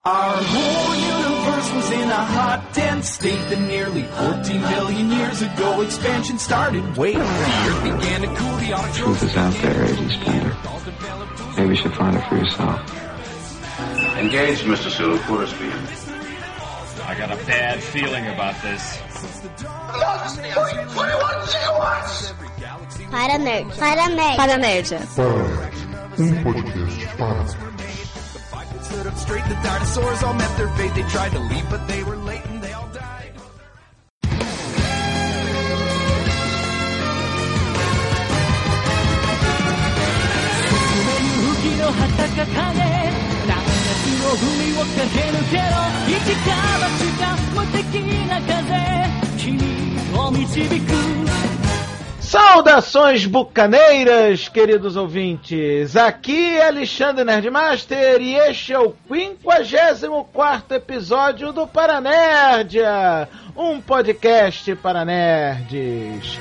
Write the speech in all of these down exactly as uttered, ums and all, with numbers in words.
Our whole universe was in a hot, dense state that nearly fourteen billion years ago expansion started. Wait, the earth began to cool, the autotrophs... Truth is out there, Agent Splinter. Maybe you should find it for yourself. Engage, Mister Sulu. Full speed. I got a bad feeling about this. Para nerd. Para nerd. Para nerd. Um podcast para. Stood up straight, the dinosaurs all met their fate. They tried to leave, but they were late and they all died. Saudações bucaneiras, queridos ouvintes! Aqui é Alexandre Nerdmaster e este é o quinquagésimo quarto episódio do Paranerdia, um podcast para nerds.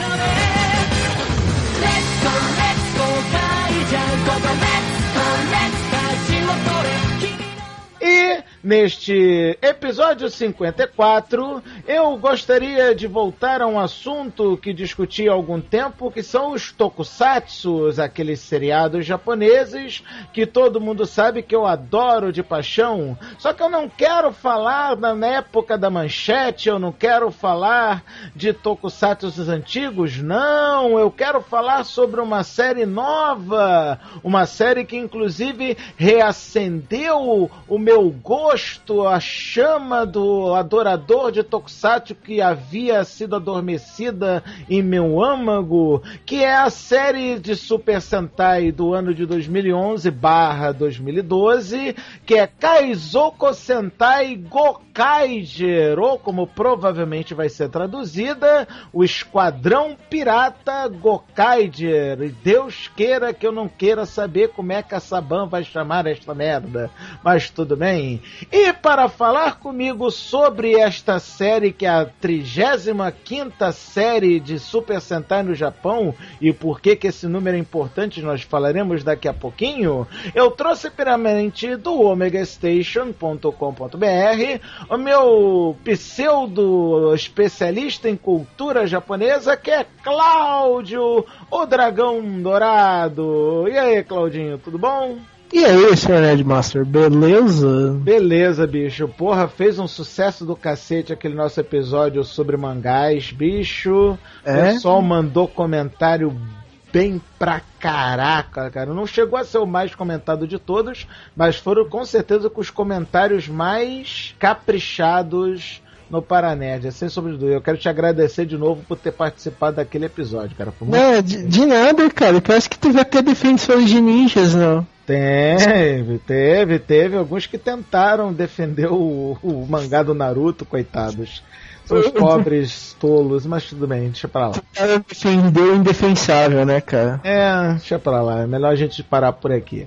E neste episódio cinquenta e quatro, eu gostaria de voltar a um assunto que discuti há algum tempo, que são os tokusatsus, aqueles seriados japoneses que todo mundo sabe que eu adoro de paixão. Só que eu não quero falar na época da Manchete, eu não quero falar de tokusatsus antigos, não. Eu quero falar sobre uma série nova, uma série que inclusive reacendeu o meu gosto, a chama do adorador de tokusatsu que havia sido adormecida em meu âmago, que é a série de Super Sentai do ano de dois mil e onze barra dois mil e doze, que é Kaizouko Sentai Gokaiger, ou como provavelmente vai ser traduzida, o Esquadrão Pirata Gokaiger. E Deus queira que eu não queira saber como é que a Saban vai chamar esta merda, mas tudo bem. E para falar comigo sobre esta série, que é a trigésima quinta série de Super Sentai no Japão, e por que que esse número é importante, nós falaremos daqui a pouquinho, eu trouxe primeiramente do omega station ponto com ponto b r o meu pseudo especialista em cultura japonesa, que é Cláudio, o Dragão Dourado. E aí, Claudinho, tudo bom? E aí, senhor Nerdmaster, beleza? Beleza, bicho. Porra, fez um sucesso do cacete aquele nosso episódio sobre mangás, bicho. É? O pessoal mandou comentário bem pra caraca, cara. Não chegou a ser o mais comentado de todos, mas foram com certeza com os comentários mais caprichados no Paranerd, sem sombra de dúvida. Eu quero te agradecer de novo por ter participado daquele episódio, cara. Foi muito... Não, de, de nada, cara. Parece que teve até defensores de ninjas, não. Teve, teve, teve alguns que tentaram defender o, o mangá do Naruto, coitados. São os pobres tolos, mas tudo bem, deixa pra lá. Ela defendeu o indefensável, né, cara? É, deixa pra lá, é melhor a gente parar por aqui.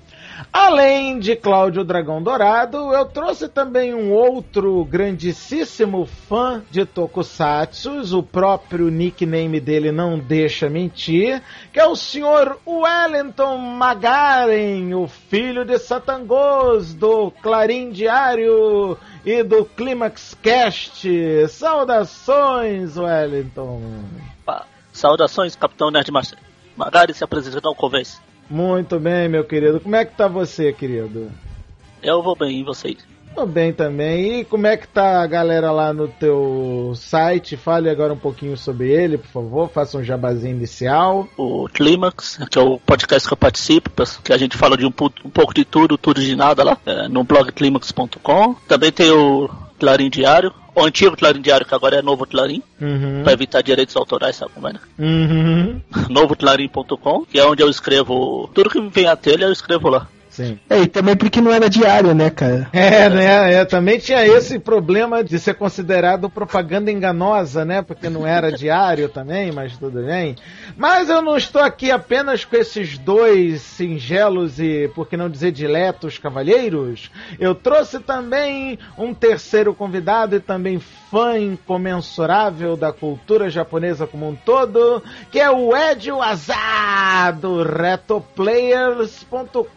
Além de Cláudio Dragão Dourado, eu trouxe também um outro grandíssimo fã de tokusatsus, o próprio nickname dele não deixa mentir, que é o senhor Wellington Magaren, o filho de Satangos, do Clarim Diário e do Climax Cast. Saudações, Wellington. Saudações, Capitão Nerdmaster. Magari se apresentou ao convés. Muito bem, meu querido. Como é que tá você, querido? Eu vou bem, e vocês? Tô bem também. E como é que tá a galera lá no teu site? Fale agora um pouquinho sobre ele, por favor. Faça um jabazinho inicial. O Climax, que é o podcast que eu participo, que a gente fala de um, um pouco de tudo, tudo de nada lá, é, no blog climax ponto com. Também tem o Clarim Diário, o antigo Clarim Diário, que agora é Novo Clarim, uhum. Pra evitar direitos autorais, sabe como é, né? Uhum. novo clarim ponto com, que é onde eu escrevo tudo que vem à telha, eu escrevo lá. Sim. É, e também porque não era diário, né, cara? É, né, é, também tinha esse problema de ser considerado propaganda enganosa, né, porque não era diário também, mas tudo bem. Mas eu não estou aqui apenas com esses dois singelos e, por que não dizer, diletos cavalheiros. Eu trouxe também um terceiro convidado e também fã incomensurável da cultura japonesa como um todo, que é o Ed Wazá, do retoplayers ponto com ponto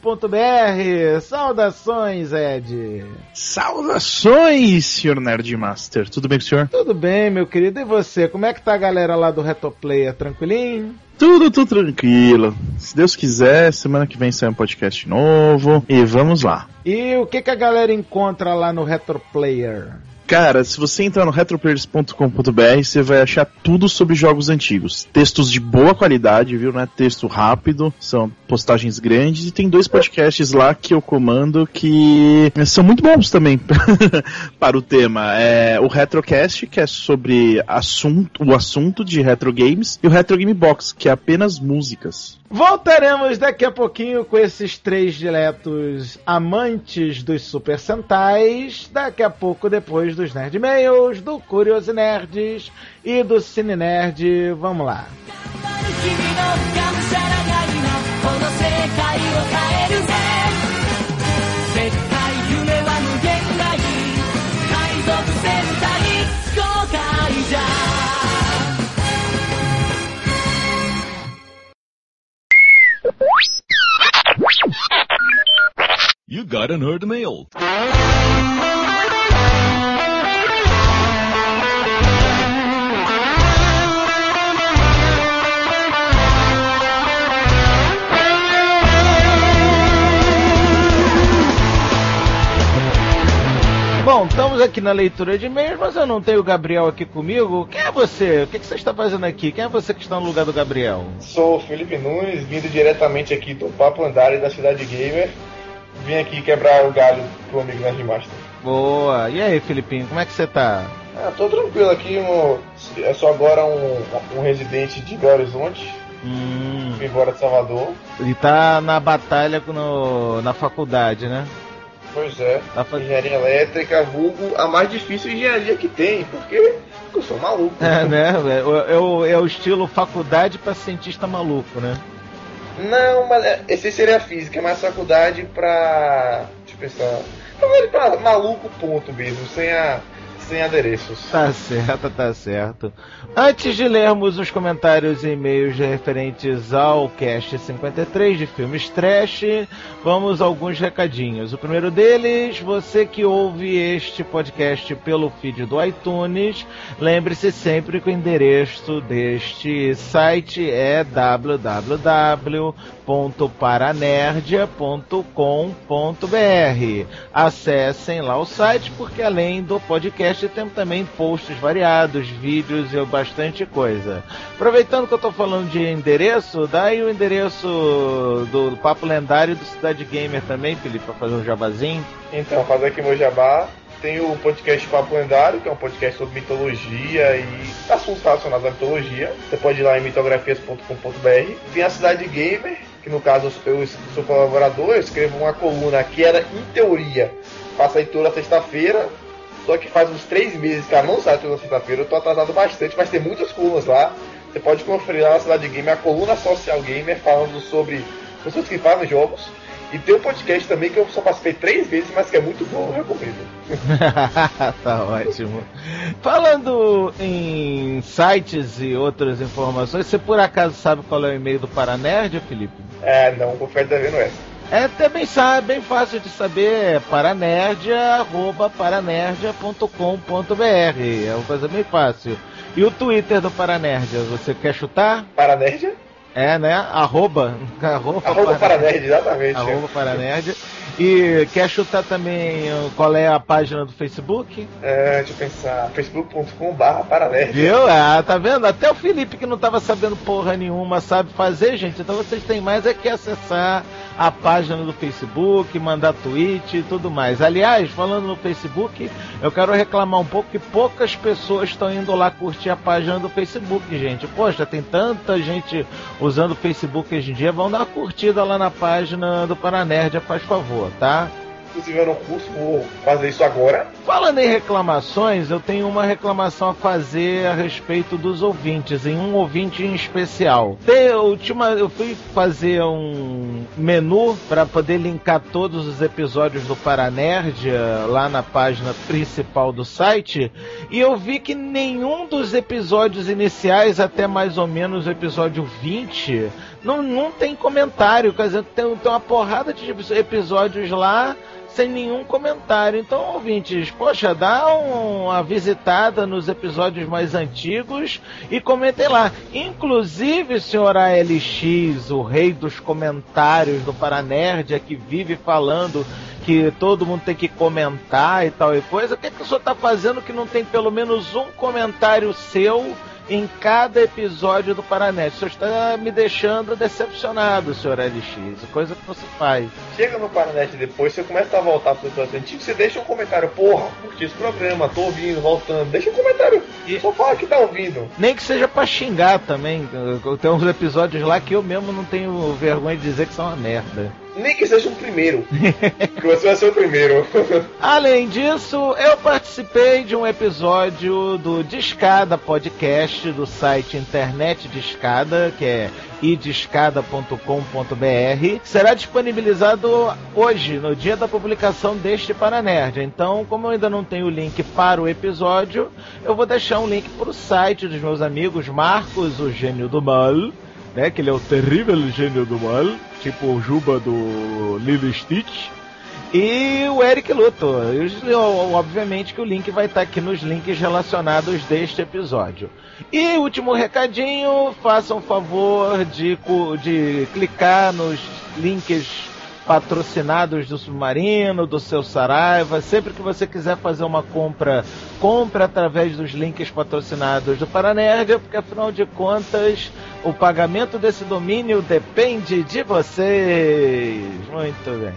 ponto b r. Saudações, Ed. Saudações, senhor Nerdmaster. Tudo bem com o senhor? Tudo bem, meu querido. E você? Como é que tá a galera lá do Retroplayer? Tranquilinho? Tudo, tudo tranquilo. Se Deus quiser, semana que vem sai um podcast novo. E vamos lá. E o que, que a galera encontra lá no Retroplayer? Cara, se você entrar no retroplayers ponto com ponto b r, você vai achar tudo sobre jogos antigos. Textos de boa qualidade, viu? Não é texto rápido, são postagens grandes. E tem dois podcasts lá que eu comando que são muito bons também para o tema. É o Retrocast, que é sobre assunto, o assunto de retro games, e o Retro Game Box, que é apenas músicas. Voltaremos daqui a pouquinho com esses três diletos amantes dos Super Sentais, daqui a pouco depois dos Nerd Mails, do Curious Nerds e do Cine Nerd. Vamos lá. You got a Nerd Mail. Bom, estamos aqui na leitura de e-mails, mas eu não tenho o Gabriel aqui comigo. Quem é você? O que você está fazendo aqui? Quem é você que está no lugar do Gabriel? Sou o Felipe Nunes, vindo diretamente aqui do Papo Lendário da Cidade Gamer. Vim aqui quebrar o galho pro amigo Nerdmaster. Boa! E aí, Felipinho, como é que você tá? Ah, tô tranquilo aqui, um, é só agora um, um residente de Belo Horizonte. Hum. Fui embora de Salvador. Ele tá na batalha no, na faculdade, né? Pois é, tá faz... engenharia elétrica, vulgo, a mais difícil engenharia que tem, porque eu sou maluco. É, né? É, é, o, é o estilo faculdade pra cientista maluco, né? Não, mas esse seria a física, mas faculdade pra... deixa eu pensar... pra maluco ponto mesmo, sem a... sem adereços. Tá certo, tá certo. Antes de lermos os comentários e e-mails referentes ao Cast cinquenta e três de Filmes Trash, vamos a alguns recadinhos. O primeiro deles, você que ouve este podcast pelo feed do iTunes, lembre-se sempre que o endereço deste site é w w w ponto paranerdia ponto com ponto b r. Acessem lá o site, porque além do podcast temos também posts variados, vídeos e bastante coisa. Aproveitando que eu tô falando de endereço, dá aí o endereço do Papo Lendário do Cidade Gamer também, Felipe, pra fazer um jabazinho. Então, fazer aqui meu jabá. Tem o podcast Papo Lendário, que é um podcast sobre mitologia e assuntos relacionados à mitologia. Você pode ir lá em mitografias ponto com ponto b r. Tem a Cidade Gamer, que no caso eu sou colaborador, eu escrevo uma coluna que era, em teoria, passa aí toda sexta-feira. Só que faz uns três meses que ela não sai toda sexta-feira. Eu tô atrasado bastante, mas tem muitas colunas lá. Você pode conferir lá na Cidade Gamer, a coluna Social Gamer, falando sobre pessoas que fazem jogos. E tem um podcast também que eu só participei três vezes, mas que é muito bom, eu recomendo. Tá ótimo. Falando em sites e outras informações, você por acaso sabe qual é o e-mail do Paranerd, Felipe? É, não, confere devendo essa. É até bem, bem fácil de saber, é paranerdia arroba paranerdia ponto com ponto b r. É uma coisa bem fácil. E o Twitter do Paranerdia, você quer chutar? Paranerdia? É, né? Arroba. Arroba, arroba Paranerdia, exatamente. Arroba Paranerdia. E quer chutar também qual é a página do Facebook? É, deixa eu pensar. facebook ponto com barra Paranerdia. Viu? Ah, tá vendo? Até o Felipe, que não tava sabendo porra nenhuma, sabe fazer, gente. Então vocês têm mais é que acessar a página do Facebook, mandar tweet e tudo mais. Aliás, falando no Facebook, eu quero reclamar um pouco que poucas pessoas estão indo lá curtir a página do Facebook, gente. Poxa, tem tanta gente usando o Facebook hoje em dia. Vão dar uma curtida lá na página do Paranerdia, faz favor, tá? Inclusive eu não curso, vou fazer isso agora. Falando em reclamações, eu tenho uma reclamação a fazer a respeito dos ouvintes, em um ouvinte em especial. Tem, última, eu fui fazer um menu para poder linkar todos os episódios do Paranerdia lá na página principal do site, e eu vi que nenhum dos episódios iniciais, até mais ou menos o episódio vinte, não, não tem comentário, quer dizer, tem, tem uma porrada de episódios lá sem nenhum comentário. Então, ouvintes, poxa, dá um, uma visitada nos episódios mais antigos e comentem lá. Inclusive, senhor A L X, o rei dos comentários do Paranerd, que vive falando que todo mundo tem que comentar e tal e coisa, o que, que o senhor tá fazendo que não tem pelo menos um comentário seu em cada episódio do Paranerd? O senhor está me deixando decepcionado, senhor L X. Coisa que você faz. Chega no Paranerd depois, você começa a voltar para o episódio antigo, você deixa um comentário. Porra, curti esse programa, tô ouvindo, voltando. Deixa um comentário. E... só fala que tá ouvindo. Nem que seja pra xingar também. Tem uns episódios lá que eu mesmo não tenho vergonha de dizer que são uma merda. Nem que seja um primeiro. Que você vai ser o primeiro. Além disso, eu participei de um episódio do Discada Podcast, do site Internet Discada, que é i discada ponto com ponto b r. Será disponibilizado hoje, no dia da publicação deste Paranerd. Então, como eu ainda não tenho o link para o episódio, eu vou deixar um link para o site dos meus amigos Marcos, o gênio do mal, né, que ele é o terrível gênio do mal, tipo o Juba do Lilo Stitch, e o Eric Luto. E, obviamente que o link vai estar aqui nos links relacionados deste episódio. E último recadinho, façam o favor de, de clicar nos links patrocinados do Submarino, do Seu Saraiva. Sempre que você quiser fazer uma compra, compre através dos links patrocinados do Paranerd, porque afinal de contas o pagamento desse domínio depende de vocês. Muito bem.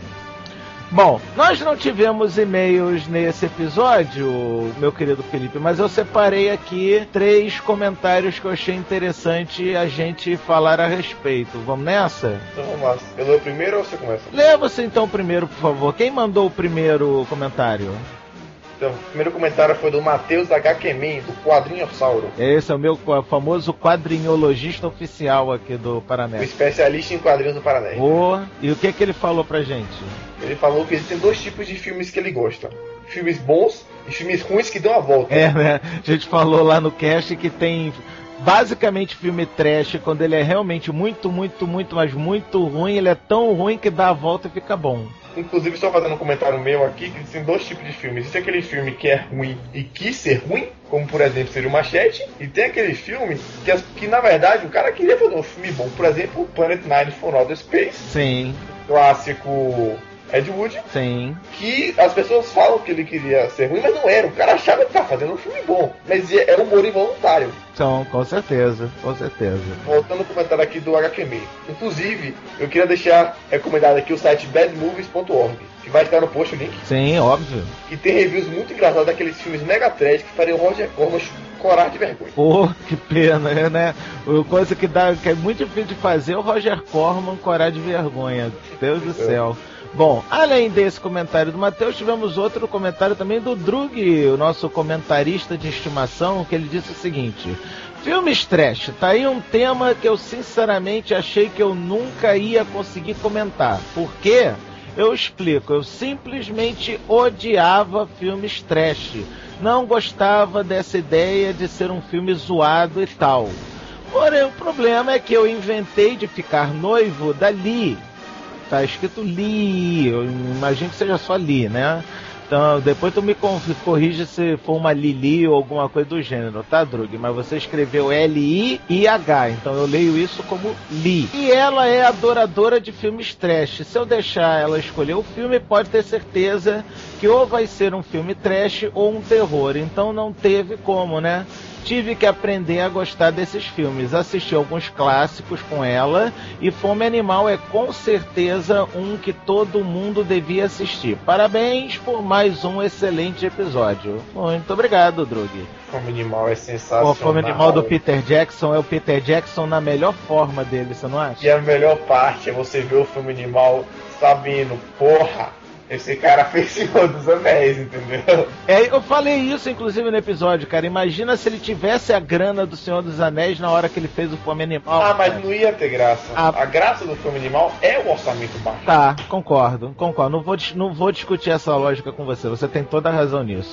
Bom, nós não tivemos e-mails nesse episódio, meu querido Felipe, mas eu separei aqui três comentários que eu achei interessante a gente falar a respeito. Vamos nessa? Então vamos lá. Eu leio o primeiro ou você começa? Lê você então primeiro, por favor. Quem mandou o primeiro comentário? Então, o primeiro comentário foi do Matheus H. Kemen, do Quadrinhossauro. Esse é o meu famoso quadrinhologista oficial aqui do Paranerd. O especialista em quadrinhos do Paranerd. Boa. E o que, que ele falou pra gente? Ele falou que existem dois tipos de filmes que ele gosta. Filmes bons e filmes ruins que dão a volta. É, né? A gente falou lá no cast que tem basicamente filme trash, quando ele é realmente muito, muito, muito, mas muito ruim, ele é tão ruim que dá a volta e fica bom. Inclusive, estou fazendo um comentário meu aqui, que existem dois tipos de filmes. Existe aquele filme que é ruim e quis ser ruim, como por exemplo seria o Machete, e tem aquele filme que, as, que na verdade o cara queria fazer um filme bom. Por exemplo, Planet Nine from Outer Space. Sim. Clássico Ed Wood. Sim. Que as pessoas falam que ele queria ser ruim, mas não era. O cara achava que estava fazendo um filme bom, mas era humor involuntário. Então, com certeza, com certeza. Voltando ao comentário aqui do H Q M. Inclusive, eu queria deixar recomendado aqui o site bad movies ponto org, que vai estar no post o link. Sim, óbvio. E tem reviews muito engraçados daqueles filmes mega trash que fariam o Roger Corman corar de vergonha. Pô, que pena, né? Coisa que, dá, que é muito difícil de fazer, o Roger Corman corar de vergonha. Deus do céu. Bom, além desse comentário do Matheus, tivemos outro comentário também do Drug, o nosso comentarista de estimação, que ele disse o seguinte: filmes trash, tá aí um tema que eu sinceramente achei que eu nunca ia conseguir comentar. Por quê? Eu explico, eu simplesmente odiava filmes trash. Não gostava dessa ideia de ser um filme zoado e tal. Porém, o problema é que eu inventei de ficar noivo da Lee. Tá escrito Lee, eu imagino que seja só Lee, né? Então, depois tu me corrige se for uma Lili ou alguma coisa do gênero, tá, Drug? Mas você escreveu L I I H, então eu leio isso como Lee. E ela é adoradora de filmes trash. Se eu deixar ela escolher o filme, pode ter certeza que ou vai ser um filme trash ou um terror. Então não teve como, né? Tive que aprender a gostar desses filmes. Assisti alguns clássicos com ela e Fome Animal é com certeza um que todo mundo devia assistir. Parabéns por mais um excelente episódio. Muito obrigado, Drug. Fome Animal é sensacional. O Fome Animal do Peter Jackson é o Peter Jackson na melhor forma dele, você não acha? E a melhor parte é você ver o Fome Animal sabendo, porra, esse cara fez Senhor dos Anéis, entendeu? É, eu falei isso, inclusive, no episódio, cara. Imagina se ele tivesse a grana do Senhor dos Anéis na hora que ele fez o Fome Animal. Ah, mas cara. Não ia ter graça. Ah. A graça do Fome Animal é o orçamento baixo. Tá, concordo, concordo. Não vou, não vou discutir essa lógica com você. Você tem toda a razão nisso.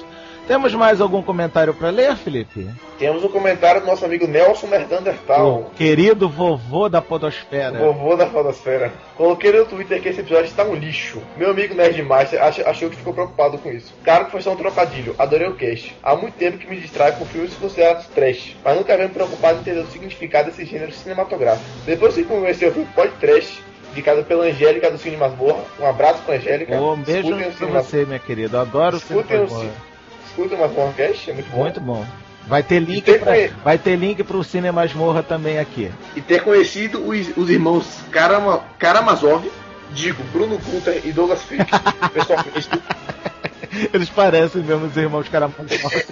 Temos mais algum comentário para ler, Felipe? Temos um comentário do nosso amigo Nelson Merdandertal. O querido vovô da podosfera. O vovô da podosfera. Coloquei no Twitter que esse episódio está um lixo. Meu amigo Nerdmaster achou que ficou preocupado com isso. Claro que foi só um trocadilho. Adorei o cast. Há muito tempo que me distrai com filmes considerados trash, mas nunca venho preocupado em entender o significado desse gênero cinematográfico. Depois que comecei a ouvir o Pod Trash, indicado pela Angélica do Cine Masmorra. Um abraço pra Angélica. Oh, um beijo pra você, minha querida. Eu adoro o Cine Masmorra. Escuta o Masmorra Cast, é muito bom. Muito bom. Vai ter link ter pra, conhe... vai ter link pro Cine Masmorra também aqui. E ter conhecido os, os irmãos Karama, Karamazov, digo, Bruno Gunter e Douglas Freak. Pessoalmente. Eles parecem mesmo os irmãos Karamazov.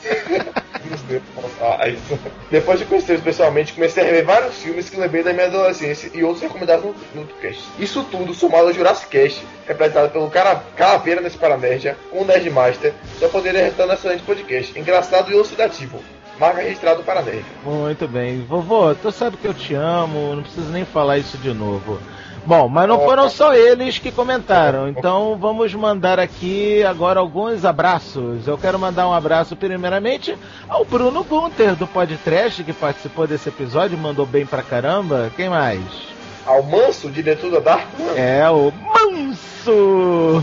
Depois de conhecê-los pessoalmente, comecei a rever vários filmes que lembrei da minha adolescência e outros recomendados no, no cast. Isso tudo somado ao Jurassic Cast, representado pelo cara, Calaveira nesse Paranerdia, com o Nerdmaster, só poderia restar nesse excelente podcast, engraçado e elucidativo. Marca registrado para Nerd. Muito bem. Vovô, tu sabe que eu te amo, não preciso nem falar isso de novo. Bom, mas não foram só eles que comentaram, então vamos mandar aqui agora alguns abraços. Eu quero mandar um abraço primeiramente ao Bruno Gunter do Podcast, que participou desse episódio, mandou bem pra caramba. Quem mais? Ao Manso, diretor da Dark One. É, o Manso!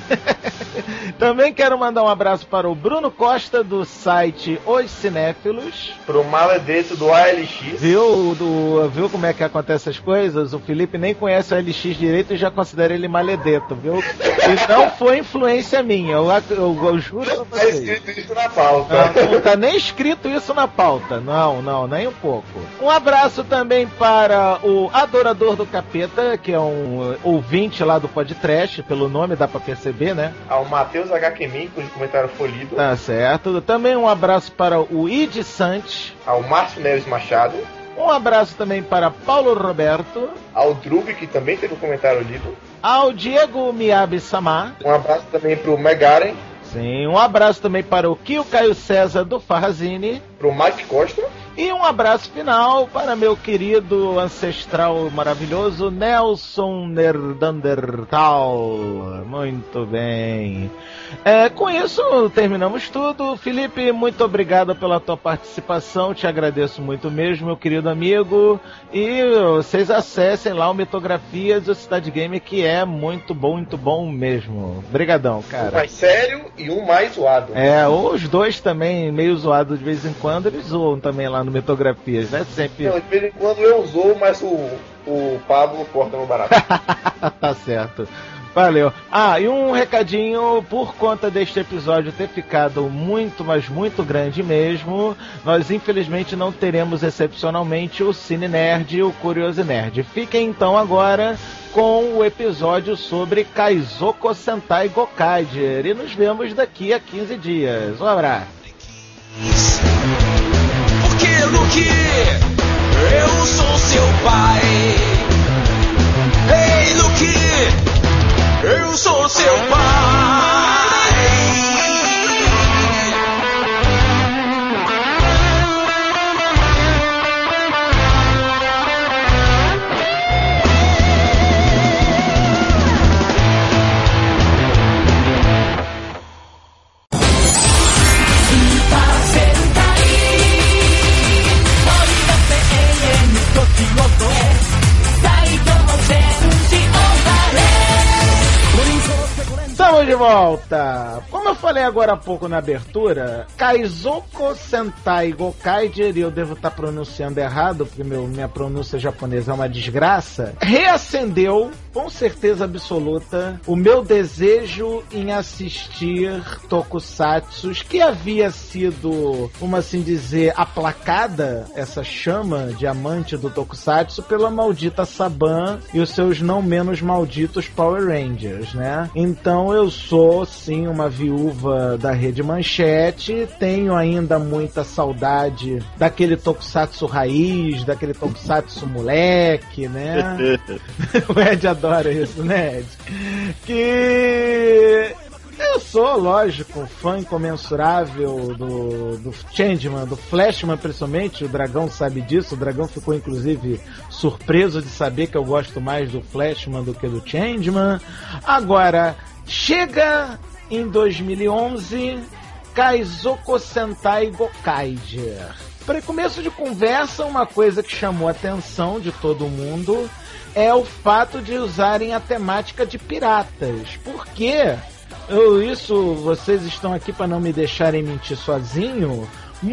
Também quero mandar um abraço para o Bruno Costa, do site Os Cinéfilos. Pro Maledeto do A L X. Viu, do, viu como é que acontecem essas coisas? O Felipe nem conhece o A L X direito e já considera ele Maledeto, viu? E não foi influência minha, eu, eu, eu juro pra vocês. Não tá escrito isso na pauta. Não, não tá nem escrito isso na pauta. Não, não, nem um pouco. Um abraço também para o Adorador do Capeta, que é um ouvinte lá do Podcast, pelo nome dá pra perceber, né? Ao Matheus H. Kemin, cujo comentário foi lido. Tá certo. Também um abraço para o Id Santos. Ao Márcio Neves Machado. Um abraço também para Paulo Roberto. Ao Drube, que também teve um comentário lido. Ao Diego Miyabi Samar. Um abraço também pro Megaren. Sim, um abraço também para o Kio Caio César do Farrazine. Pro Mike Costa. E um abraço final para meu querido ancestral maravilhoso Nelson Nerdandertal. Muito bem. É, com isso terminamos tudo. Felipe, muito obrigado pela tua participação. Te agradeço muito mesmo, meu querido amigo. E vocês acessem lá o Mitografias do Cidade Game, que é muito bom, muito bom mesmo. Obrigadão, cara. Um mais sério e um mais zoado. É, os dois também meio zoados de vez em quando, eles zoam também lá no Mitografias, né? Sempre. Não, de vez em quando eu zoo, mas o, o Pablo corta no barato. Tá certo. Valeu. Ah, e um recadinho, por conta deste episódio ter ficado muito, mas muito grande mesmo, nós infelizmente não teremos excepcionalmente o Cine Nerd e o Curioso Nerd. Fiquem então agora com o episódio sobre Kaizoko Sentai Gokaiger e nos vemos daqui a quinze dias. Um abraço. Porque, Luke, eu sou seu pai. Ei, Luke, eu sou seu pai. Estamos de volta! Como eu falei agora há pouco na abertura, Kaizoko Sentai Gokaiger, e eu devo estar pronunciando errado, porque meu, minha pronúncia japonesa é uma desgraça, reacendeu, com certeza absoluta, o meu desejo em assistir tokusatsus, que havia sido, como assim dizer, aplacada, essa chama diamante do tokusatsu, pela maldita Saban e os seus não menos malditos Power Rangers, né? Então eu sou, sim, uma viúva da Rede Manchete, tenho ainda muita saudade daquele tokusatsu raiz, daquele tokusatsu moleque, né? O Ed adora isso, né, Ed? Que... eu sou, lógico, fã incomensurável do, do Changeman, do Flashman principalmente, o Dragão sabe disso, o Dragão ficou inclusive surpreso de saber que eu gosto mais do Flashman do que do Changeman. Agora, chega em dois mil e onze Kaizoko Sentai Gokaiger. Para começo de conversa, uma coisa que chamou a atenção de todo mundo é o fato de usarem a temática de piratas. Por quê? Eu, isso, vocês estão aqui para não me deixarem mentir sozinho.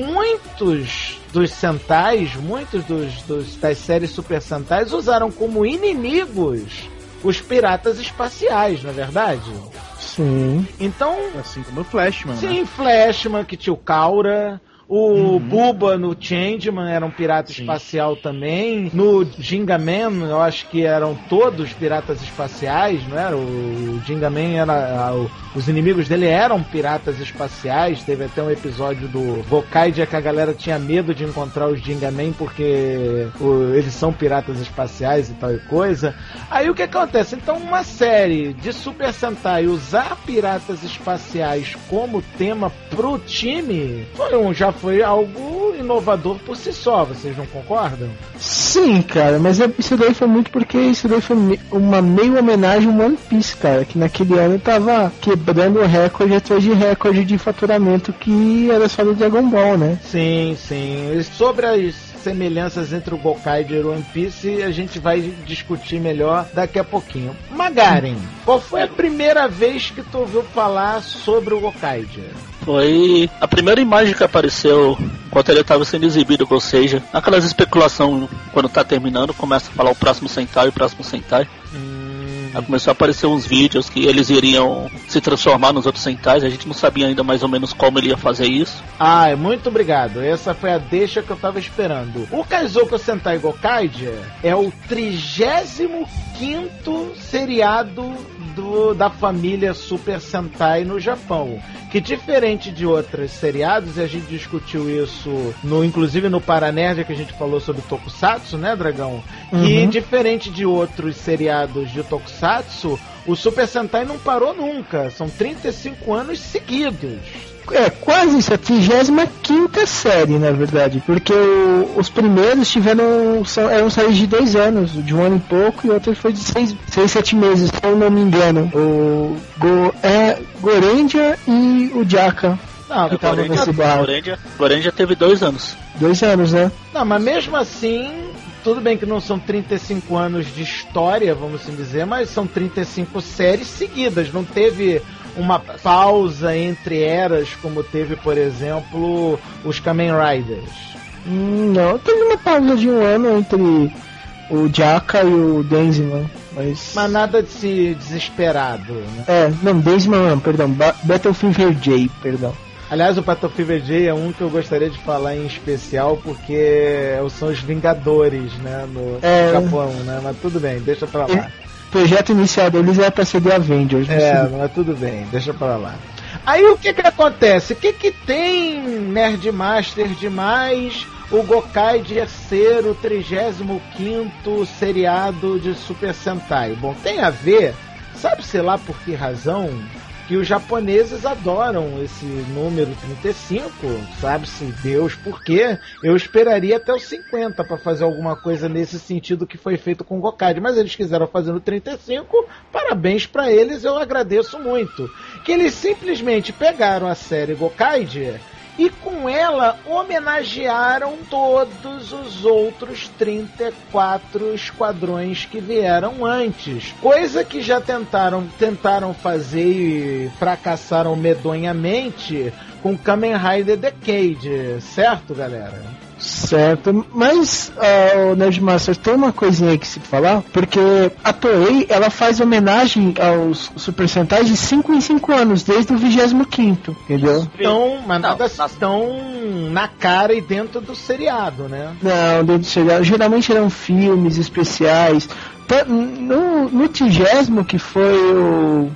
Muitos dos Sentais, muitos dos, dos, das séries Super Sentais usaram como inimigos os piratas espaciais, não é verdade? Sim. Então... Assim como o Flashman, Sim, né? Flashman, que tinha o Kaura... O Uhum. Bubba no Changeman era um pirata Sim. espacial também. No Gingaman, eu acho que eram todos piratas espaciais, não era? O Gingaman era... Os inimigos dele eram piratas espaciais. Teve até um episódio do Gokaiger que a galera tinha medo de encontrar os Gingaman porque o, eles são piratas espaciais e tal e coisa. Aí o que acontece? Então uma série de Super Sentai usar piratas espaciais como tema pro time foi um, já foi algo inovador por si só, vocês não concordam? Sim, cara, mas isso daí foi muito porque isso daí foi uma meio homenagem ao One Piece, cara, que naquele ano tava quebrando recorde atrás de recorde de faturamento que era só do Dragon Ball, né? Sim, sim. E sobre as semelhanças entre o Gokaiger e o One Piece, a gente vai discutir melhor daqui a pouquinho. Magaren, qual foi a primeira vez que tu ouviu falar sobre o Gokaiger? Foi a primeira imagem que apareceu enquanto ele estava sendo exibido, ou seja, aquelas especulações quando tá terminando, começa a falar o próximo Sentai, o próximo Sentai. Hum. Aí começou a aparecer uns vídeos que eles iriam se transformar nos outros Sentais, a gente não sabia ainda mais ou menos como ele ia fazer isso. Ah, muito obrigado, essa foi a deixa que eu tava esperando. O Kaizoko Sentai Gokaiger é o trigésimo quinto seriado do, da família Super Sentai no Japão, que diferente de outros seriados, e a gente discutiu isso no, inclusive no Paranerd, que a gente falou sobre Tokusatsu, né, Dragão? Uhum. E diferente de outros seriados de Tokusatsu, o Super Sentai não parou nunca, são trinta e cinco anos seguidos. É, quase isso, a trigésima quinta série, na verdade, porque o, os primeiros tiveram, são, eram séries de dois anos, de um ano e pouco, e outro foi de seis, seis sete meses, se eu não me engano. O Go, é, Gorendia e o Jaka. Não, que tava nesse bar. Gorendia, Gorendia teve dois anos. Dois anos, né? Não, mas mesmo assim, tudo bem que não são trinta e cinco anos de história, vamos assim dizer, mas são trinta e cinco séries seguidas, não teve uma pausa entre eras como teve, por exemplo, os Kamen Riders. Hum, não, teve uma pausa de um ano entre o Jaka e o Denzman, mas... Mas nada de se desesperado, né? É, não, Denzman não, perdão, ba- Battlefield J, perdão. Aliás, o Battlefield J é um que eu gostaria de falar em especial, porque são os Vingadores, né, no é... Japão, né, mas tudo bem, deixa pra lá. O projeto inicial deles era pra ser The Avengers. É, mas tudo bem, deixa pra lá. Aí o que que acontece? O que que tem Nerdmaster demais o Gokaiger ser o trigésimo quinto seriado de Super Sentai? Bom, tem a ver, sabe-se lá por que razão, que os japoneses adoram esse número trinta e cinco, sabe-se Deus por quê. Eu esperaria até os cinquenta para fazer alguma coisa nesse sentido que foi feito com o Gokaiger, mas eles quiseram fazer no trinta e cinco, parabéns para eles, eu agradeço muito. Que eles simplesmente pegaram a série Gokaiger e com ela homenagearam todos os outros trinta e quatro esquadrões que vieram antes. Coisa que já tentaram, tentaram fazer e fracassaram medonhamente com Kamen Rider Decade, certo, galera? Certo, mas uh, o Nerdmaster tem uma coisinha aí que se falar, porque a Toei, ela faz homenagem aos Super Sentai de cinco em cinco anos, desde o vigésimo quinto, entendeu? Então, mas nada estão na cara e dentro do seriado, né? Não, dentro do seriado, geralmente eram filmes especiais. No, no trigésimo, que foi o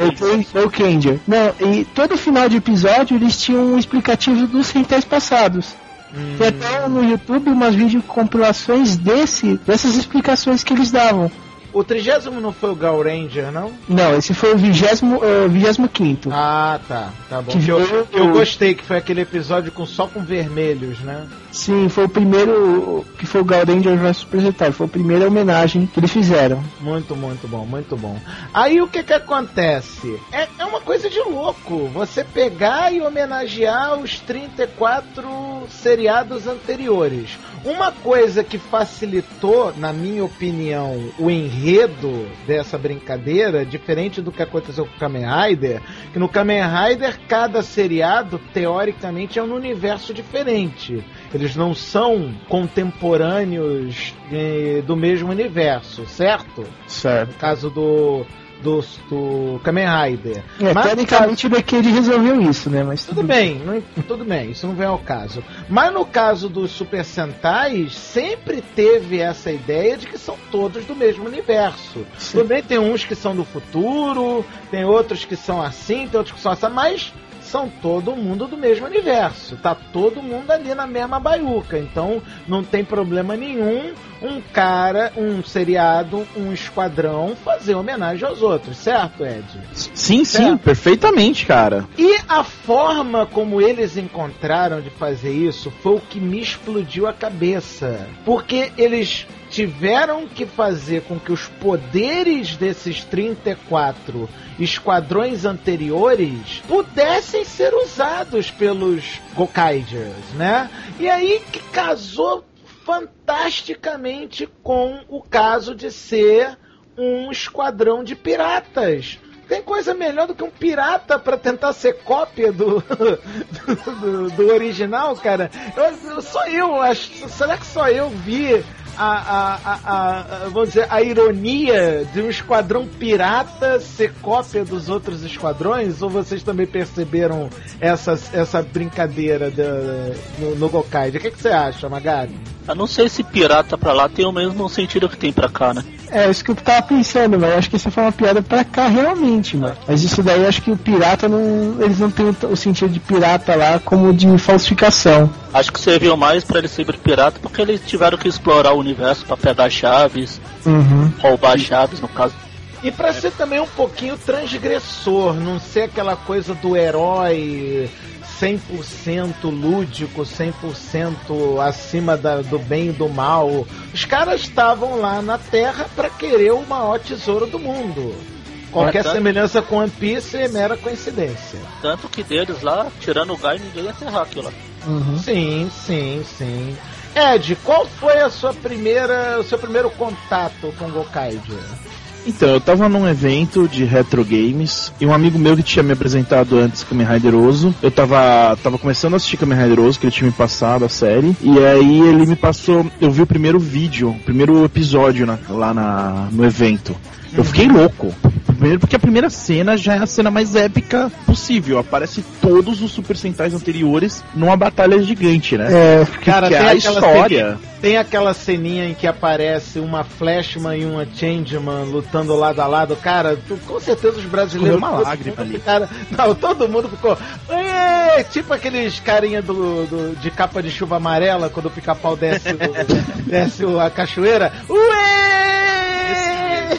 o Kenja, não, e todo final de episódio eles tinham um explicativo dos Sentais passados. Hum. Tem até no YouTube umas videocompilações desse, dessas explicações que eles davam. O trigésimo não foi o Gal Ranger, não? Não, esse foi o vigésimo, uh, vigésimo quinto. Ah, tá, tá bom. Que eu, eu gostei, que foi aquele episódio com, só com vermelhos, né? Sim, foi o primeiro, que foi o Gal Ranger versus Super Sentai, foi a primeira homenagem que eles fizeram. Muito, muito bom, muito bom. Aí o que que acontece? É, é é uma coisa de louco. Você pegar e homenagear os trinta e quatro seriados anteriores. Uma coisa que facilitou, na minha opinião, o enredo dessa brincadeira, diferente do que aconteceu com o Kamen Rider, que no Kamen Rider cada seriado, teoricamente, é um universo diferente. Eles não são contemporâneos eh, do mesmo universo, certo? Certo. No caso do... Do, do Kamen Rider. É, mas, tecnicamente o Decade resolveu isso, né? Mas tudo bem, não, tudo bem, isso não vem ao caso. Mas no caso dos Super Sentais, sempre teve essa ideia de que são todos do mesmo universo. Sim. Também tem uns que são do futuro, tem outros que são assim, tem outros que são assim, mas são todo mundo do mesmo universo. Tá todo mundo ali na mesma baiuca. Então não tem problema nenhum um cara, um seriado, um esquadrão fazer homenagem aos outros, certo, Ed? Sim, certo? sim, perfeitamente, cara. E a forma como eles encontraram de fazer isso foi o que me explodiu a cabeça. Porque eles tiveram que fazer com que os poderes desses trinta e quatro esquadrões anteriores pudessem ser usados pelos Gokaigers, né? E aí que casou fantasticamente com o caso de ser um esquadrão de piratas. Tem coisa melhor do que um pirata pra tentar ser cópia do, do, do, do original, cara? Eu, eu, só eu acho. Será que só eu vi a, a, a, a, vamos dizer, a ironia de um esquadrão pirata ser cópia dos outros esquadrões? Ou vocês também perceberam essa, essa brincadeira de, no, no Gokaiger? O que, que você acha, Magari? Eu não sei se pirata pra lá tem o mesmo sentido que tem pra cá, né? É, isso que eu tava pensando, mas acho que isso foi uma piada pra cá realmente, mano. Mas isso daí acho que o pirata não. Eles não têm o sentido de pirata lá como de falsificação. Acho que serviu mais pra eles serem pirata porque eles tiveram que explorar o universo pra pegar chaves, uhum. roubar chaves, no caso. E pra ser também um pouquinho transgressor, não ser aquela coisa do herói cem por cento lúdico, cem por cento acima da, do bem e do mal. Os caras estavam lá na Terra pra querer o maior tesouro do mundo. Qualquer tanto, semelhança com One Piece é mera coincidência. Tanto que deles lá, tirando o Guy, ninguém ia enterrar aquilo lá. Uhum. Sim, sim, sim. Ed, qual foi a sua primeira, o seu primeiro contato com Gokaiger? Então, eu tava num evento de retro games e um amigo meu que tinha me apresentado antes Kamen Rider Oso, eu tava, tava começando a assistir Kamen Rider Oso, que ele tinha me passado a série, e aí ele me passou, eu vi o primeiro vídeo, o primeiro episódio na, lá na, no evento. Eu fiquei louco. Primeiro porque a primeira cena já é a cena mais épica possível. Aparece todos os Super Sentais anteriores numa batalha gigante, né? É, cara, que tem é a Ceninha, história. tem aquela ceninha em que aparece uma Flashman e uma Changeman lutando lado a lado. Cara, tu, com certeza os brasileiros... Uma lágrima ali. Ficaram, não, todo mundo ficou... Ué, tipo aqueles carinha do, do, de capa de chuva amarela quando o pica-pau desce, o, desce a cachoeira. Ué!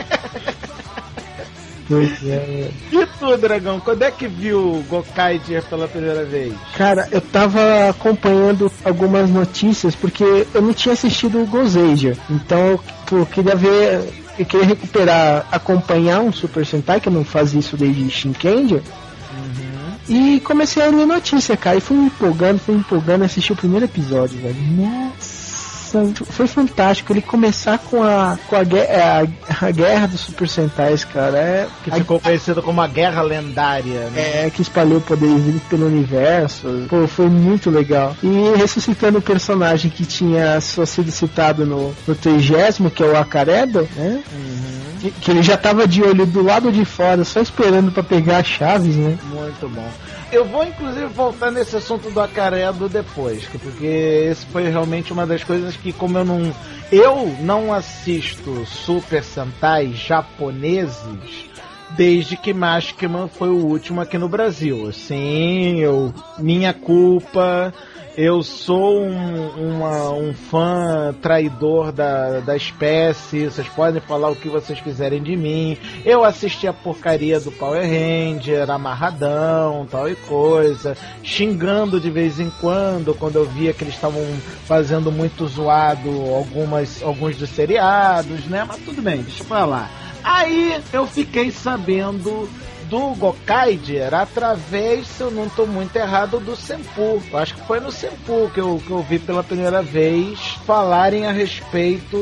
É. E tu, Dragão, quando é que viu o Gokaiger pela primeira vez? Cara, eu tava acompanhando algumas notícias porque eu não tinha assistido o Gozeiger. Então eu queria ver, eu queria recuperar, acompanhar um Super Sentai, que eu não fazia isso desde Shinkenger. Uhum. E comecei a ler notícia, cara, e fui me empolgando, fui me empolgando, assisti o primeiro episódio, velho. Nossa! Foi fantástico ele começar com a com a, a, a guerra dos Super Sentais, cara. É, que ficou a, conhecido como a guerra lendária, né? É, que espalhou poderes dele pelo universo. Pô, foi muito legal. E ressuscitando o personagem que tinha só sido citado no, no trigésimo, que é o Akaredo, né? Uhum. Que, que ele já tava de olho do lado de fora, só esperando pra pegar as chaves, né? Muito bom. Eu vou inclusive voltar nesse assunto do Akaredo depois, porque esse foi realmente uma das coisas que, como eu não eu não assisto Super Sentai japoneses desde que Maskman foi o último aqui no Brasil. Sim, eu minha culpa. Eu sou um, uma, um fã traidor da, da espécie. Vocês podem falar o que vocês quiserem de mim. Eu assisti a porcaria do Power Ranger, amarradão, tal e coisa, xingando de vez em quando, quando eu via que eles estavam fazendo muito zoado algumas, alguns dos seriados, né? Mas tudo bem, deixa pra lá. Aí eu fiquei sabendo do Gokaiger através, se eu não estou muito errado, do Senpu. Eu acho que foi no Senpu que eu, que eu vi pela primeira vez falarem a respeito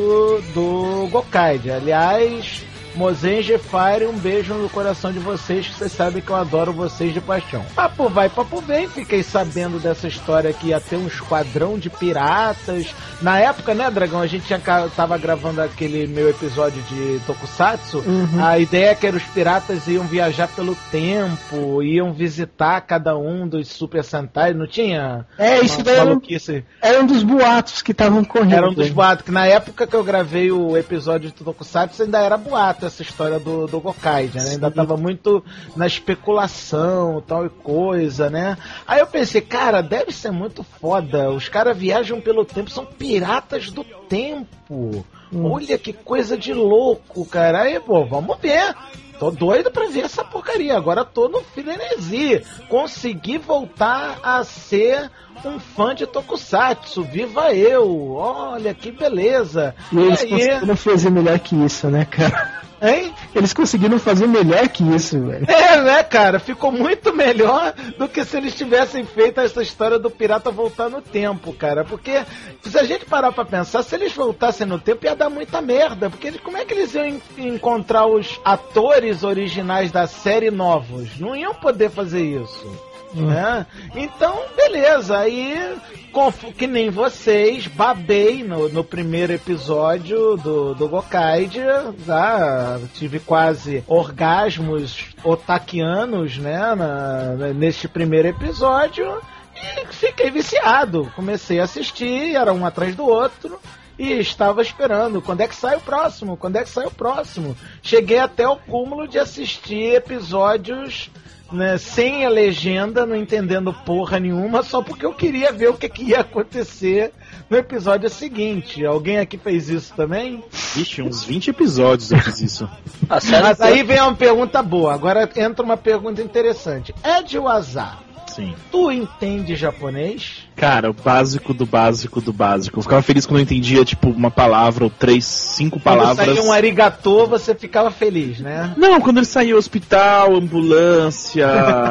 do Gokaiger. Aliás, Mozenji Fire, um beijo no coração de vocês, que vocês sabem que eu adoro vocês de paixão. Papo vai, papo vem, fiquei sabendo dessa história que ia ter um esquadrão de piratas. Na época, né, Dragão, a gente tinha, tava gravando aquele meu episódio de Tokusatsu, uhum. A ideia é que os piratas iam viajar pelo tempo, iam visitar cada um dos Super Sentai, não tinha? É, isso daí era um, era um dos boatos que estavam correndo. Era um dos boatos, que na época que eu gravei o episódio de Tokusatsu ainda era boato essa história do, do Gokaiger, né? Ainda tava muito na especulação, tal e coisa, né? Aí eu pensei, cara, deve ser muito foda, os caras viajam pelo tempo, são piratas do tempo. Hum. Olha que coisa de louco, cara. Aí, pô, vamos ver. Tô doido pra ver essa porcaria. Agora tô no frenesi. Consegui voltar a ser um fã de Tokusatsu. Viva eu! Olha que beleza. E eles e aí... conseguiram fazer melhor que isso, né, cara? Hein? Eles conseguiram fazer melhor que isso, velho. É, né, cara? Ficou muito melhor do que se eles tivessem feito essa história do pirata voltar no tempo, cara. Porque, se a gente parar pra pensar, se eles voltassem no tempo, ia dar muita merda. Porque como é que eles iam en- encontrar os atores originais da série novos? Não iam poder fazer isso. Né? Então, beleza, aí que nem vocês, babei no, no primeiro episódio do, do Gokaiger, tá? Tive quase orgasmos otakianos, né, na, neste primeiro episódio, e fiquei viciado, comecei a assistir, era um atrás do outro, e estava esperando, quando é que sai o próximo, quando é que sai o próximo, cheguei até o cúmulo de assistir episódios, né, sem a legenda, não entendendo porra nenhuma, só porque eu queria ver o que, que ia acontecer no episódio seguinte. Alguém aqui fez isso também? Vixe, uns vinte episódios eu fiz isso. Mas aí vem uma pergunta boa, agora entra uma pergunta interessante. Ed Wazar, sim, tu entende japonês? Cara, o básico do básico do básico. Eu ficava feliz quando eu entendia, tipo, uma palavra ou três, cinco palavras. Quando saía um arigatô, você ficava feliz, né? Não, quando ele saía hospital, ambulância,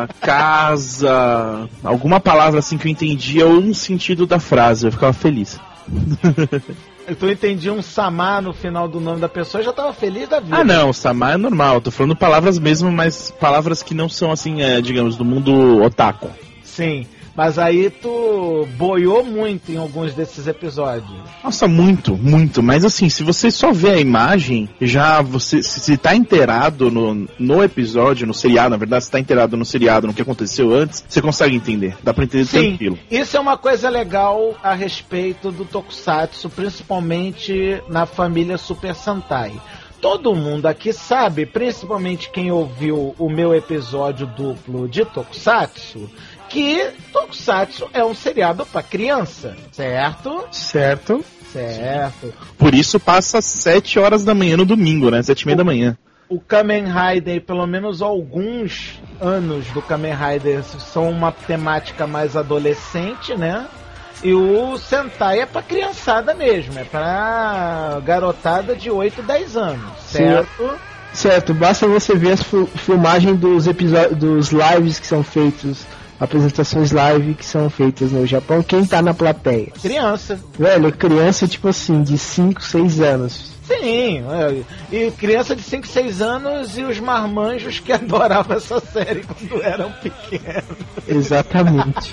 casa, alguma palavra assim que eu entendia ou um sentido da frase, eu ficava feliz. Tu entendia um Samar no final do nome da pessoa e já tava feliz da vida. Ah, não, Samar é normal. Eu tô falando palavras mesmo, mas palavras que não são assim, é, digamos, do mundo otaku. Sim. Mas aí tu boiou muito em alguns desses episódios. Nossa, muito, muito. Mas assim, se você só vê a imagem, já você, se, se tá inteirado no, no episódio, no seriado, na verdade, se tá inteirado no seriado, no que aconteceu antes, você consegue entender. Dá pra entender Sim, tranquilo. Isso é uma coisa legal a respeito do Tokusatsu, principalmente na família Super Sentai. Todo mundo aqui sabe, principalmente quem ouviu o meu episódio duplo de Tokusatsu, que Tokusatsu é um seriado pra criança, certo? Certo. Certo. Por isso passa às sete horas da manhã no domingo, né? Sete e meia da manhã. O Kamen Rider, pelo menos alguns anos do Kamen Rider, são uma temática mais adolescente, né? E o Sentai é pra criançada mesmo, é pra garotada de oito, dez anos, certo? Sim. Certo, basta você ver as filmagens dos episódios, dos lives que são feitos, apresentações live que são feitas no Japão, quem tá na plateia? Criança. Velho, criança tipo assim, de cinco, seis anos. Sim, é, e criança de cinco, seis anos e os marmanjos que adoravam essa série quando eram pequenos. Exatamente.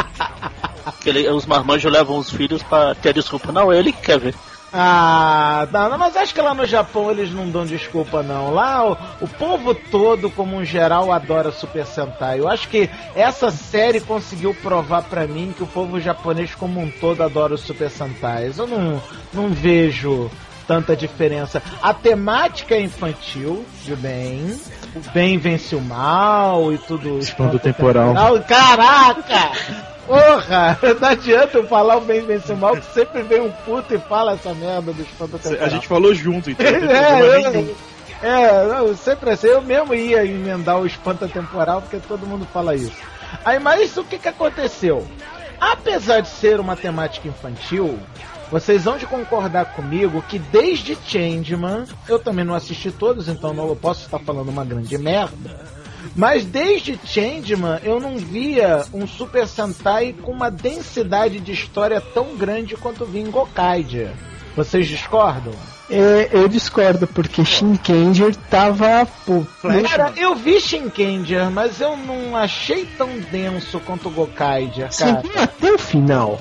Ele, os marmanjos levam os filhos pra ter desculpa. Não, ele que quer ver. Ah, não, mas acho que lá no Japão eles não dão desculpa não. Lá o, o povo todo, como um geral, adora Super Sentai. Eu acho que essa série conseguiu provar pra mim que o povo japonês como um todo adora os Super Sentais. Eu não, não vejo tanta diferença. A temática é infantil, de bem. O bem vence o mal e tudo. Espanto temporal. temporal. Caraca! Porra, não adianta eu falar o bem vence o mal, que sempre vem um puto e fala essa merda do espanto temporal. A gente falou junto, então. é, eu, é, não, sempre assim, eu mesmo ia emendar o espanto temporal, porque todo mundo fala isso. Aí, mas o que que aconteceu? Apesar de ser uma temática infantil, vocês vão de concordar comigo que desde Changeman, eu também não assisti todos, então não eu posso estar falando uma grande merda, Mas desde Changeman eu não via um Super Sentai com uma densidade de história tão grande quanto vi em Gokaiger. Vocês discordam? É, eu discordo, porque Shinkenger tava... Pô, cara, eu vi Shinkenger, mas eu não achei tão denso quanto o Gokaiger, cara. Você viu até o final?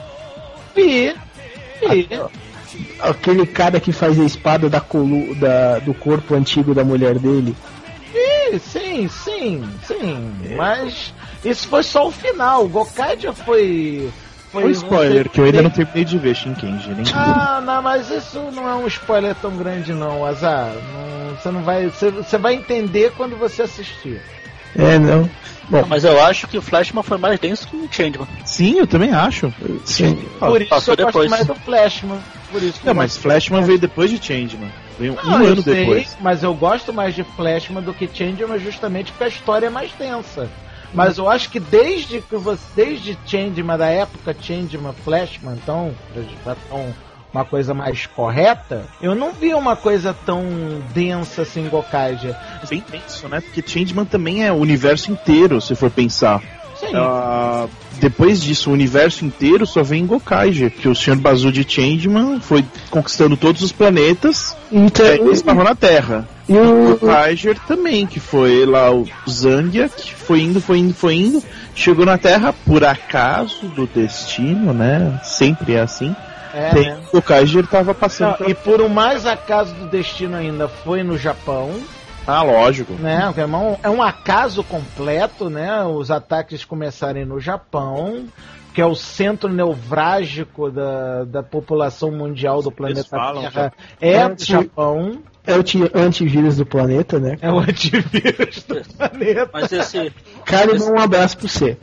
Vi, vi. Aquele cara que faz a espada da colu da, do corpo antigo da mulher dele. Vi, sim, sim, sim. É. Mas isso foi só o final. O Gokaiger foi... Foi um spoiler, que eu ainda não terminei de ver Shinkenger. Nem ah, não, mas isso não é um spoiler tão grande não, Azar. Não, você não vai. Você, você vai entender quando você assistir. É, não. Bom, mas eu acho que o Flashman foi mais denso que o Changeman. Sim, eu também acho. Sim. Por isso Passou eu depois. gosto mais do Flashman. Por isso não, mas Flashman veio depois de Changeman. Veio um não, ano sei, depois. Mas eu gosto mais de Flashman do que Changeman justamente porque a história é mais densa. Mas eu acho que desde que você, desde Changeman, da época Changeman, Flashman, então, então, uma coisa mais correta, eu não vi uma coisa tão densa assim, Gokaiger. Bem denso, né? Porque Changeman também é o universo inteiro, se for pensar. Sim. Uh, depois disso, o universo inteiro só vem em Gokaiger, que o senhor Bazu de Changeman foi conquistando todos os planetas então, e eles estavam na Terra. E o Gokaiger também, que foi lá o Zangia, que foi indo, foi indo, foi indo, chegou na Terra por acaso do destino, né? Sempre é assim. É, Tem, né? O Gokaiger estava passando. Não, e por um mais acaso do destino ainda foi no Japão. Ah, lógico. Né? É um acaso completo, né? Os ataques começarem no Japão, que é o centro nevrálgico da, da população mundial do planeta Terra. É o Japão. É o antivírus do planeta, né? É o antivírus do planeta. Mas esse... Cara, esse... um abraço pra você.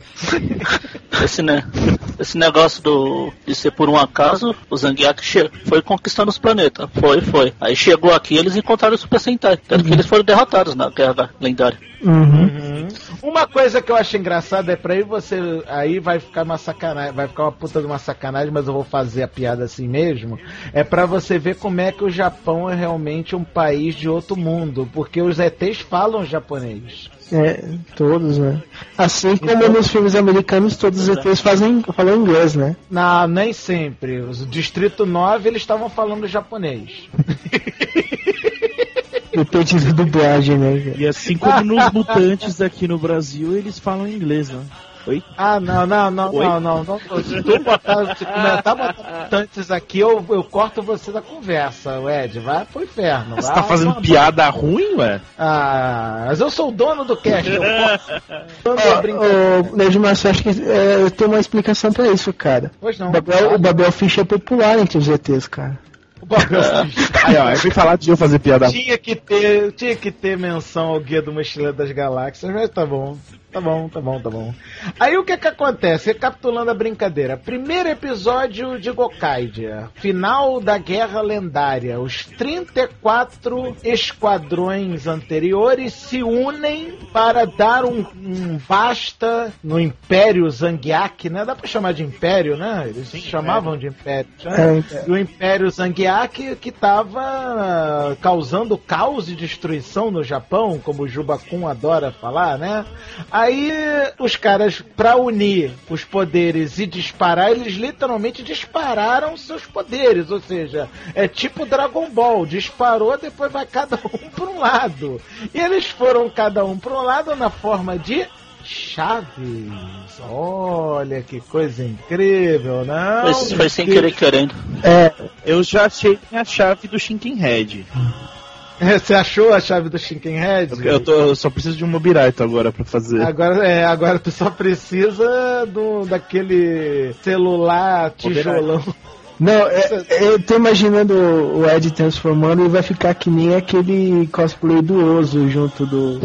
Esse, né, esse negócio do, de ser por um acaso, o Zangiak che- foi conquistando os planetas. Foi, foi. Aí chegou aqui, eles encontraram o Super Sentai. Tanto uhum. que eles foram derrotados na Guerra Lendária. Uhum. Uhum. Uma coisa que eu acho engraçada é pra aí você... Aí vai ficar uma sacanagem, vai ficar uma puta de uma sacanagem, mas eu vou fazer a piada assim mesmo. É pra você ver como é que o Japão é realmente um país de outro mundo, porque os E Tês falam japonês. É, todos, né? Assim como então, nos filmes americanos, todos os E Tês fazem, falam inglês, né? Não, nem sempre. O Distrito nove, eles estavam falando japonês. Depende da dublagem, né? E assim como nos Mutantes aqui no Brasil, eles falam inglês, né? Oi? Ah, não, não, não, Oi? não, não, não. Se tu botar, se comentar botar Mutantes aqui, eu, eu corto você da conversa, Ed. Vai pro inferno. Você tá fazendo piada ruim, ué? Ah, mas eu sou o dono do cast, eu posso. Ô, Nerd Márcio, acho que é, eu tenho uma explicação pra isso, cara. Pois não. O Babel, o Babel Fish é popular entre os E Tês, cara. O Babel Fish. Aí, ó, eu fui falar de eu fazer piada. Tinha que ter, tinha que ter menção ao Guia do Mochileiro das Galáxias, mas tá bom. Tá bom, tá bom, tá bom. Aí o que que acontece? Recapitulando a brincadeira. Primeiro episódio de Gokaiger. Final da Guerra Lendária. Os trinta e quatro esquadrões anteriores se unem para dar um, um basta no Império Zangiak, né? Dá pra chamar de Império, né? Eles Sim, chamavam é. de Império. Né? É, é. O Império Zangiak que tava causando caos e destruição no Japão, como o Juba-kun adora falar, né? Aí os caras, pra unir os poderes e disparar, eles literalmente dispararam seus poderes, ou seja, é tipo Dragon Ball, disparou, depois vai cada um pra um lado. E eles foram cada um pra um lado na forma de chaves. Olha que coisa incrível, não? Foi, foi sem querer querendo. É, eu já achei a chave do Shinkenhead. Você achou a chave do Shinkenhead? Eu, tô, eu só preciso de um Mobiraito agora pra fazer. Agora, é, agora tu só precisa do, daquele celular tijolão. Não, é, eu tô imaginando o Ed transformando e vai ficar que nem aquele cosplay do Ozo junto do...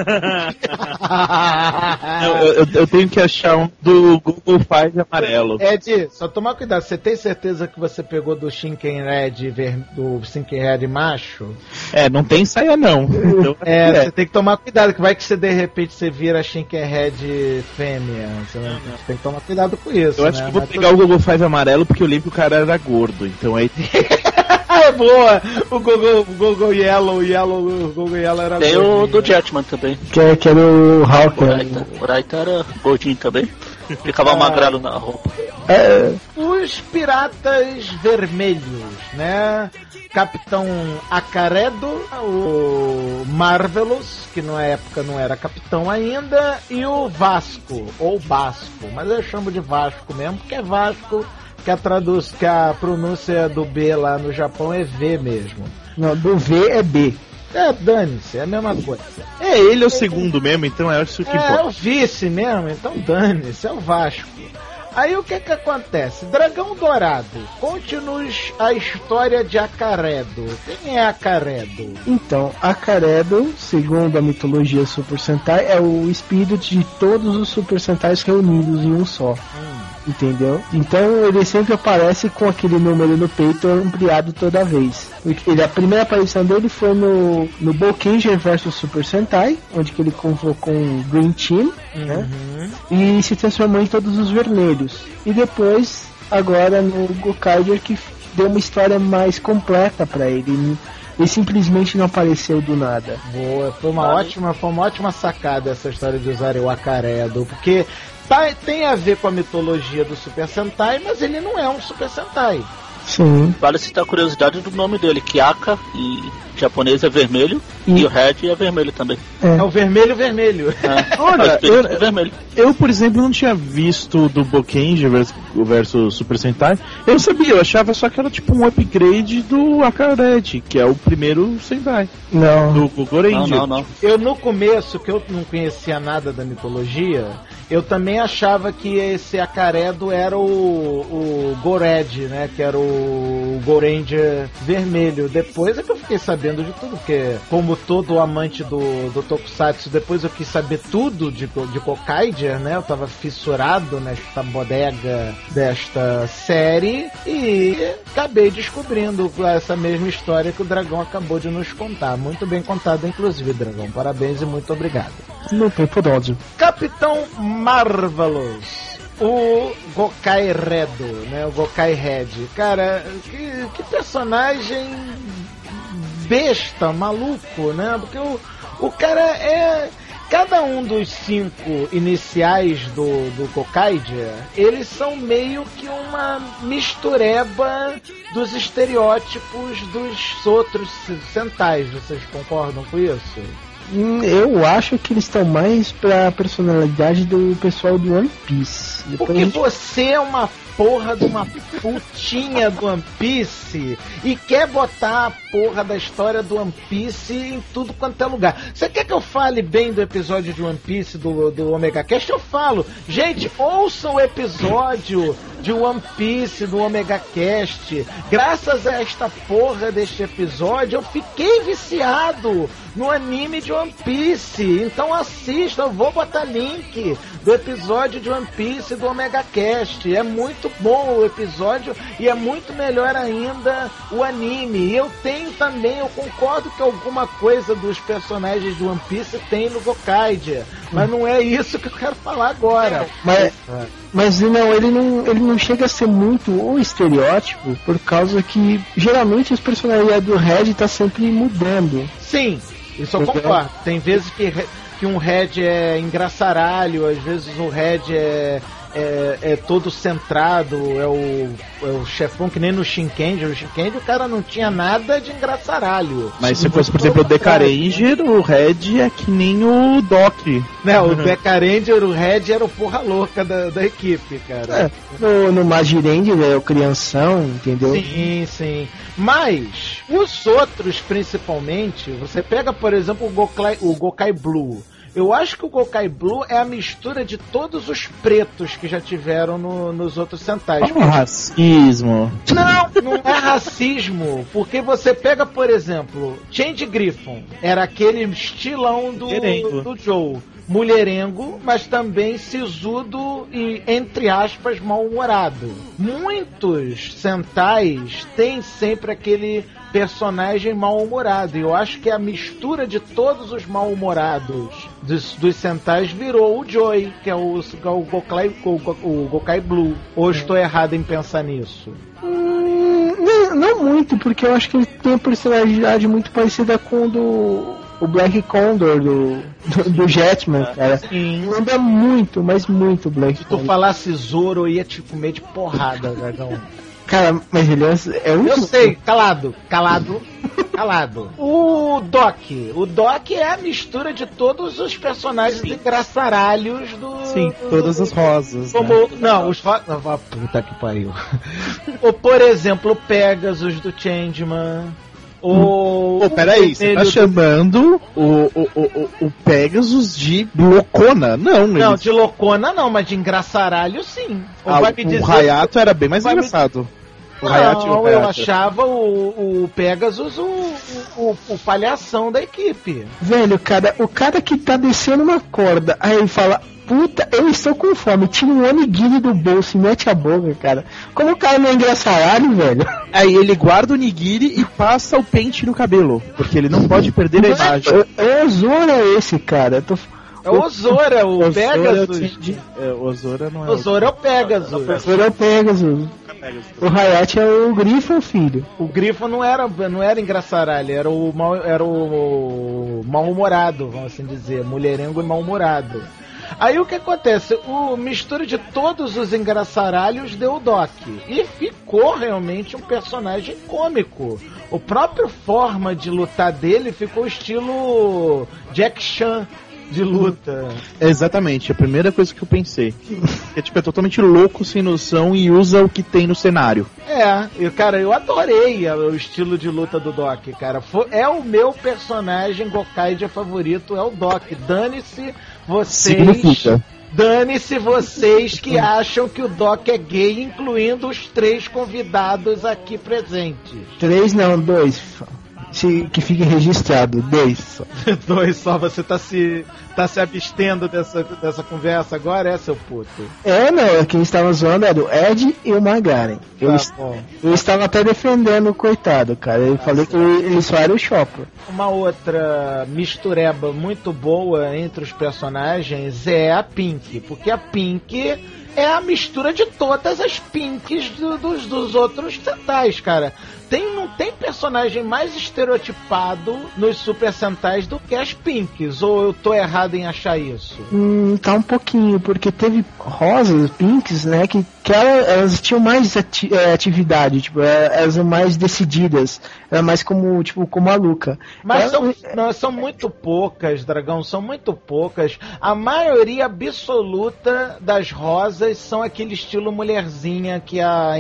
eu, eu, eu tenho que achar um do Google Five amarelo. Ed, só tomar cuidado, você tem certeza que você pegou do Shinkenhead do Shinkenhead macho? É, não tem saia não. Então, é, é, você tem que tomar cuidado, que vai que você de repente você vira Shinkenhead fêmea. Você não, tem que tomar cuidado com isso. Eu acho né? que eu vou Mas pegar tu... o Google Five amarelo porque eu lembro que o cara era gordo, então aí. É boa! O Gogo, o Gogo Yellow, Yellow, o Gogo Yellow era Tem gordinho, o do né? Jetman também. Que, é- que era o Hulk. O Raita, o Raita era gordinho também. Ficava Ah. magrelo na roupa. É, Os Piratas Vermelhos, né? Capitão Acaredo, o Marvelous, que na época não era capitão ainda, e o Vasco, ou Basco, mas eu chamo de Vasco mesmo, porque é Vasco, que a, traduz, que a pronúncia do B lá no Japão é V mesmo. não, do V é B. É, dane-se, é a mesma coisa. É, ele é o segundo mesmo, então é isso que É, é importa. o vice mesmo, então dane-se, é o Vasco. Aí o que que acontece? Dragão Dourado, conte-nos a história de Acaredo. Quem é Acaredo? Então, Acaredo, segundo a mitologia Super Sentai, é o espírito de todos os Super Sentais reunidos em um só. Entendeu? Então ele sempre aparece com aquele número no peito ampliado toda vez. Ele, a primeira aparição dele foi no, no Bokenger versus Super Sentai, onde que ele convocou um Green Team, né? E se transformou em todos os vermelhos. E depois, agora no Gokaiger, que deu uma história mais completa pra ele. Ele simplesmente não apareceu do nada. Boa, foi uma ótima, foi uma ótima sacada essa história de usar o Acaredo, porque tá, tem a ver com a mitologia do Super Sentai, mas ele não é um Super Sentai. Sim. Vale citar a curiosidade do nome dele, que Aka em japonês é vermelho E- e o Red é vermelho também. É o vermelho vermelho. É. Olha, É o espírito eu- vermelho. Eu, por exemplo, não tinha visto do Bokenger versus, versus Super Sentai. Eu não sabia, eu achava só que era tipo um upgrade do Akared, que é o primeiro Sentai. Não. Do Gogoranger. Não, não, não. Eu no começo, que eu não conhecia nada da mitologia, eu também achava que esse Acaredo era o, o Gored, né? Que era o Goranger vermelho. Depois é que eu fiquei sabendo de tudo, porque como todo amante do, do Tokusatsu, depois eu quis saber tudo de, de Gokaiger, né? Eu tava fissurado nesta bodega desta série e acabei descobrindo essa mesma história que o Dragão acabou de nos contar. Muito bem contada, inclusive, Dragão. Parabéns e muito obrigado. Não tem por onde. Capitão Marvelous, o Gokai Redo, né? O Gokai Red. Cara, que, que personagem besta, maluco, né? Porque o, o cara é... Cada um dos cinco iniciais do, do Gokaiger, eles são meio que uma mistureba dos estereótipos dos outros Sentais. Vocês concordam com isso? Hum, Eu acho que eles estão mais pra personalidade do pessoal do One Piece. Depois Porque a gente- você é uma porra de uma putinha do One Piece e quer botar a porra da história do One Piece em tudo quanto é lugar. Você quer que eu fale bem do episódio de One Piece do, do Omega Cast? Eu falo. Gente, ouçam o episódio de One Piece do Omega Cast. Graças a esta porra deste episódio, eu fiquei viciado no anime de One Piece. Então assista, eu vou botar link do episódio de One Piece do Omega Cast. É muito bom o episódio e é muito melhor ainda o anime. E eu tenho também, eu concordo que alguma coisa dos personagens do One Piece tem no Gokaiger, mas não é isso que eu quero falar agora. Mas, mas não, ele não, ele não chega a ser muito o estereótipo, por causa que geralmente as personalidades do Red tá sempre mudando. Sim, isso eu concordo. Tem vezes que, que um Red é engraçaralho, às vezes o Red é, é, é todo centrado, é o, é o chefão, que nem no Shinkendi. O Shinkendi o cara não tinha nada de engraçaralho. Mas se fosse, por exemplo, o Decaranger, o Red é que nem o Doc. Né, o Decaranger, o Red era o porra louca da, da equipe, cara. É, no, no Majirend é o crianção, entendeu? Sim, sim. Mas, os outros, principalmente, você pega, por exemplo, o Gokai, o Gokai Blue. Eu acho que o Gokai Blue é a mistura de todos os pretos que já tiveram no, nos outros Sentais. Oh, racismo. Não, não é racismo. Porque você pega, por exemplo, Change Griffon. Era aquele estilão do, Mulherengo. do Joe. Mulherengo, mas também sisudo e, entre aspas, mal-humorado. Muitos Sentais têm sempre aquele personagem mal-humorado. E eu acho que a mistura de todos os mal-humorados dos, dos Sentais virou o Joy, que é o, o, Gokai, o, o Gokai Blue. Ou estou errado em pensar nisso? Hum, não, não, não muito, porque eu acho que ele tem uma personalidade muito parecida com o do o Black Condor do, do, do Jetman, cara. Sim. Lembra muito, mas muito Black Condor. Se tu falasse Zoro, eu ia te comer de porrada, dragão. Cara, mas ele é um... Eu sei, calado, calado, calado. O Doc, o Doc é a mistura de todos os personagens engraçaralhos do... Sim, todas as rosas. Como, né? não, os... Fa... Ah, puta que pariu. Ou, por exemplo, o Pegasus do Changeman. O... Pô, peraí, você tá chamando o, o, o, o Pegasus de loucona? Não, Não, eles... de loucona não, mas de engraçaralho sim. Ou Ah, vai o me dizer... Hayato era bem mais vai me- engraçado. O Não, Hayato e o eu Hayato. achava o, o Pegasus o, o, o palhação da equipe. Velho, cara, o cara que tá descendo uma corda, aí ele fala, puta, eu estou com fome, tira um onigiri do bolso e mete a boca, cara. Como o cara não é engraçaralho, velho? Aí ele guarda o nigiri e passa o pente no cabelo, porque ele não pode perder a imagem. É o Zora esse, cara. Eu tô... É o Zora, o, O Zora Pegasus. eu tinha- é, o Zora não é O Zora é o Pegasus. O Zora é o Pegasus. O Hayate é o Griffon, filho. O Grifo não era, não era engraçaralho, era o mal, era o mal-humorado, vamos assim dizer, mulherengo e mal-humorado. Aí o que acontece? O mistura de todos os engraçaralhos deu o Doc. E ficou realmente um personagem cômico. O próprio forma de lutar dele ficou estilo Jack Chan de luta. Exatamente, a primeira coisa que eu pensei. É tipo, é totalmente louco, sem noção e usa o que tem no cenário. É, e cara, eu adorei a- o estilo de luta do Doc, cara. Fo- é o meu personagem Gokaidia favorito, é o Doc. Dane-se vocês. Significa. Dane-se vocês que acham que o Doc é gay, incluindo os três convidados aqui presentes. Três não, dois. Se, que fique registrado, dois só. Dois só, você tá se, tá se abstendo dessa, dessa conversa agora, é, seu puto? É, não, quem estava zoando era o Ed e o Magaren. Eu, Tá est- bom. eu estava até defendendo o coitado, cara. Eu falei que ele, ele só era o Chopper. Uma outra mistureba muito boa entre os personagens é a Pink, porque a Pink é a mistura de todas as Pinks do- dos, dos outros Sentais, cara. Tem, não tem personagem mais estereotipado nos Super Sentais do que as Pinks, ou eu tô errado em achar isso? Hum, tá um pouquinho, porque teve rosas, pinks, né, que, que ela- elas tinham mais ati- eh, atividade, tipo, eh, elas eram mais decididas, era mais como, tipo, como a Luca. Mas Ela- são, não, são muito poucas, Dragão, são muito poucas. A maioria absoluta das rosas são aquele estilo mulherzinha que a,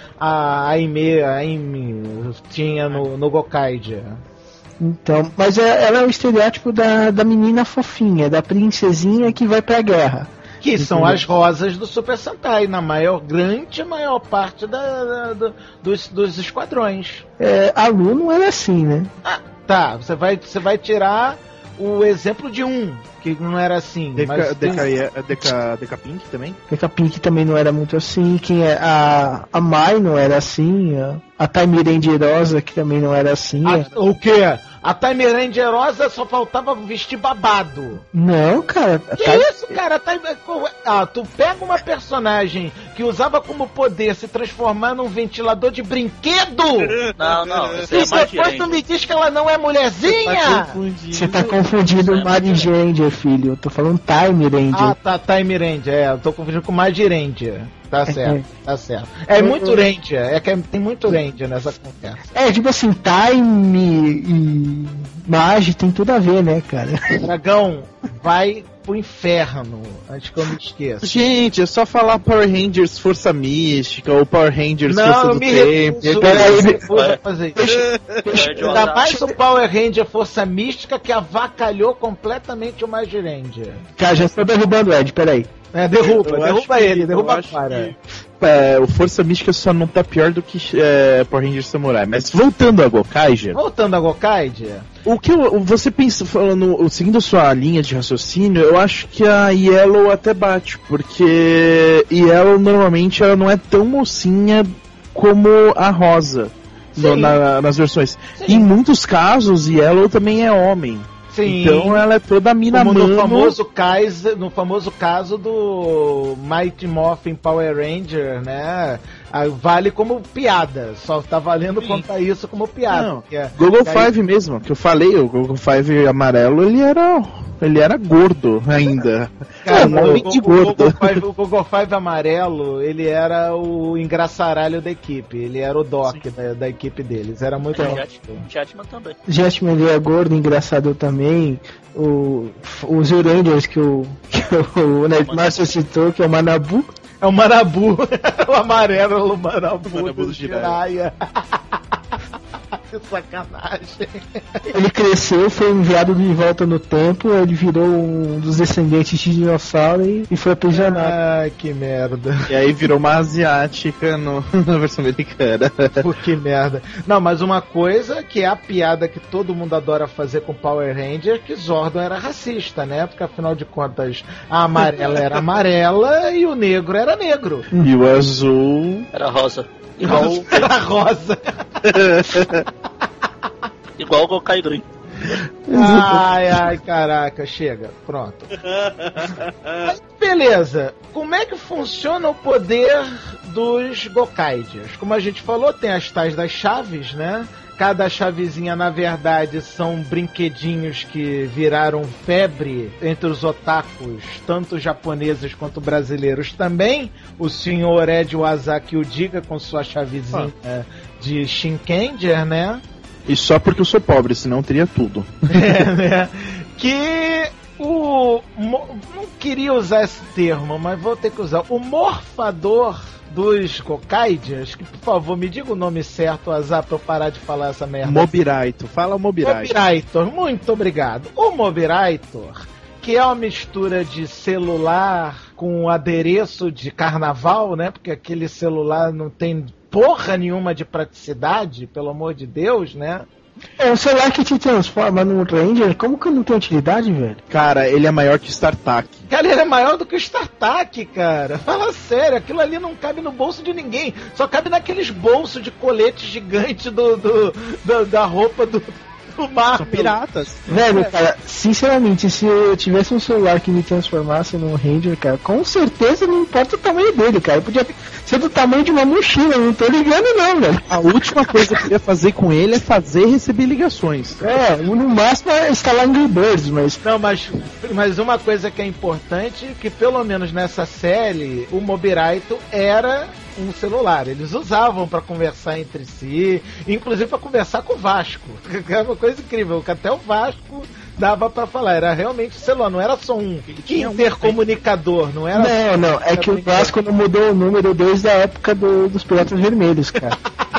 a Aime, a Aime tinha no, no Gokaidia. Então, mas é- ela é o estereótipo da, da menina fofinha, da princesinha que vai pra guerra. Que são Entendeu? as rosas do Super Sentai, na maior, grande maior parte da, da- do- dos, dos esquadrões. É, a Lu não era assim, né? Ah, tá, você vai, você vai tirar o exemplo de um, que não era assim. Deca, mas tem- Deca, Deca, Deca Pink também? Porque a Pink também não era muito assim, quem é, a, a Mai não era assim, a, a Time Rangerosa que também não era assim. A- o quê? A Time Rangerosa só faltava vestir babado. Não, cara. a Que Time- isso, cara? Tá- Ah, tu pega uma personagem que usava como poder se transformar num ventilador de brinquedo Não, não, isso e é mais depois tu me diz que ela não é mulherzinha? Você tá confundindo Mari Ranger, filho. Eu tô falando Time Ranger. Ah, tá, Time Ranger, é, eu tô confundindo com Mad Ranger. Tá certo, tá certo. É Eu- muito Ranger, é que tem muito Ranger nessa conversa. É, tipo assim, Time e Magi tem tudo a ver, né, cara? Dragão, vai pro inferno, antes que eu me esqueça. Gente, é só falar Power Rangers Força Mística ou Power Rangers Força Não, eu do me Tempo. recuso, Peraí, eu me recuso a fazer isso. Perde o Ainda azar. mais o Power Ranger Força Mística que avacalhou completamente o Mad Ranger. Cara, já estou derrubando o Ed, peraí. É, derruba, Eu derruba acho que- ele, derruba eu a acho cara. É, o Força Mística só não tá pior do que é, Power Rangers Samurai. Mas voltando a Gokaiger, Voltando a Gokaid, o que eu- você pensa, falando, seguindo a sua linha de raciocínio, eu acho que a Yellow até bate, porque Yellow normalmente ela não é tão mocinha como a Rosa no- Sim. na- nas versões. Sim. Em muitos casos, Yellow também é homem. Sim. Então ela é toda mina Como no mano. famoso, caso, no famoso caso do Mighty Morphin Power Ranger, né? Ah, vale como piada, só tá valendo contar isso como piada. Não, é, Google aí... Five mesmo, que eu falei, o Google Five amarelo, ele era, ele era gordo ainda. Cara, um homem de o, gordo. O Google, Five, o Google Five amarelo, ele era o engraçaralho da equipe, ele era o doc da, da equipe deles, era muito bom. Jetman também. Jetman, ele é gordo, engraçado também. O, os Rangers que o, que o Nerdmaster citou, que é o Manabu. É o Manabu, o amarelo, o Manabu, o Manabu do Jiraiya. Que sacanagem. Ele cresceu, foi enviado de volta no tempo, ele virou um dos descendentes de dinossauro e, e foi aprisionado. Ai, que merda. E aí virou uma asiática no, na versão americana. Pô, que merda. Não, mas uma coisa que é a piada que todo mundo adora fazer com Power Ranger, que Zordon era racista, né? Porque afinal de contas, a amarela era amarela e o negro era negro. E o azul era rosa. Igual o... Era rosa. Igual o Gokai Green. Ai, ai, caraca, chega. Pronto. Mas, beleza. Como é que funciona o poder dos Gokaiders? Como a gente falou, tem as tais das chaves, né? Cada chavezinha, na verdade, são brinquedinhos que viraram febre entre os otakus, tanto japoneses quanto brasileiros também. O senhor Ed Wazaki o diga com sua chavezinha ah. de Shinkenger, né? E só porque eu sou pobre, senão teria tudo. É, né? Que o... Não queria usar esse termo, mas vou ter que usar. O morfador dos Gokaiders, que por favor me diga o nome certo, Azar, pra eu parar de falar essa merda. Mobiraitor, fala Mobiraitor. Mobiraitor, muito obrigado. O Mobiraitor, que é uma mistura de celular com adereço de carnaval, né? Porque aquele celular não tem porra nenhuma de praticidade, pelo amor de Deus, né? É um celular que te transforma num Ranger, como que não tem utilidade, velho? Cara, ele é maior que o StarTAC. Cara, ele é maior do que o StarTAC, cara. Fala sério, aquilo ali não cabe no bolso de ninguém. Só cabe naqueles bolsos de colete gigante do, do, do da roupa do... São piratas. Velho, é. cara, sinceramente, se eu tivesse um celular que me transformasse num Ranger, cara, com certeza não importa o tamanho dele, cara. Eu podia ser do tamanho de uma mochila, não tô ligando não, velho. A última coisa que eu ia fazer com ele é fazer e receber ligações. É, no máximo é instalar Angry Birds, mas... Não, mas, mas uma coisa que é importante, que pelo menos nessa série, o Mobiraito era um celular. Eles usavam para conversar entre si, inclusive para conversar com o Vasco. É uma coisa incrível, que até o Vasco dava para falar. Era realmente celular, não era só um intercomunicador, não era... Não, não, é que o Vasco não mudou o número desde a época do, dos Piratas Vermelhos, cara.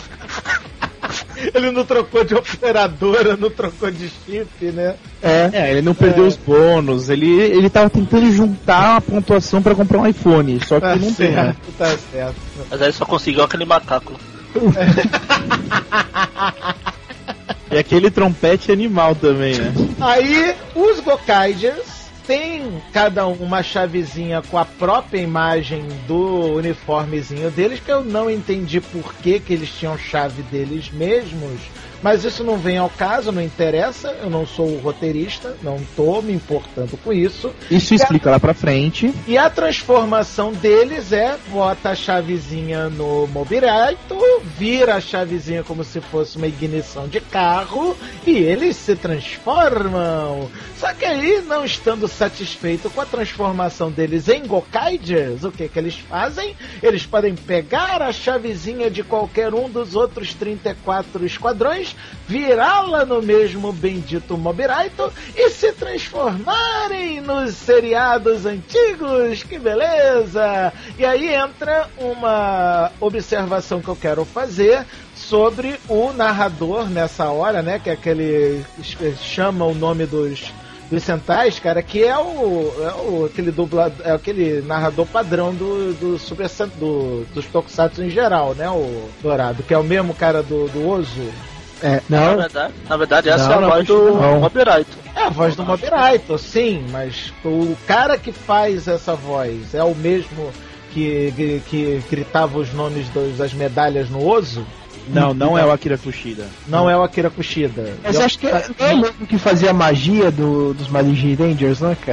Ele não trocou de operadora, não trocou de chip, né? É, é ele não perdeu é. os bônus, ele, ele tava tentando juntar a pontuação pra comprar um iPhone, só que tá não tem. Né? Tá certo. Mas aí só conseguiu aquele macaco. E aquele trompete animal também, né? Aí, os Gokaiders tem cada um uma chavezinha com a própria imagem do uniformezinho deles, que eu não entendi por que, que eles tinham chave deles mesmos, mas isso não vem ao caso, não interessa, eu não sou o roteirista, não tô me importando com isso. Isso explica lá pra frente. E a transformação deles é, bota a chavezinha no Mobiraito, vira a chavezinha como se fosse uma ignição de carro, e eles se transformam. Só que aí, não estando satisfeito com a transformação deles em Gokaiders, o que que eles fazem? Eles podem pegar a chavezinha de qualquer um dos outros trinta e quatro esquadrões, virá-la no mesmo bendito Mobiraito e se transformarem nos seriados antigos. Que beleza! E aí entra uma observação que eu quero fazer sobre o narrador nessa hora, né? Que é aquele... chama o nome dos... dos Sentais, cara, que é o, é o aquele dublador, é aquele narrador padrão do, do Super do, dos Tokusatsu em geral, né, o Dourado, que é o mesmo cara do, do Ozu. É, não. Na verdade, na verdade essa não, é a voz do Mobiraito. É a voz do Mobiraito, sim, mas o cara que faz essa voz é o mesmo que, que, que gritava os nomes dos, das medalhas no Ozu? Não, não é o Akira Kushida. Não é o Akira Kushida. Mas eu acho que é, não é o mesmo que fazia a magia do, dos Marinji Rangers, né, cara?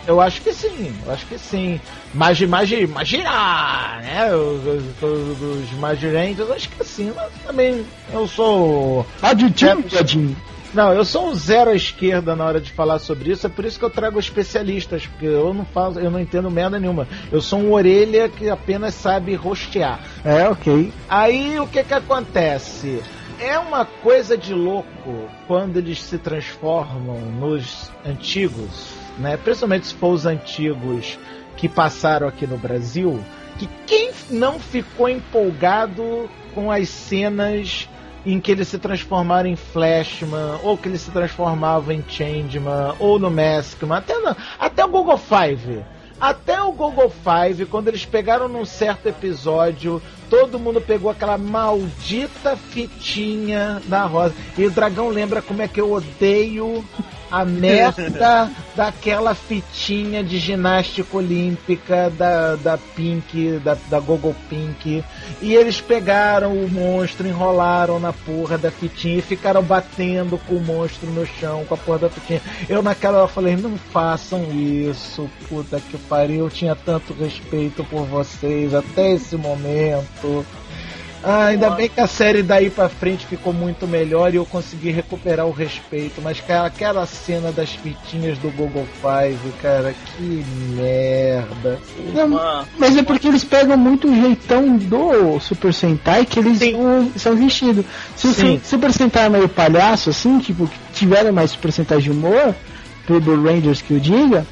Eu acho que sim, eu acho que sim. Magi, Magi, Magira, né? Os, os, os Magi Rangers, eu acho que sim, mas também eu sou... Aditivo, Jadinho. Não, eu sou um zero à esquerda na hora de falar sobre isso, é por isso que eu trago especialistas, porque eu não faço, eu não entendo merda nenhuma. Eu sou um orelha que apenas sabe rostear. É, ok. Aí o que que acontece? É uma coisa de louco quando eles se transformam nos antigos, né? Principalmente se for os antigos que passaram aqui no Brasil, que quem não ficou empolgado com as cenas em que eles se transformaram em Flashman, ou que eles se transformavam em Changeman, ou no Maskman, até, no, até o Google Five. Até o Google Five, quando eles pegaram num certo episódio, todo mundo pegou aquela maldita fitinha da Rosa. E o Dragão lembra como é que eu odeio a merda daquela fitinha de ginástica olímpica da, da Pink, da, da Gogo Pink. E eles pegaram o monstro, enrolaram na porra da fitinha e ficaram batendo com o monstro no chão com a porra da fitinha. Eu naquela hora falei, não façam isso, puta que pariu, eu tinha tanto respeito por vocês até esse momento. Ah, ainda bem que a série daí pra frente ficou muito melhor e eu consegui recuperar o respeito. Mas, cara, aquela cena das fitinhas do Google Five, cara, que merda. Não, mas é porque eles pegam muito o jeitão do Super Sentai que eles são, são vestidos. Se o Super Sentai é meio palhaço, assim, tipo, que tiveram mais Super Sentai de humor, Turbo Rangers que eu diga.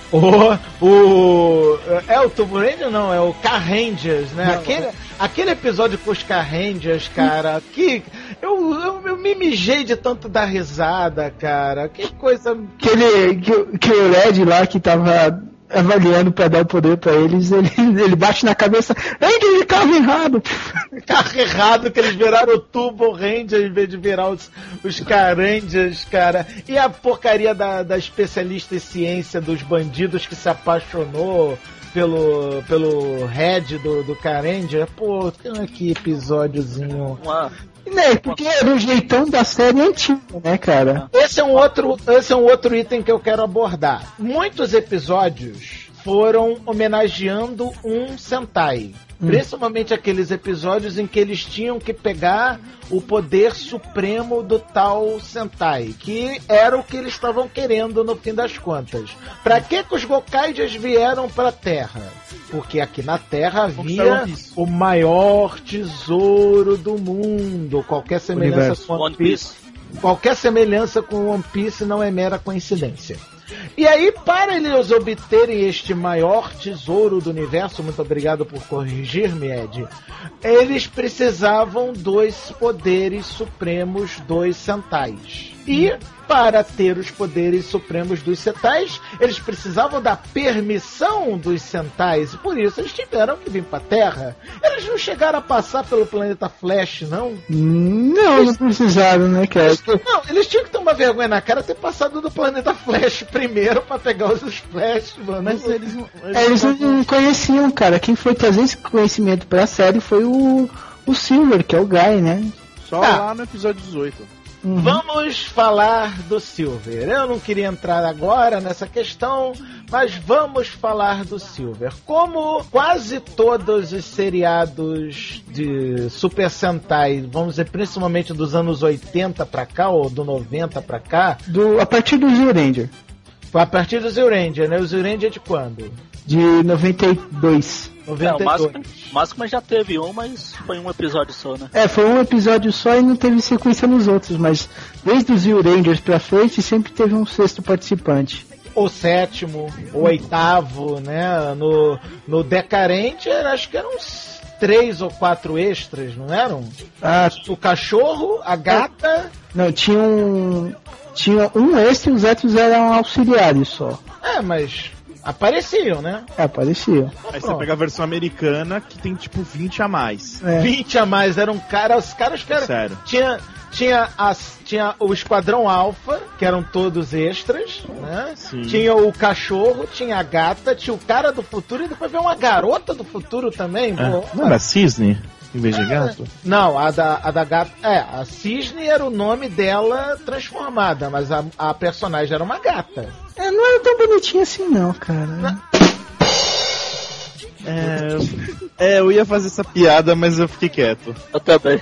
O, o, é o Turbo Ranger? Não, é o Car Rangers, né? Não, aquele, aquele episódio com os Car Rangers, cara, que eu, eu, eu me mijei de tanto dar risada, cara. Que coisa. Aquele, que, que o Red lá que tava avaliando pra dar o poder pra eles, ele, ele bate na cabeça, é que ele carro errado. Carro errado, que eles viraram o Turbo Ranger em vez de virar os, os Car Rangers, cara. E a porcaria da, da especialista em ciência dos bandidos que se apaixonou pelo, pelo head do, do Car Ranger. Pô, que episódiozinho. Né, porque era o jeitão da série antiga, né, cara? Esse é um outro, esse é um outro item que eu quero abordar. Muitos episódios foram homenageando um Sentai. Hum. Principalmente aqueles episódios em que eles tinham que pegar o poder supremo do tal Sentai, que era o que eles estavam querendo no fim das contas. Pra que que os Gokaiders vieram pra Terra? Porque aqui na Terra havia o maior tesouro do mundo. Qualquer semelhança Universo. com One Piece, qualquer semelhança com One Piece não é mera coincidência. E aí, para eles obterem este maior tesouro do universo, muito obrigado por corrigir-me, Ed, eles precisavam dos poderes supremos dos Sentais. E, para ter os poderes supremos dos Sentais, eles precisavam da permissão dos Sentais, e por isso eles tiveram que vir para a Terra. Eles não chegaram a passar pelo planeta Flash, não? Não, eles não precisaram, né, cara? Eles, não, eles tinham que ter uma vergonha na cara ter passado do planeta Flash primeiro para pegar os Flash, mano. Mas eles, eles, eles não conheciam, cara. Quem foi trazer esse conhecimento para a série foi o, o Silver, que é o Guy, né? Só tá. Lá no episódio dezoito. Uhum. Vamos falar do Silver. Eu não queria entrar agora nessa questão, mas vamos falar do Silver. Como quase todos os seriados de Super Sentai, vamos dizer, principalmente dos anos oitenta pra cá, ou do noventa pra cá... Do, a partir do Zyuranger. A partir do Zyuranger, né? O Zyuranger é de quando? De noventa e dois. noventa e dois. É, o Máximo já teve um, mas foi um episódio só, né? É, foi um episódio só e não teve sequência nos outros, mas desde os Zyurangers pra frente sempre teve um sexto participante. O sétimo, o oitavo, né? No, no Decarente, acho que eram uns três ou quatro extras, não eram? Ah, o cachorro, a gata... Não, tinha um... Tinha um extra e os outros eram auxiliares só. É, mas... Apareciam, né? É, apareciam. Aí você pega a versão americana que tem tipo vinte a mais. É. vinte a mais, eram cara, os caras que eram. Sério. Tinha, tinha, as, tinha o Esquadrão Alpha, que eram todos extras, né? Sim. Tinha o cachorro, tinha a gata, tinha o cara do futuro e depois veio uma garota do futuro também. É. Pô, não era Cisne? em vez de gato? Não, a da, a da gata. É, a Cisne era o nome dela transformada, mas a, a personagem era uma gata. É, não era tão bonitinha assim, não, cara. Não. É, é, eu ia fazer essa piada, mas eu fiquei quieto. Eu também.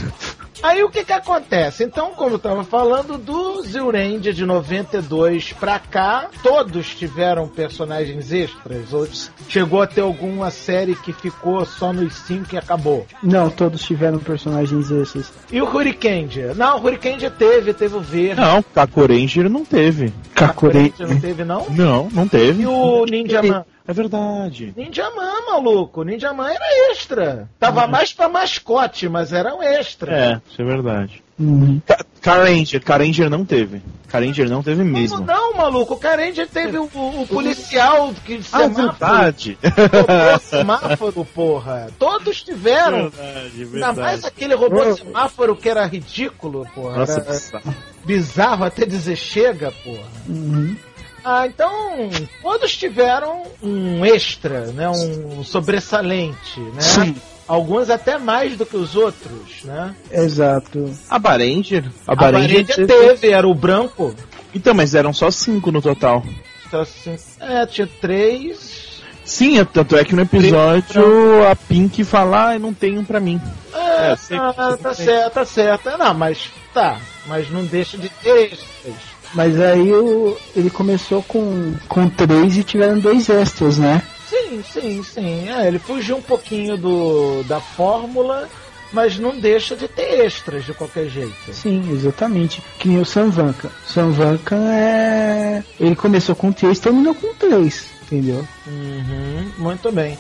Aí o que que acontece? Então, como eu tava falando, do Zyuranger de noventa e dois pra cá, todos tiveram personagens extras? Ou chegou a ter alguma série que ficou só nos cinco e acabou? Não, todos tiveram personagens extras. E o Hurricaneer? Não, o Hurricaneer teve, teve o verde. Não, Kakoranger não teve. Kakoranger não teve, não? Não, não teve. E o Ninja Man? É verdade. Ninja Man, maluco. Ninja Man era extra. Tava uhum. mais pra mascote, mas era um extra. É, isso é verdade. Uhum. Karanger, Karanger não teve. Karanger não teve mesmo. Como não, maluco? O Karanger teve o, o, o policial que ah, semáforo. verdade. Robô semáforo, porra. Todos tiveram. Verdade, verdade. Ainda mais aquele robô semáforo que era ridículo, porra. Nossa, era bizarro. bizarro até dizer chega, porra. Uhum. Ah, então todos tiveram um extra, né? Um sobressalente, né? Sim. Alguns até mais do que os outros, né? Exato. A Baranger? A Baranger teve... teve, era o branco. Então, mas eram só cinco no total. Só cinco. É, tinha três. Sim, tanto é que no episódio a Pink fala, ah, não tem um pra mim. É, é ah, tá certo, tá certo. Não, mas tá, mas não deixa de ter extras. Mas aí o, ele começou com, com três e tiveram dois extras, né? Sim, sim, sim. É, ele fugiu um pouquinho do, da fórmula, mas não deixa de ter extras de qualquer jeito. Sim, exatamente. Que nem o Sam Vanka. Sam Vanka é... ele começou com três e terminou com três, entendeu? Uhum, muito bem.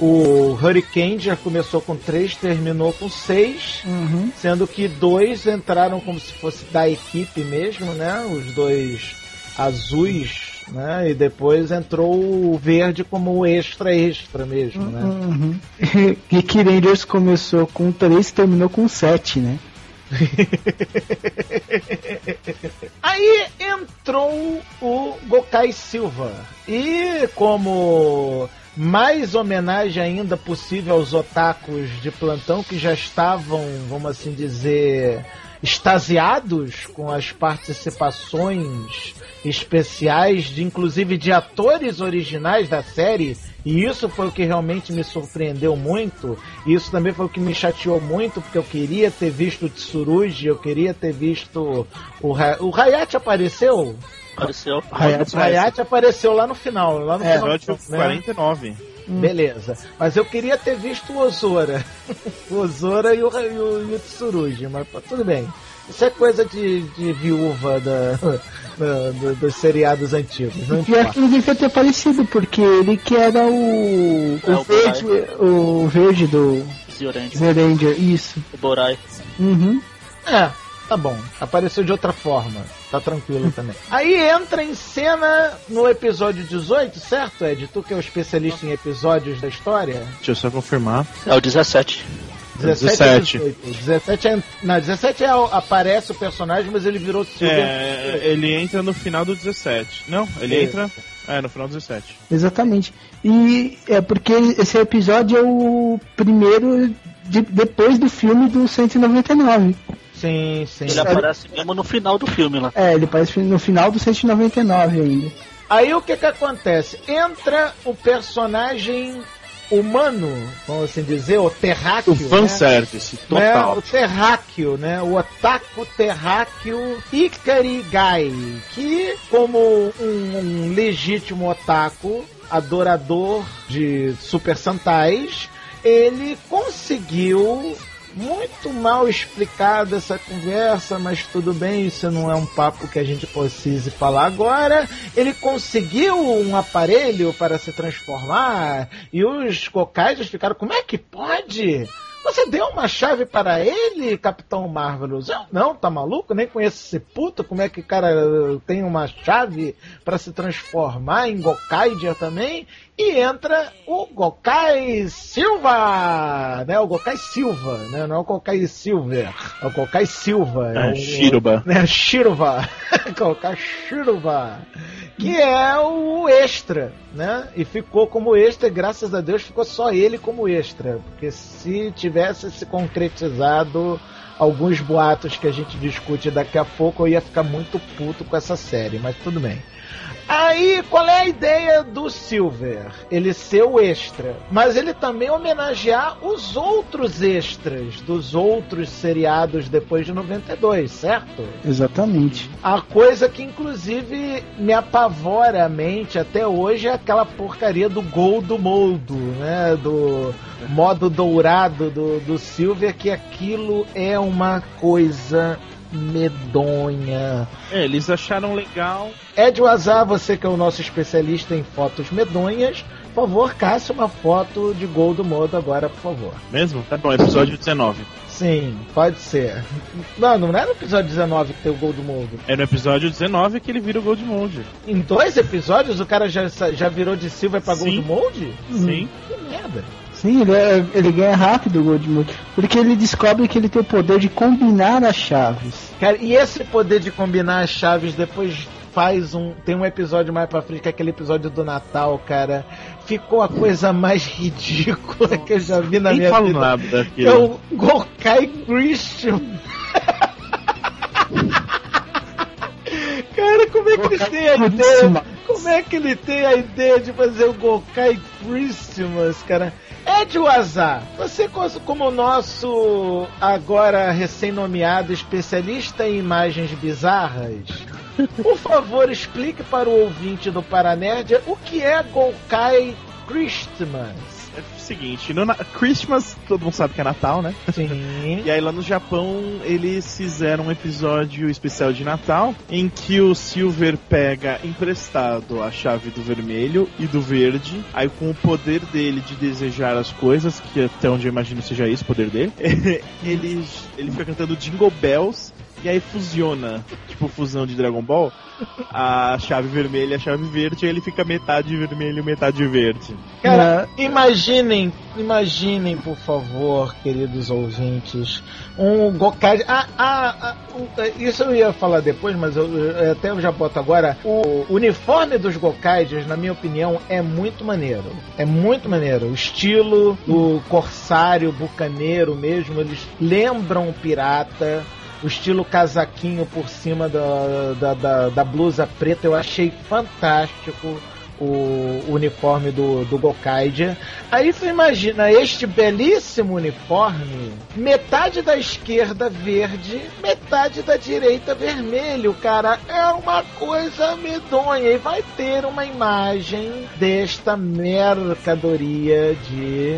O Hurricane já começou com três, terminou com seis, uhum. sendo que dois entraram como se fosse da equipe mesmo, né? Os dois azuis, né? E depois entrou o verde como extra extra mesmo, né? Uhum. E Geek Rangers começou com três e terminou com sete, né? Aí entrou o Gokai Silva. E como mais homenagem ainda possível aos otakus de plantão que já estavam, vamos assim dizer, extasiados com as participações especiais, de inclusive de atores originais da série, e isso foi o que realmente me surpreendeu muito, e isso também foi o que me chateou muito, porque eu queria ter visto o Tsurugi, eu queria ter visto o, Ra- o Hayate apareceu? Apareceu. O Hayate apareceu lá no final, lá no é, final, episódio né? quarenta e nove. Hum. Beleza, mas eu queria ter visto o Ozora o Ozora e o, e o, e o Tsurugi, mas tudo bem. Isso é coisa de, de viúva da, da, da, dos seriados antigos. Não e aqui ele devia ter aparecido, porque ele que era o. É, o, o verde, o verde do. Zyuranger. Isso. O Borai. Uhum. É, tá bom. Apareceu de outra forma. Tá tranquilo também. Aí entra em cena no episódio dezoito, certo, Ed? Tu que é o especialista em episódios da história? Deixa eu só confirmar. É o dezessete. dezessete. dezessete é, não, dezessete é, aparece o personagem, mas ele virou Silver. É, ele entra no final do dezessete. Não, ele é. entra é, no final do dezessete. Exatamente. E é porque esse episódio é o primeiro de, depois do filme do cento e noventa e nove. Sim, sim. Ele aparece mesmo no final do filme lá. É, ele aparece no final do cento e noventa e nove ainda. Aí o que que acontece? Entra o personagem humano, vamos assim dizer, o terráqueo. O fanservice, né? Total. Né? O terráqueo, né? O otaku terráqueo Ikarigai, que como um, um legítimo otaku, adorador de Super Sentais, ele conseguiu, muito mal explicada essa conversa, mas tudo bem, isso não é um papo que a gente precise falar agora. Ele conseguiu um aparelho para se transformar e os Gokaidos ficaram, como é que pode? Você deu uma chave para ele, Capitão Marvelous? Eu não, tá maluco? Nem conheço esse puto. Como é que o cara tem uma chave para se transformar em Gokaider também? E entra o Gokai Silva, né? O Gokai Silva, né? Não é o Gokai Silver. É o Gokai Silva. É, é o Shiruba. É, Shiruba. Gokai Shiruba. Que é o extra, né? E ficou como extra, graças a Deus ficou só ele como extra. Porque se tivesse se concretizado alguns boatos que a gente discute daqui a pouco, eu ia ficar muito puto com essa série, mas tudo bem. Aí, qual é a ideia do Silver? Ele ser o extra, mas ele também homenagear os outros extras dos outros seriados depois de noventa e dois, certo? Exatamente. A coisa que inclusive me apavora a mente até hoje é aquela porcaria do gol do moldo, né? Do modo dourado do, do Silver, que aquilo é uma coisa medonha. É, eles acharam legal. Ed Wazar, você que é o nosso especialista em fotos medonhas, por favor, caça uma foto de gol do modo agora, por favor. Mesmo? Tá bom, episódio dezenove. Sim, pode ser. Não, não é no episódio dezenove que tem o gol do molde. É no episódio dezenove que ele vira o gol de molde. Em dois episódios o cara já, já virou de Silva pra gol Sim. do molde? Sim. Que merda. Sim, ele, é, ele ganha rápido o Goldmund, porque ele descobre que ele tem o poder de combinar as chaves. Cara, e esse poder de combinar as chaves depois faz um... Tem um episódio mais pra frente, que é aquele episódio do Natal, cara. Ficou a coisa mais ridícula que eu já vi na Nem minha falo vida. nada daquilo. É o Gokai Christian. Cara, como é que ele tem a ideia? Como é que ele tem a ideia de fazer o Gokai Christmas, cara? Ed Wazar, você como nosso agora recém-nomeado especialista em imagens bizarras, por favor, explique para o ouvinte do Paranerd o que é Gokai Christmas. É o seguinte, no na- Christmas, todo mundo sabe que é Natal, né? Sim. E aí lá no Japão eles fizeram um episódio especial de Natal em que o Silver pega emprestado a chave do vermelho e do verde. Aí com o poder dele de desejar as coisas, que até onde eu imagino seja isso o poder dele, ele, ele fica cantando Jingle Bells. E aí fusiona, tipo fusão de Dragon Ball, a chave vermelha e a chave verde, e ele fica metade vermelho e metade verde. Cara, imaginem, imaginem, por favor, queridos ouvintes, um Gokai... Ah, ah, ah, isso eu ia falar depois, mas eu, eu até eu já boto agora. O uniforme dos Gokaiders, na minha opinião, é muito maneiro. É muito maneiro. O estilo do corsário, bucaneiro mesmo, eles lembram o pirata. O estilo casaquinho por cima da, da, da, da blusa preta, eu achei fantástico o uniforme do, do Gokaiger. Aí você imagina este belíssimo uniforme, metade da esquerda verde, metade da direita vermelho, cara. É uma coisa medonha. E vai ter uma imagem desta mercadoria de,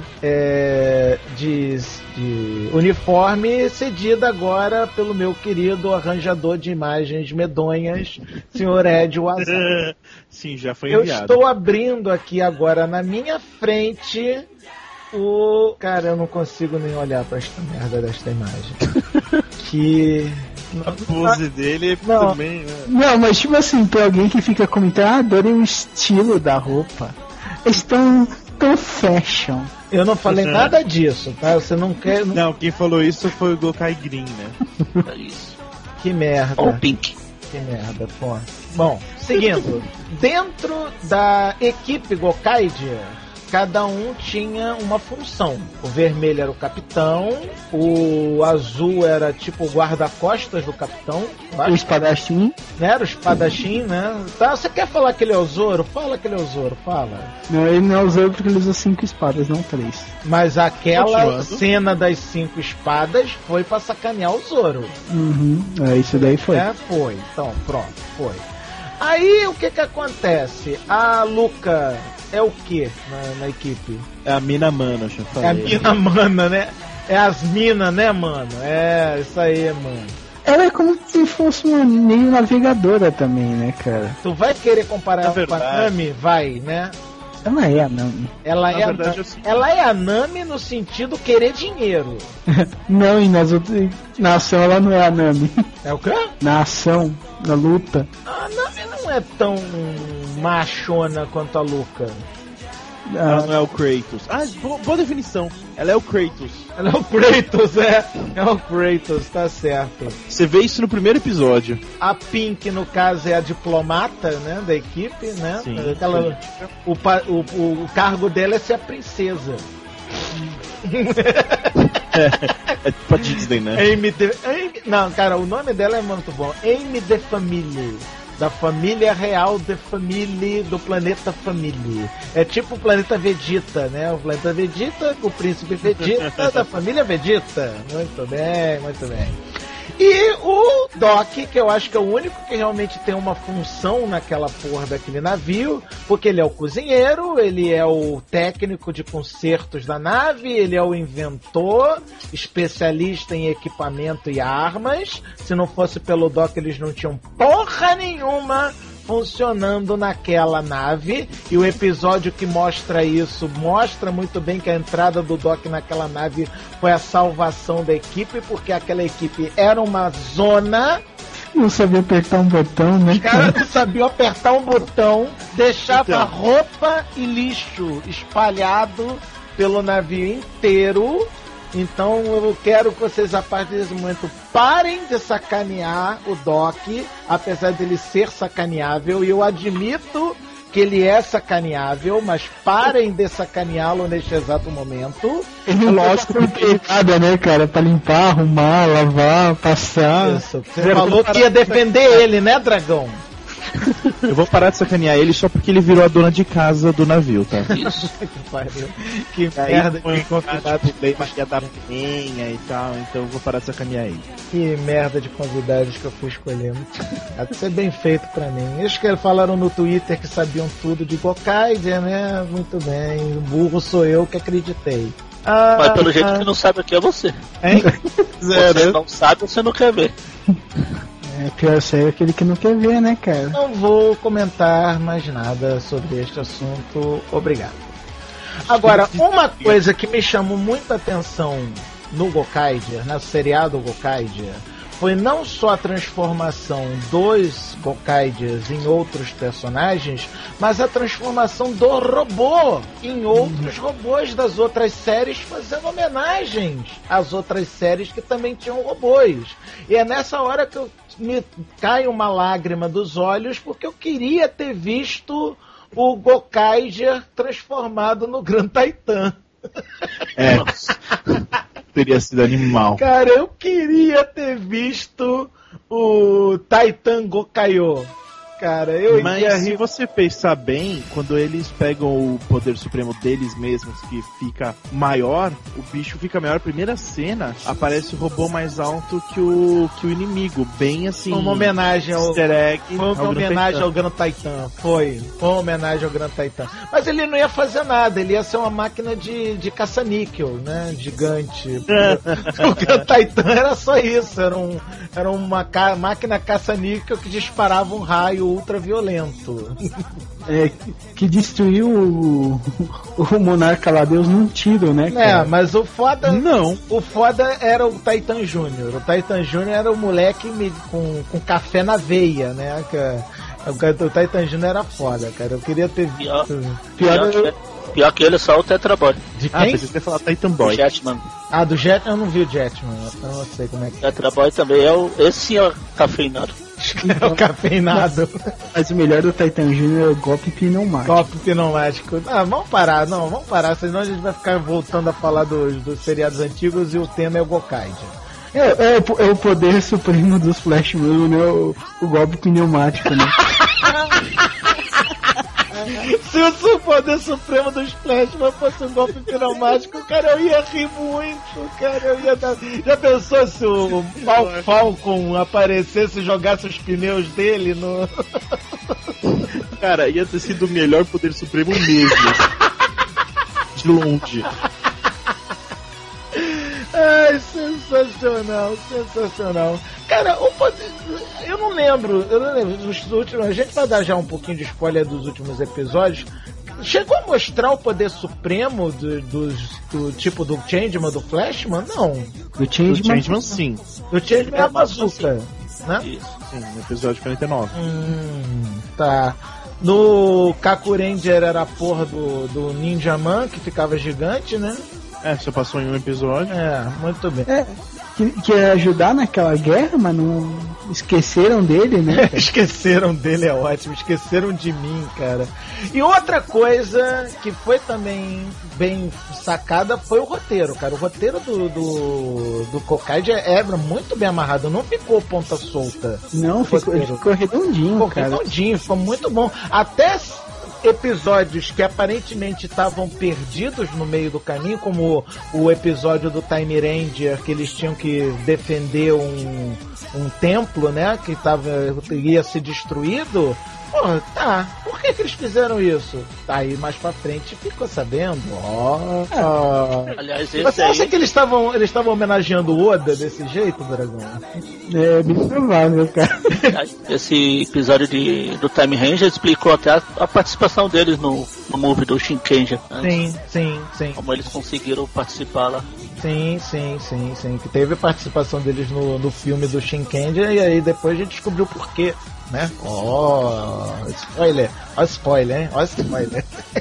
é, de, de uniforme cedida agora pelo meu querido arranjador de imagens medonhas, senhor Ed Wazar. Sim, já foi Eu enviado. estou abrindo aqui agora na minha frente o... Cara, eu não consigo nem olhar pra esta merda desta imagem. Que... A pose dele Não. também, né? Não, mas tipo assim, pra alguém que fica comentando, ah, adorei o estilo da roupa. Eles estão tão fashion. Eu não falei nada disso, tá? Você não quer... Não, quem falou isso foi o Gokai Green, né? É isso. Que merda. Ou Pink. Que merda, pô. Bom, seguindo. Dentro da equipe Gokaiger, cada um tinha uma função. O vermelho era o capitão, o azul era tipo o guarda-costas do capitão. O espadachim. Né? Era o espadachim, né? Tá, você quer falar que ele é o Zoro? Fala que ele é o Zoro, fala. Não, ele não é o Zoro porque ele usa cinco espadas, não três. Mas aquela Continuando. cena das cinco espadas foi pra sacanear o Zoro. Uhum, é, isso daí foi. É, foi. Então, pronto, foi. Aí o que que acontece? A Luca é o que na, na equipe? É a mina mana, eu já É falei. a mina mana, né? É as minas, né, mano? É, isso aí, mano. Ela é como se fosse uma meio navegadora também, né, cara? Tu vai querer comparar Na ela com a verdade. Nami? Vai, né? Ela é a Nami. Ela Na é, verdade, a, eu sei. ela é a Nami no sentido querer dinheiro. Não, e nas outras... na ação ela não é a Nami. É o quê? Na ação, na luta. A Nami não é tão machona quanto a Luca. Ela não é o Kratos. Ah, boa, boa definição. Ela é o Kratos. Ela é o Kratos, é. É o Kratos, tá certo. Você vê isso no primeiro episódio. A Pink, no caso, é a diplomata, né, da equipe, né? Sim. Aquela, o, o, o, o cargo dela é ser a princesa. É, é tipo a Disney, né? Amy de, Amy, não, cara, o nome dela é muito bom. Amy de Família. Da família real de família do planeta Família. É tipo o planeta Vegeta, né? O planeta Vegeta, o príncipe Vegeta da família Vegeta. Muito bem, muito bem. E o Doc, que eu acho que é o único que realmente tem uma função naquela porra daquele navio, porque ele é o cozinheiro, ele é o técnico de consertos da nave, ele é o inventor, especialista em equipamento e armas. Se não fosse pelo Doc, eles não tinham porra nenhuma funcionando naquela nave, e o episódio que mostra isso mostra muito bem que a entrada do Doc naquela nave foi a salvação da equipe, porque aquela equipe era uma zona. Não sabia apertar um botão, né? Os caras não sabiam apertar um botão, deixava então roupa e lixo espalhado pelo navio inteiro. Então eu quero que vocês, a partir desse momento, parem de sacanear o Doc, apesar dele ser sacaneável, e eu admito que ele é sacaneável, mas parem de sacaneá-lo neste exato momento. Ele, lógico, não tem nada, né, cara? Pra limpar, arrumar, lavar, passar. Isso, você falou que ia defender ele, né, dragão? Eu vou parar de sacanear ele só porque ele virou a dona de casa do navio, tá? Isso. Que pariu. Que Aí merda foi de convidado. ia dar penha e tal, então eu vou parar de sacanear ele. Que merda de convidados que eu fui escolhendo. Deve ser bem feito pra mim. Eles que falaram no Twitter que sabiam tudo de Gokaiger, né? Muito bem. O burro sou eu que acreditei. Ah, mas pelo jeito que não sabe aqui é você. Hein? Você não sabe, você não quer ver. É, pior ser aquele que não quer ver, né, cara? Não vou comentar mais nada sobre este assunto. Obrigado. Agora, uma coisa que me chamou muita atenção no Gokaiger, no seriado Gokaiger, foi não só a transformação dos Gokaigers em outros personagens, mas a transformação do robô em outros robôs das outras séries, fazendo homenagens às outras séries que também tinham robôs. E é nessa hora que eu, me cai uma lágrima dos olhos, porque eu queria ter visto o Gokaiger transformado no Gran Titan. É. Teria sido animal. Cara, eu queria ter visto o Titan Gokaiô. Cara, eu Mas ia se rir. você pensar bem, quando eles pegam o poder supremo deles mesmos, que fica maior, o bicho fica maior. Primeira cena, aparece o robô mais alto que o, que o inimigo. Bem assim. Uma homenagem ao. Easter egg Foi uma ao homenagem Gran ao Gran Titan. Foi. Foi uma homenagem ao Gran Titan. Mas ele não ia fazer nada, ele ia ser uma máquina de, de caça-níquel, né? Gigante. O Gran Titan era só isso. Era, um, era uma ca- máquina caça-níquel que disparava um raio ultraviolento. É, que destruiu o, o monarca lá, Deus num tiro, né, cara? É, mas o foda. Não. O foda era o Titan Júnior. O Titan Júnior era o moleque me- com, com café na veia, né? Que, o, o Titan Júnior era foda, cara. Eu queria ter visto. Pior, Pior, pior, que, pior que ele é só o Tetraboy. de Ah, quem? pensei que você ia falar Titan O Boy. Jetman. Ah, do Jetman eu não vi o Jetman, então eu não sei como é que O Tetraboy também é o. Esse sim é o cafeinado. é o cafeinado. Mas o melhor do Titan Júnior é o golpe pneumático. Copo pneumático. Ah, vamos parar, não, vamos parar, senão a gente vai ficar voltando a falar dos, dos seriados antigos e o tema é o Gokaiger. É, é, o- é o poder supremo dos Flashman, né? O, o golpe pneumático, né? Se o poder supremo dos Flashman fosse um golpe pneumático, cara, eu ia rir muito, cara, eu ia dar... Já pensou se o Fal- Falcon aparecesse e jogasse os pneus dele no... Cara, ia ter sido o melhor poder supremo mesmo. De longe. Ai, sensacional, sensacional. Cara, o poder... Eu não lembro, eu não lembro dos últimos... A gente vai dar já um pouquinho de spoiler dos últimos episódios. Chegou a mostrar o poder supremo do, dos, do tipo do Changeman, do Flashman? Não. Do O Changeman. Changeman, sim. Do Changeman é a bazooka, né? Isso. Sim, no episódio quarenta e nove. Hum, tá. No Kaku Ranger era a porra do, do Ninja Man, que ficava gigante, né? É, só passou em um episódio. É, muito bem. É, que, que ia ajudar naquela guerra, mas não esqueceram dele, né? Esqueceram dele, é ótimo. Esqueceram de mim, cara. E outra coisa que foi também bem sacada foi o roteiro, cara. O roteiro do, do, do Gokaiger era muito bem amarrado. Não ficou ponta solta. Não, ficou, ficou redondinho, ficou cara. redondinho, ficou muito bom. Até episódios que aparentemente estavam perdidos no meio do caminho, como o, o episódio do Time Ranger, que eles tinham que defender um, um templo, né, que tava, ia ser destruído. Porra, tá, por que que eles fizeram isso? Aí mais pra frente ficou sabendo. Ó, oh. Aliás, esse Você acha aí... que eles estavam eles estavam homenageando o Oda desse jeito, Dragão? É, bem provável, cara. Esse episódio de, do Time Ranger explicou até a, a participação deles no, no movie do Shinkenger. Sim, sim, sim. Como eles conseguiram participar lá. Sim, sim, sim, sim. Que teve participação deles no, no filme do Shinkenger, e aí depois a gente descobriu o porquê, né? Ó, oh, spoiler. Ó spoiler, hein? Ó spoiler.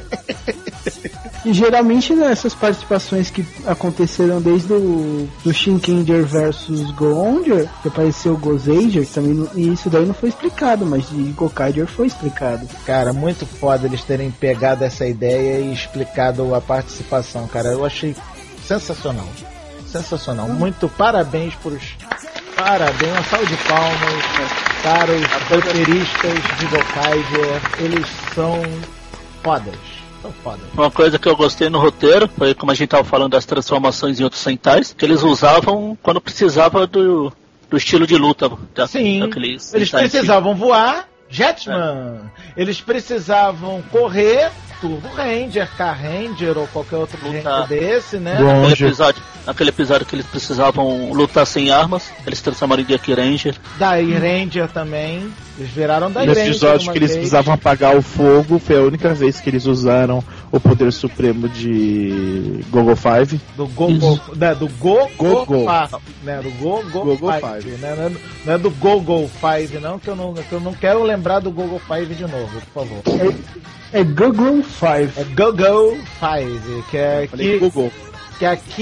E geralmente nessas participações que aconteceram desde o do Shinkenger versus Goranger, que apareceu o Gozeiger, também não, e isso daí não foi explicado, mas de Gokaiger foi explicado. Cara, muito foda eles terem pegado essa ideia e explicado a participação, cara. Eu achei sensacional. Sensacional. Muito parabéns por os... Parabéns, uma salva de palmas para os roteiristas de Gokaiger. Eles são fodas. São fodas. Uma coisa que eu gostei no roteiro foi, como a gente estava falando das transformações em outros Sentais, que eles usavam quando precisava do, do estilo de luta. Da, Sim, daqueles eles precisavam assim. voar, Jetman. É. Eles precisavam correr, Turbo Ranger, K-Ranger ou qualquer outro Ranger desse, né? Naquele episódio, naquele episódio que eles precisavam lutar sem armas, eles transformaram em Daki Ranger. Daí Ranger também. Eles viraram Daí Ranger. Nesse episódio que eles vez. precisavam apagar o fogo, foi a única vez que eles usaram o poder supremo de Gogo cinco. Do Gogo, né, do Gogo Gogo, né, do Gogo Gogo cinco, né, não é do Gogo cinco não, que eu não, que eu não quero lembrar do Gogo cinco de novo, por favor. É, é Gogo cinco. É Gogo cinco, que é aqui, Gogo. que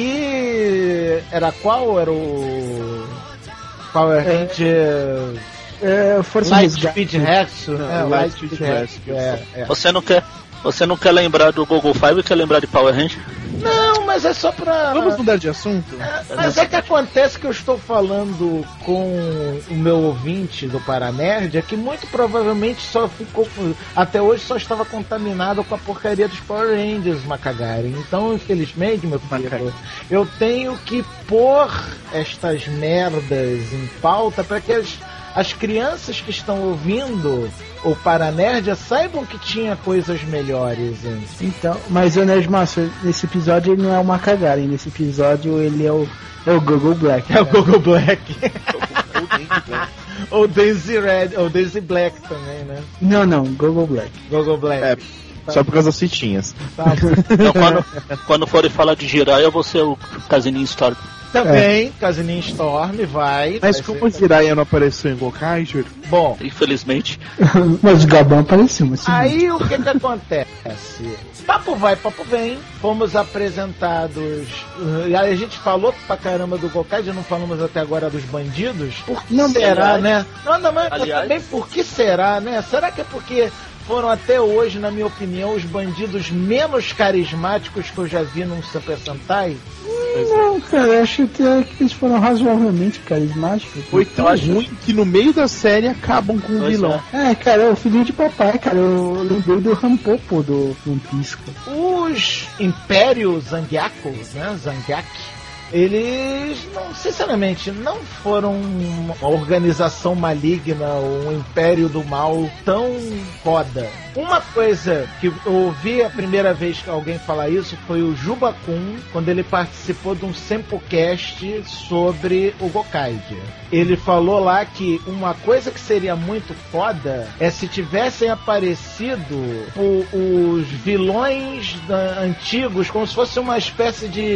aqui era qual era o Power Ranger? É, Força Lightspeed Rescue. É, Lightspeed Rescue. É, é. Você não quer, você não quer lembrar do Gogo cinco e quer lembrar de Power Ranger? Não, mas é só pra... Vamos mudar de assunto? É, mas é que acontece que eu estou falando com o meu ouvinte do Paranerd, é que muito provavelmente só ficou... Até hoje só estava contaminado com a porcaria dos Power Rangers, Macagari. Então, infelizmente, meu filho, eu tenho que pôr estas merdas em pauta para que as... as crianças que estão ouvindo o Paranerd saibam que tinha coisas melhores. Hein? Então, mas o Nerdmaster, nesse episódio ele não é o Macagari, nesse episódio ele é o, é o Gogo Black. É o Gogo Black. Ou Daisy Red, ou Daisy Black também, né? Não, não, Gogo Black. Gogo Black. É. Só por causa das fitinhas. Tá. Então, quando, quando forem falar de Jiraiya, eu vou ser o Kazenin Storm. Também, é. Kazenin Storm vai. Mas vai como o Jiraiya não apareceu em Gokaiger? Bom, infelizmente. Mas o Gabão apareceu. Mas aí o que que acontece? Papo vai, papo vem. Fomos apresentados. E aí a gente falou pra caramba do Gokaiger, não falamos até agora dos bandidos. Por que não será, aliás, né? Não, não, mas aliás, também por que será, né? Será que é porque foram até hoje, na minha opinião, os bandidos menos carismáticos que eu já vi num Super Sentai? Não, cara, eu acho que eles foram razoavelmente carismáticos. Foi tão ruim que no meio da série acabam com o vilão. É. é, cara, é o filhinho de papai, cara. Eu lembrei do Rampopo do One Piece. Os Império Zangiaco, né? Zangiak. Eles, não, sinceramente, não foram uma organização maligna ou um império do mal tão foda. Uma coisa que eu ouvi a primeira vez que alguém falar isso foi o Juba Kun, quando ele participou de um Samplecast sobre o Gokaiger. Ele falou lá que uma coisa que seria muito foda é se tivessem aparecido o, os vilões da, antigos, como se fosse uma espécie de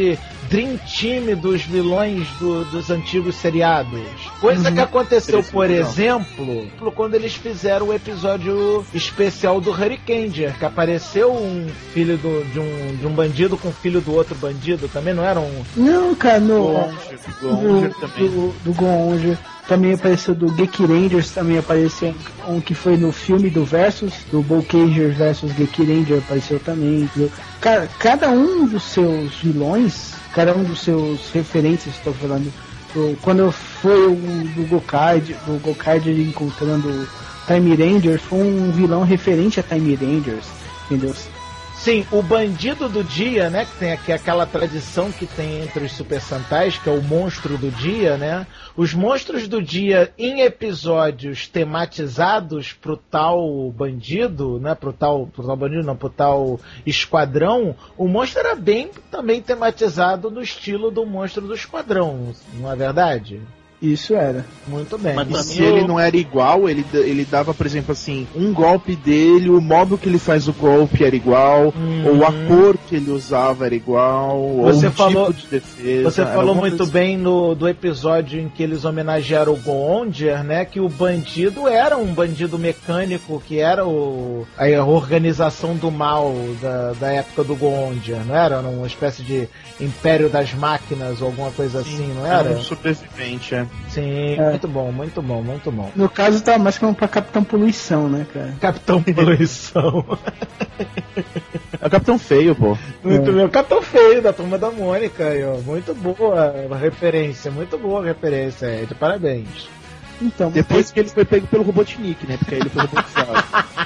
Dream Team dos vilões do, dos antigos seriados. Coisa uhum. que aconteceu, por exemplo, quando eles fizeram o episódio especial do Hurricaneer, que apareceu um filho do, de, um, de um bandido com o filho do outro bandido, também não era um... Não, cara, no... Gonger também. Do, do Gonger. Também apareceu do Geek Rangers, também apareceu um que foi no filme do Versus, do Volcager versus Geek Ranger, apareceu também. Entendeu? Cara, cada um dos seus vilões, cada um dos seus referentes, estou falando, do, quando foi o do Gokard, do Gokard encontrando Time Rangers, foi um vilão referente a Time Rangers, entendeu? Sim, o bandido do dia, né, que tem aqui aquela tradição que tem entre os Super Sentais, que é o monstro do dia, né? Os monstros do dia em episódios tematizados pro tal bandido, né, pro tal, pro tal bandido, não, pro tal esquadrão, o monstro era bem também tematizado no estilo do monstro do esquadrão, não é verdade? Isso era. Muito bem. Mas se ele não era igual, ele, ele dava, por exemplo, assim, um golpe dele, o modo que ele faz o golpe era igual, hum. ou a cor que ele usava era igual, você ou o falou, tipo de defesa. Você falou muito assim. bem no, do episódio em que eles homenagearam o Gonger, né, que o bandido era um bandido mecânico, que era o, a organização do mal da, da época do Gonger, não era? Era uma espécie de império das máquinas ou alguma coisa Sim, assim, não era? Era um sobrevivente, é. Sim, é. muito bom, muito bom, muito bom. No caso tá mais como pra Capitão Poluição, né, cara? Capitão Poluição. É o Capitão Feio, pô. Muito é. bem, o Capitão Feio da Turma da Mônica, aí, ó. Muito boa a referência, muito boa a referência, Ed, parabéns. Então, depois mas... que ele foi pego pelo Robotnik, né, porque aí ele foi robotizado.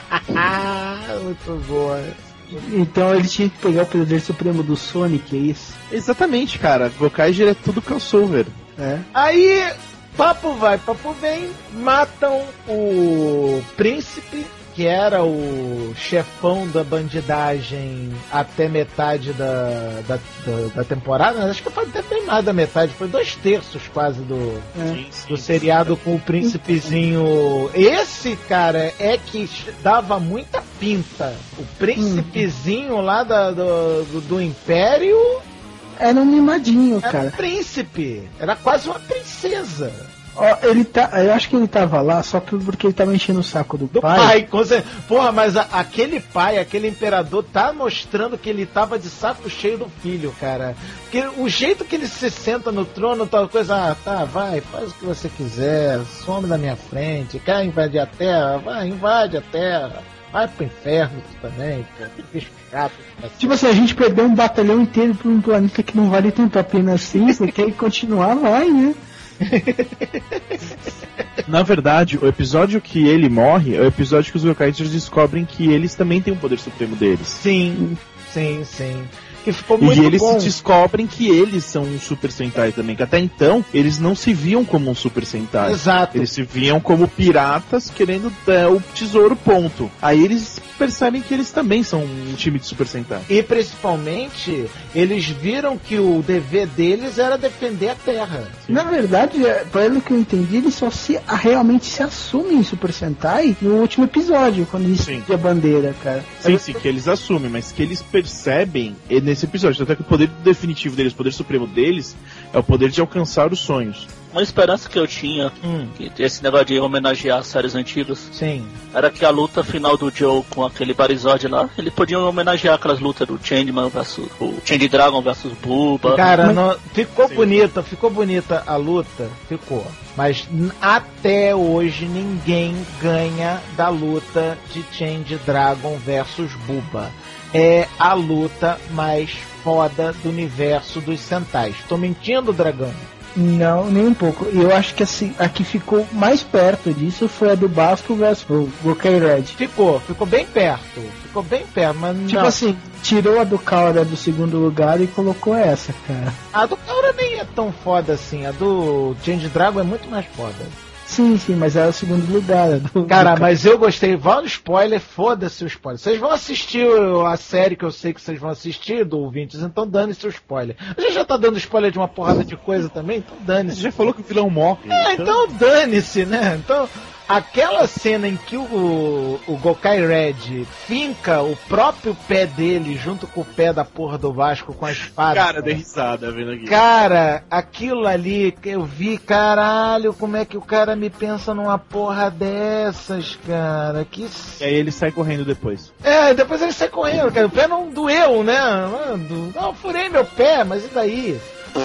Muito boa. Então ele tinha que pegar o poder supremo do Sonic, é isso? Exatamente, cara. Gokaiger é tudo crossover. É. Aí, papo vai, papo vem, matam o príncipe, que era o chefão da bandidagem até metade da, da, da, da temporada. Acho que foi até bem mais da metade, foi dois terços quase do, é. sim, sim, do seriado sim. com o príncipezinho. Esse, cara, é que dava muita pinta. O príncipezinho hum. lá da, do, do, do Império... Era um mimadinho, era cara. Era um príncipe. Era quase uma princesa. Ó, ele tá, eu acho que ele tava lá só porque ele tava enchendo o saco do, do pai. pai com certeza. Porra, mas a, aquele pai, aquele imperador tá mostrando que ele tava de saco cheio do filho, cara. Porque o jeito que ele se senta no trono, tal coisa, ah, tá, vai, faz o que você quiser, some da minha frente, quer invadir a terra, vai, invade a terra. Vai pro inferno tu também, cara. Que bicho chato. Tipo assim, a gente perdeu um batalhão inteiro por um planeta que não vale tanto a pena assim, você quer continuar, vai, né? Na verdade, o episódio que ele morre é o episódio que os Gokaigers descobrem que eles também têm o poder supremo deles. Sim, sim, sim. Que ficou muito e eles bom. descobrem que eles são um Super Sentai também, que até então eles não se viam como um Super Sentai. Exato. Eles se viam como piratas querendo é, o tesouro, ponto. Aí eles percebem que eles também são um time de Super Sentai. E principalmente, eles viram que o dever deles era defender a Terra. Sim. Na verdade, pelo que eu entendi, eles só se, realmente se assumem em Super Sentai no último episódio, quando eles têm a bandeira, cara. Sim, sim, que eles assumem, mas que eles percebem nesse episódio, até que o poder definitivo deles, o poder supremo deles, é o poder de alcançar os sonhos. Uma esperança que eu tinha, hum. que esse negócio de homenagear as séries antigas, sim, era que a luta final do Joe com aquele Barizord lá, eles podiam homenagear aquelas lutas do Changeman versus o Change Dragon versus Buba. Cara, mas... não, ficou sim. bonita, ficou bonita a luta, ficou. Mas até hoje ninguém ganha da luta de Change Dragon versus Buba. É a luta mais foda do universo dos Sentais. Tô mentindo, Dragão? Não, nem um pouco. Eu acho que assim, a que ficou mais perto disso foi a do Basco versus o Gokai Red. Ficou, ficou bem perto. Ficou bem perto, mas tipo não. assim, tirou a do Kaura do segundo lugar e colocou essa, cara. A do Kaura nem é tão foda assim. A do Change Dragon é muito mais foda. Sim, sim, mas era o segundo lugar. Do, cara, do... mas eu gostei. Vai no spoiler, foda-se o spoiler. Vocês vão assistir a série que eu sei que vocês vão assistir, do ouvintes, então dane-se o spoiler. A gente já tá dando spoiler de uma porrada de coisa também, então dane-se. Você já falou que o vilão morre. É, então, então dane-se, né? Então, aquela cena em que o, o Gokai Red finca o próprio pé dele junto com o pé da porra do Vasco com a espada. Cara, dei risada vendo aqui. Cara, aquilo ali que eu vi, caralho, como é que o cara me pensa numa porra dessas, cara? Que... E aí ele sai correndo depois. É, depois ele sai correndo, cara. O pé não doeu, né? Não, não furei meu pé, mas e daí?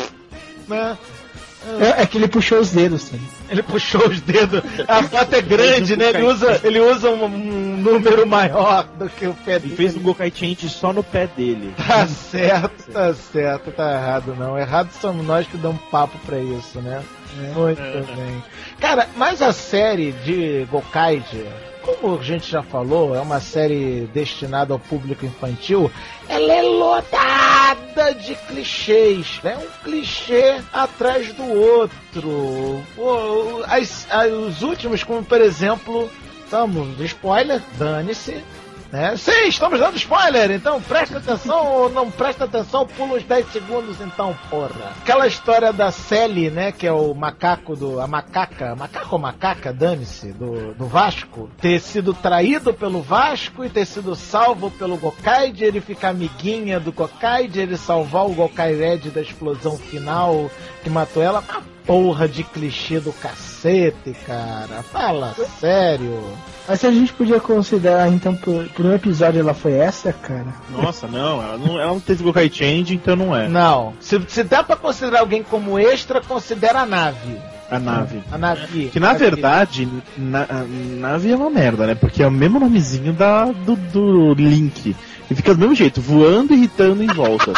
Né? É, é que ele puxou os dedos, sabe? Ele puxou os dedos. A foto é grande, né? Ele usa, ele usa um, um número maior do que o pé dele. Ele fez um Gokai Change só no pé dele. Tá certo, tá certo, tá errado não. Errado somos nós que damos papo pra isso, né? É, Muito é, bem. Cara, mas a série de Gokaiger, como a gente já falou, é uma série destinada ao público infantil, ela é lotada de clichês, né? Um clichê atrás do outro. Pô, as, as, os últimos, como por exemplo, estamos, spoiler, dane-se, né? Sim, estamos dando spoiler, então presta atenção ou não presta atenção, pula uns dez segundos então, porra. Aquela história da Sally, né, que é o macaco do... a macaca, macaco ou macaca, dane-se, do, do Vasco, ter sido traído pelo Vasco e ter sido salvo pelo Gokaiger, ele ficar amiguinha do Gokaiger, ele salvar o Gokai Red da explosão final que matou ela. Uma porra de clichê do cacete, cara. Fala sério. Mas se a gente podia considerar, então, por, por um episódio ela foi essa, cara? Nossa, não, ela não, ela não teve Gokai Change, então não é. Não, se, se dá pra considerar alguém como extra, considera a nave. A nave. A nave. Que na verdade, na, a nave é uma merda, né? Porque é o mesmo nomezinho da, do, do Link. E fica do mesmo jeito, voando e irritando em volta.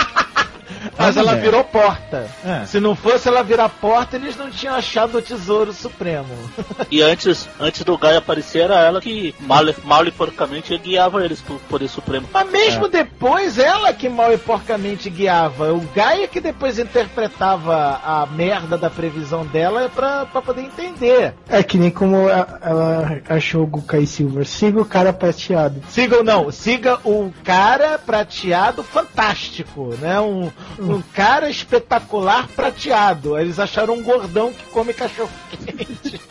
Mas ela virou porta. É. Se não fosse ela virar porta, eles não tinham achado o tesouro supremo. E antes, antes do Gaia aparecer, era ela que mal, mal e porcamente guiava eles pro poder supremo. Mas mesmo é. depois, ela que mal e porcamente guiava. O Gaia que depois interpretava a merda da previsão dela pra, pra poder entender. É que nem como a, ela achou o Gokai Silver. Siga o cara prateado. Siga não, siga o cara prateado fantástico, né? Um Um cara espetacular prateado. Eles acharam um gordão que come cachorro quente.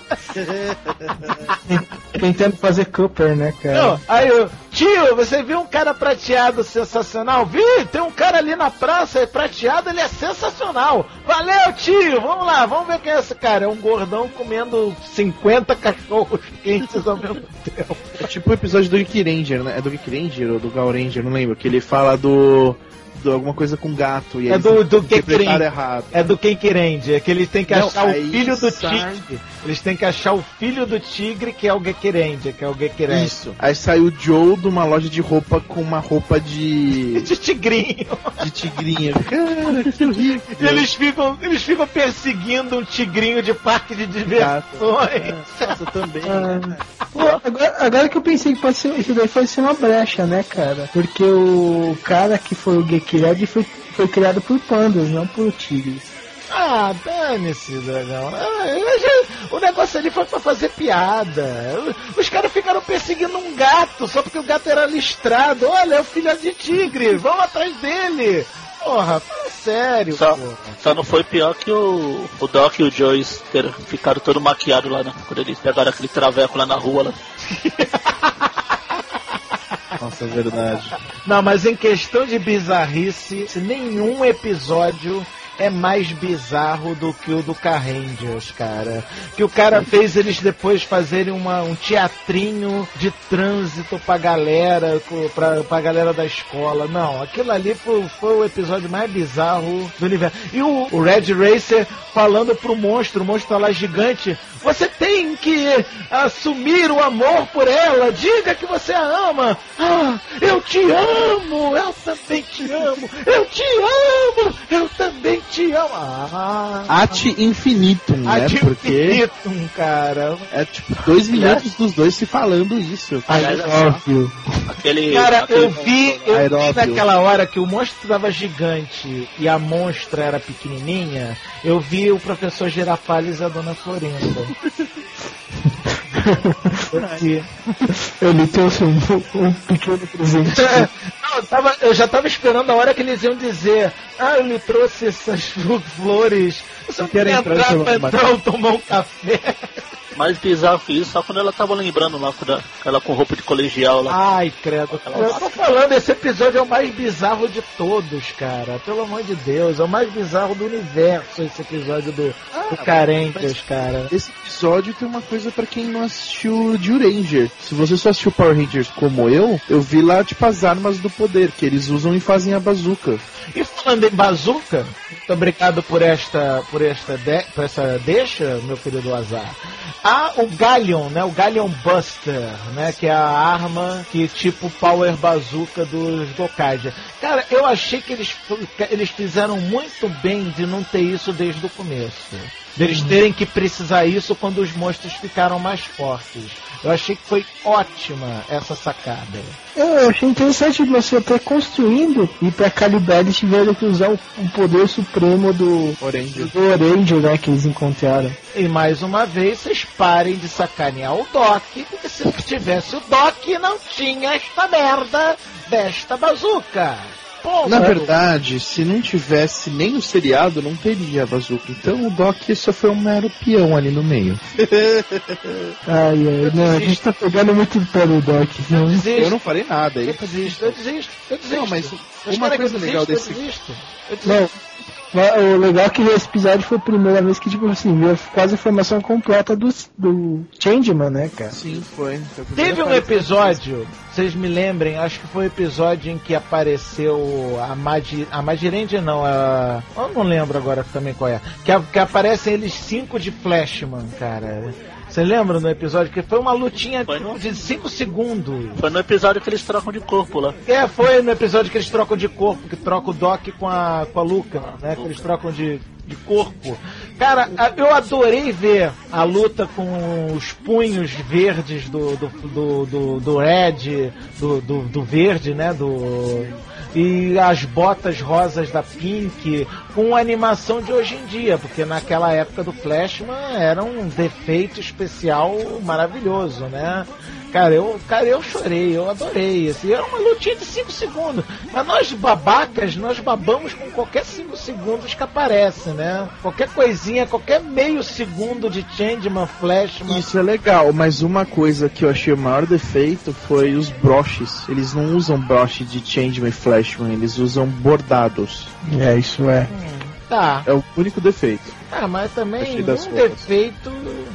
Tentando fazer Cooper, né, cara? Não, aí eu, tio, você viu um cara prateado sensacional? Vi, tem um cara ali na praça prateado, ele é sensacional. Valeu, tio, vamos lá, vamos ver quem é esse cara. É um gordão comendo cinquenta cachorros quentes ao mesmo tempo. É tipo o episódio do Rick Ranger, né? É do Rick Ranger ou do Gal Ranger, não lembro, que ele fala do... Do, alguma coisa com gato e é do, do interpretaram errado. É do Kenkirendi, é que eles têm que não, achar o filho do sai... tigre. Eles têm que achar o filho do tigre, que é o Gekirendi, que é o Gekirendi. Isso. Aí sai o Joe de uma loja de roupa com uma roupa de... de tigrinho. De tigrinho. Cara, que horrível. E eles ficam, eles ficam perseguindo um tigrinho de parque de diversões. Nossa, também. Ah, pô, agora, agora que eu pensei que pode ser, isso daí pode ser uma brecha, né, cara? Porque o cara que foi o Gekirendi foi, foi criado por pandas, não por tigres. Ah, dane-se, dragão. Ah, o negócio ali foi pra fazer piada. Os caras ficaram perseguindo um gato só porque o gato era listrado. Olha, é o filho de tigre, vamos atrás dele. Porra, fala sério, só, porra. Só não foi pior que o, o Doc e o Joyce ter ficado todo maquiado lá, né? Quando eles pegaram aquele traveco lá na rua lá. Nossa, é verdade. Não, mas em questão de bizarrice, nenhum episódio é mais bizarro do que o do Carrangers, cara. Que o cara fez eles depois fazerem uma, um teatrinho de trânsito pra galera, pra, pra galera da escola. Não, aquilo ali foi, foi o episódio mais bizarro do universo. E o, o Red Racer falando pro monstro, o monstro tá lá gigante, você tem que assumir o amor por ela, diga que você a ama. Ah, eu te amo, eu também te amo, eu te amo, eu também te amo. Ah, Ate infinitum, né? Ate Porque infinitum, cara. É tipo dois minutos dos dois se falando isso. Aliás, óbvio. Aquele, cara, aquele eu vi, eu aeróbio. vi naquela hora que o monstro tava gigante e a monstra era pequenininha, eu vi o professor Girafales e a dona Florinda. Eu lhe trouxe um, um pequeno presente. Não, eu, tava, eu já tava esperando a hora que eles iam dizer: ah, eu lhe trouxe essas flores. Você não quer entrar, entrar pra entrar ou tomar um café? mais bizarro que isso, só quando ela tava lembrando lá, quando ela com roupa de colegial lá. Ai, credo. Eu tô falando, esse episódio é o mais bizarro de todos, cara. Pelo amor de Deus, é o mais bizarro do universo, esse episódio do, ah, do Carentes, cara. Esse episódio tem uma coisa pra quem não assistiu de Ranger. Se você só assistiu Power Rangers como eu, eu vi lá, tipo, as armas do poder, que eles usam e fazem a bazuca. E falando em bazuca, muito obrigado por esta, por esta, de, por essa deixa, meu querido Azar. Há o Galleon, né? O Galleon Buster, né? Que é a arma que tipo Power Bazooka dos Gokaiger. Cara, eu achei que eles, eles fizeram muito bem de não ter isso desde o começo. Deles terem que precisar isso quando os monstros ficaram mais fortes. Eu achei que foi ótima essa sacada. Eu achei interessante você até construindo e pra calibrar eles tiveram que usar o, o poder supremo do Oranger. do Oranger, né, que eles encontraram. E mais uma vez, vocês parem de sacanear o Doc, porque se tivesse o Doc, não tinha esta merda desta bazuca. Pô, Na verdade, se não tivesse nem o seriado, não teria a bazuca. Então o Doc só foi um mero peão ali no meio. Ai, ai, não, a gente tá pegando muito pelo Doc. Não. Eu, eu não falei nada. Eu desisto, eu desisto, eu desisto. Não, mas eu uma coisa eu legal desisto, desse... Eu desisto, eu desisto. Não. O legal é que esse episódio foi a primeira vez que, tipo assim, viu quase a informação completa do, do Changeman, né, cara? Sim, foi. Teve um episódio, vocês me lembrem, acho que foi o episódio em que apareceu a Magi... A Magirende não, a... Eu não lembro agora também qual é. Que, a... que aparecem eles cinco de Flashman, cara. Você lembra no episódio que foi uma lutinha no... de cinco segundos? Foi no episódio que eles trocam de corpo lá. É, foi no episódio que eles trocam de corpo, que troca o Doc com a, com a Luca, né? Que eles trocam de, de corpo. Cara, eu adorei ver a luta com os punhos verdes do, do, do, do, do Red, do, do, do verde, né? Do... E as botas rosas da Pink, com a animação de hoje em dia, porque naquela época do Flashman era um defeito especial maravilhoso, né? Cara, eu, cara, eu chorei, eu adorei. Assim, era uma lutinha de cinco segundos. Mas nós babacas, nós babamos com qualquer cinco segundos que aparece, né? Qualquer coisinha, qualquer meio segundo de Changeman, Flashman. Isso é legal, mas uma coisa que eu achei o maior defeito foi os broches. Eles não usam broche de Changeman e Flashman, eles usam bordados. É, isso é. Hum, tá. É o único defeito. Ah, mas também um defeito...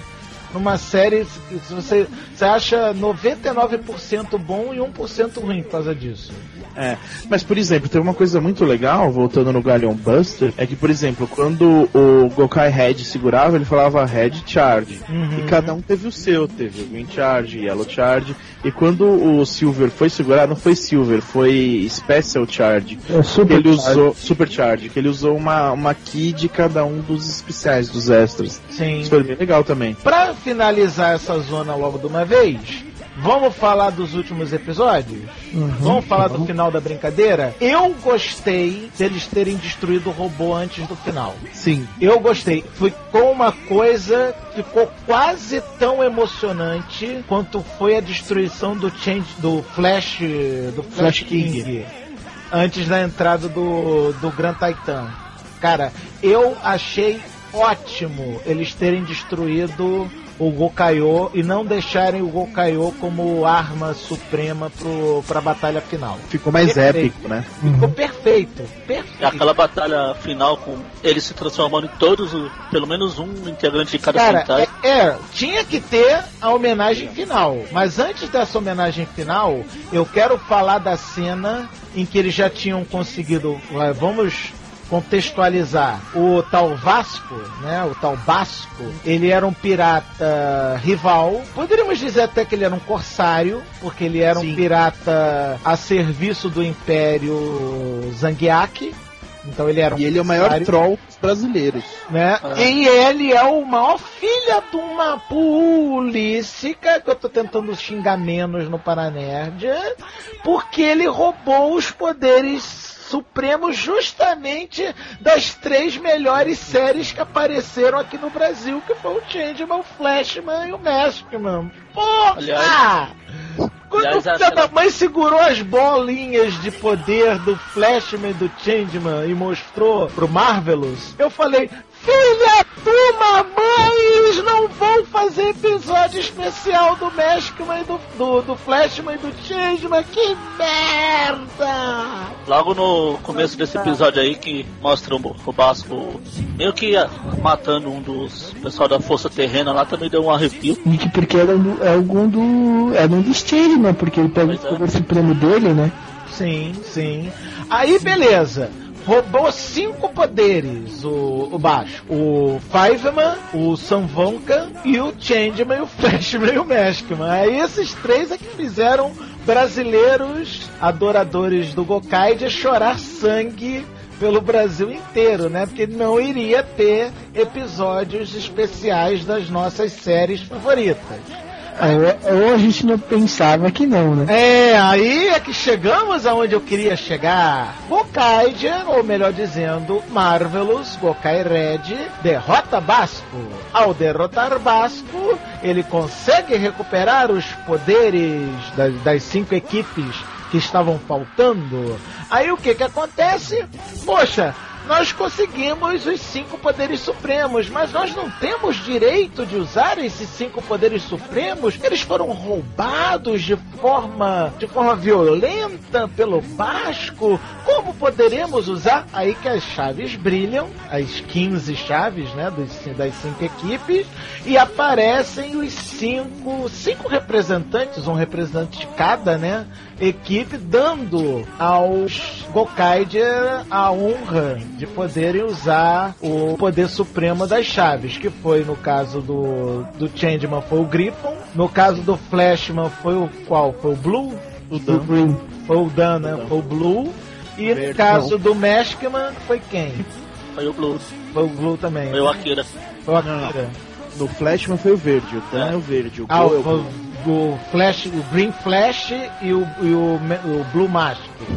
Numa série, se você, você acha noventa e nove por cento bom e um por cento ruim por causa disso. É, mas por exemplo, tem uma coisa muito legal, voltando no Galleon Buster, é que, por exemplo, quando o Gokai Red segurava, ele falava Red Charge. Uhum. E cada um teve o seu, teve o Green Charge, Yellow Charge. E quando o Silver foi segurar, não foi Silver, foi Special Charge. É, super que ele charge. usou Super Charge, que ele usou uma, uma key de cada um dos especiais, dos extras. Sim. Isso foi bem legal também. Pra finalizar essa zona logo de uma vez, vamos falar dos últimos episódios? Uhum, vamos falar do final da brincadeira? Eu gostei deles terem destruído o robô antes do final. Sim. Eu gostei. Ficou uma coisa, ficou quase tão emocionante quanto foi a destruição do Change, do Flash, do Flash, Flash King, King, antes da entrada do, do Grand Titan. Cara, eu achei ótimo eles terem destruído o Gokaiô e não deixarem o Gokaiô como arma suprema pro, pra batalha final. Ficou mais perfeito. épico, né? Ficou uhum. perfeito, perfeito. Aquela batalha final com ele se transformando em todos, pelo menos um integrante de cada Cara, Sentai. É, é, tinha que ter a homenagem final. Mas antes dessa homenagem final, eu quero falar da cena em que eles já tinham conseguido... Vamos... contextualizar, o tal Vasco, né, o tal Basco, ele era um pirata rival, poderíamos dizer até que ele era um corsário, porque ele era Sim. um pirata a serviço do Império Zangiak, então ele era um E ele é o maior troll dos brasileiros. Né? Ah. E ele é o maior filha de uma polícia, que eu tô tentando xingar menos no Paranerd, porque ele roubou os poderes supremos justamente das três melhores séries que apareceram aqui no Brasil, que foi o Changeman, o Flashman e o Maskman. Porra! Aliás, quando aliás, o filho da mãe segurou as bolinhas de poder do Flashman e do Changeman e mostrou pro Marvelous, eu falei, filha de uma mãe, Eles não vão fazer episódio especial do Mashkman e do, do, do Flashman e do Changeman. Que merda! Logo no começo desse episódio aí que mostra o, o Basco meio que matando um dos pessoal da Força Terrena lá, também deu um arrepio. E que porque era um, é algum do. Era um do Changeman, porque ele pegou é. o supremo dele, né? Sim, sim. Aí beleza. Roubou cinco poderes, o, o Basco. O Fiveman, o Sanvonka e o Changeman, e o Flashman e o Mashkman. Aí esses três é que fizeram brasileiros adoradores do Gokaidia chorar sangue pelo Brasil inteiro, né? Porque não iria ter episódios especiais das nossas séries favoritas. Ou a gente não pensava que não, né? É, aí é que chegamos aonde eu queria chegar. Gokaidia, ou melhor dizendo, Marvelous Gokai Red, derrota Basco. Ao derrotar Basco, ele consegue recuperar os poderes das, das cinco equipes que estavam faltando. Aí o que que acontece? Poxa, nós conseguimos os cinco poderes supremos, mas nós não temos direito de usar esses cinco poderes supremos. Eles foram roubados de forma, de forma violenta pelo Basco. Como poderemos usar? Aí que as chaves brilham, as quinze chaves, né, dos, das cinco equipes, e aparecem os cinco, cinco representantes, um representante de cada, né, equipe, dando aos Gokaidia a honra de poderem usar o poder supremo das chaves, que foi no caso do, do Changeman foi o Griffon, no caso do Flashman foi o qual? Foi o Blue? O Dan. Foi o Dan, né? Foi o Blue. E no Verde, caso não. do Mashkman foi quem? Foi o Blue. Foi o Blue também. Foi o Akira. Foi o Akira. No Flashman foi o verde, o Dan é, é o verde, o ah, Blue o, é o o Flash, o Green Flash e o, e o, o Blue Mask.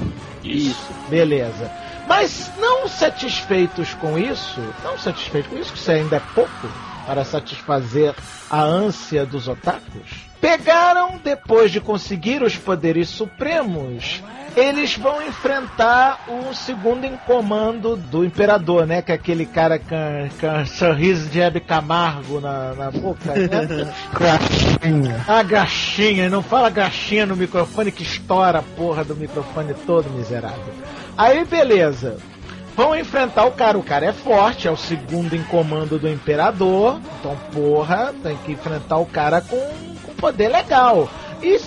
Isso. Beleza. Mas não satisfeitos com isso, não satisfeitos com isso, que isso ainda é pouco para satisfazer a ânsia dos otakus, pegaram, depois de conseguir os poderes supremos, eles vão enfrentar o segundo em comando do Imperador, né? Que é aquele cara com, com sorriso de Hebe Camargo na, na boca, né? Graxinha. A graxinha, não fala graxinha no microfone que estoura a porra do microfone todo, miserável. Aí, beleza. Vão enfrentar o cara. O cara é forte, é o segundo em comando do Imperador. Então, porra, tem que enfrentar o cara com, com poder legal. E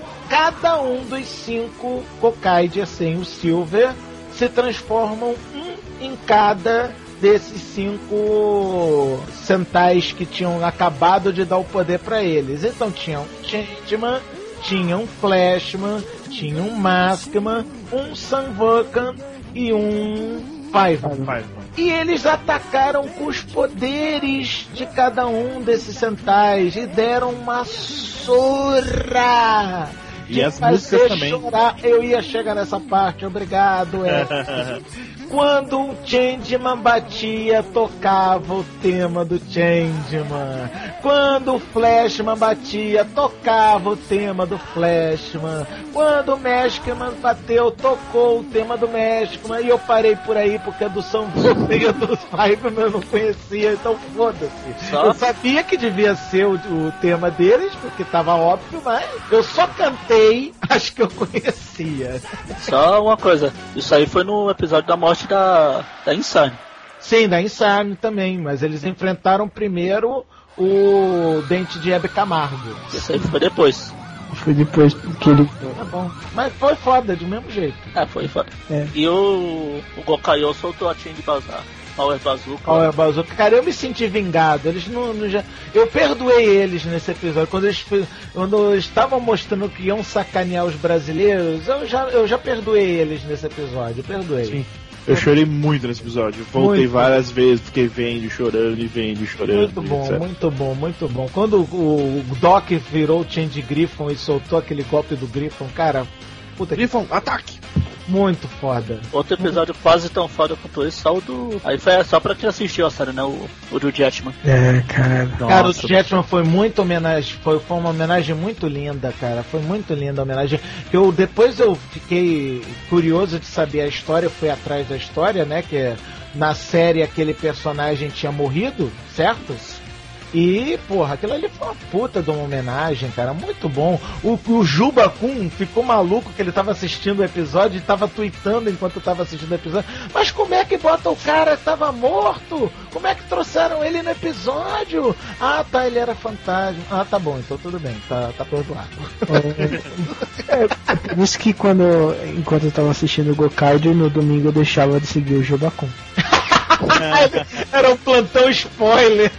cada um dos cinco Gokaidia sem o Silver se transformam um em cada desses cinco Sentais que tinham acabado de dar o poder para eles. Então tinham Changeman, tinha um Flashman, tinha um Maskman, um Sanvulcan e um Fiveman. E eles atacaram com os poderes de cada um desses Sentais e deram uma surra. E as músicas também. Chorar. Eu ia chegar nessa parte, obrigado, Ed. Quando o Changeman batia, tocava o tema do Changeman. Quando o Flashman batia, tocava o tema do Flashman. Quando o Mashkman bateu, tocou o tema do Mashkman. E eu parei por aí porque a do São e a do Fiveman eu não conhecia, então foda-se. Eu sabia que devia ser o, o tema deles, porque tava óbvio, mas eu só cantei as que eu conhecia. Só uma coisa, isso aí foi no episódio da morte da, da Insane. Sim, da Insane também, mas eles enfrentaram primeiro o Dente de Hebe Camargo. Isso aí foi depois. Foi depois que ele... Tá bom, mas foi foda, do mesmo jeito. É, foi foda. É. E o, o Gokaio soltou a Chain de Bazar. Power Bazooka. Power Bazooka. Cara, eu me senti vingado. Eles não, não já... Eu perdoei eles nesse episódio. Quando eles quando estavam mostrando que iam sacanear os brasileiros, eu já, eu já perdoei eles nesse episódio. Eu perdoei. Sim. Eu chorei muito nesse episódio. Voltei muito várias bom. vezes, fiquei vendo, chorando e vendo, chorando. Muito bom, etcétera. Muito bom, muito bom. Quando o, o Doc virou o Change Griffon e soltou aquele golpe do Griffon, cara, puta Griffon, que... ataque! Muito foda. Outro episódio muito... quase tão foda quanto esse, só o do... Aí foi só pra quem assistiu a série, né? O, o do Jetman. É, cara. Nossa. Cara, o Jetman foi muito homenagem, foi, foi uma homenagem muito linda, cara. Foi muito linda a homenagem. Eu, depois eu fiquei curioso de saber a história, fui atrás da história, né? Que na série aquele personagem tinha morrido, certo? E, porra, aquilo ali foi uma puta de uma homenagem, cara, muito bom. O, o Juba Kun ficou maluco que ele tava assistindo o episódio e tava tweetando enquanto tava assistindo o episódio. Mas como é que bota o cara que tava morto? Como é que trouxeram ele no episódio? Ah, tá, ele era fantasma. Ah, tá bom, então tudo bem, tá, tá perdoado. É, é por isso que quando, enquanto eu tava assistindo o Gokaido, no domingo eu deixava de seguir o Juba Kun. Era um plantão spoiler.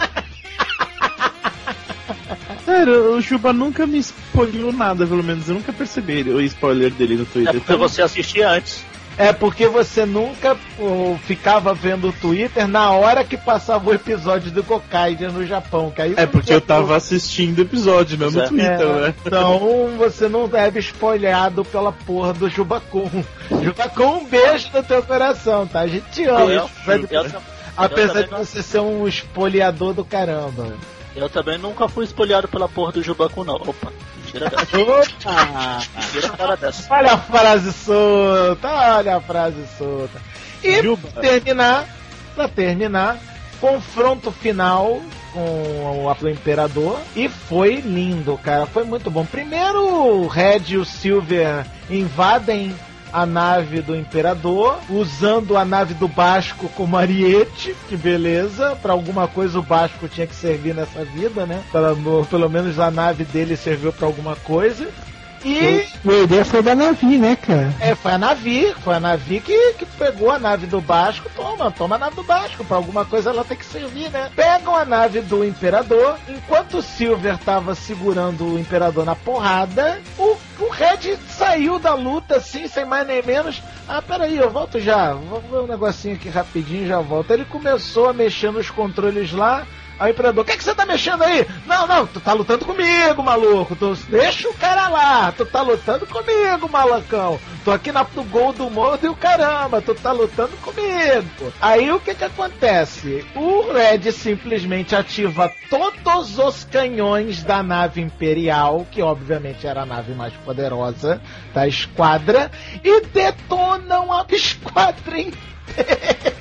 Sério, o Juba nunca me spoilou nada, pelo menos eu nunca percebi o spoiler dele no Twitter. É porque você assistia antes. É porque você nunca pô, ficava vendo o Twitter na hora que passava o episódio do Gokaiger no Japão. Que aí é porque eu tava assistindo o episódio, não no Twitter, é, né? Então você não deve spoilhado pela porra do Juba Kun. Juba Kun, um beijo no teu coração, tá? A gente te ama. Eu, eu, eu, eu, apesar eu de você ser um espoliador do caramba. Eu também nunca fui espoliado pela porra do Juba Kun, não. Opa, tira dessa. Opa! Tira a cara dessa. Olha a frase solta, olha a frase solta. E Juba. pra terminar, pra terminar, confronto final com o Aplo Imperador. E foi lindo, cara. Foi muito bom. Primeiro o Red e o Silver invadem a nave do Imperador, usando a nave do Basco como ariete, que beleza, pra alguma coisa o Basco tinha que servir nessa vida, né? Pelo, pelo menos a nave dele serviu pra alguma coisa. E a ideia foi da Navi, né, cara? É, foi a Navi, foi a Navi que, que pegou a nave do Basco, toma, toma a nave do Basco, pra alguma coisa ela tem que servir, né? Pegam a nave do Imperador, enquanto o Silver tava segurando o Imperador na porrada, o, o Red saiu da luta assim, sem mais nem menos. Ah, peraí, eu volto já, vou ver um negocinho aqui rapidinho e já volto. Ele começou a mexer nos controles lá. Aí o Imperador, o que, é que você tá mexendo aí? Não, não, tu tá lutando comigo, maluco. Tu, deixa o cara lá. Tu tá lutando comigo, malacão. Tô aqui na, no gol do Mode e o caramba. Tu tá lutando comigo. Aí o que que acontece? O Red simplesmente ativa todos os canhões da nave Imperial, que obviamente era a nave mais poderosa da esquadra, e detonam a esquadra inteira.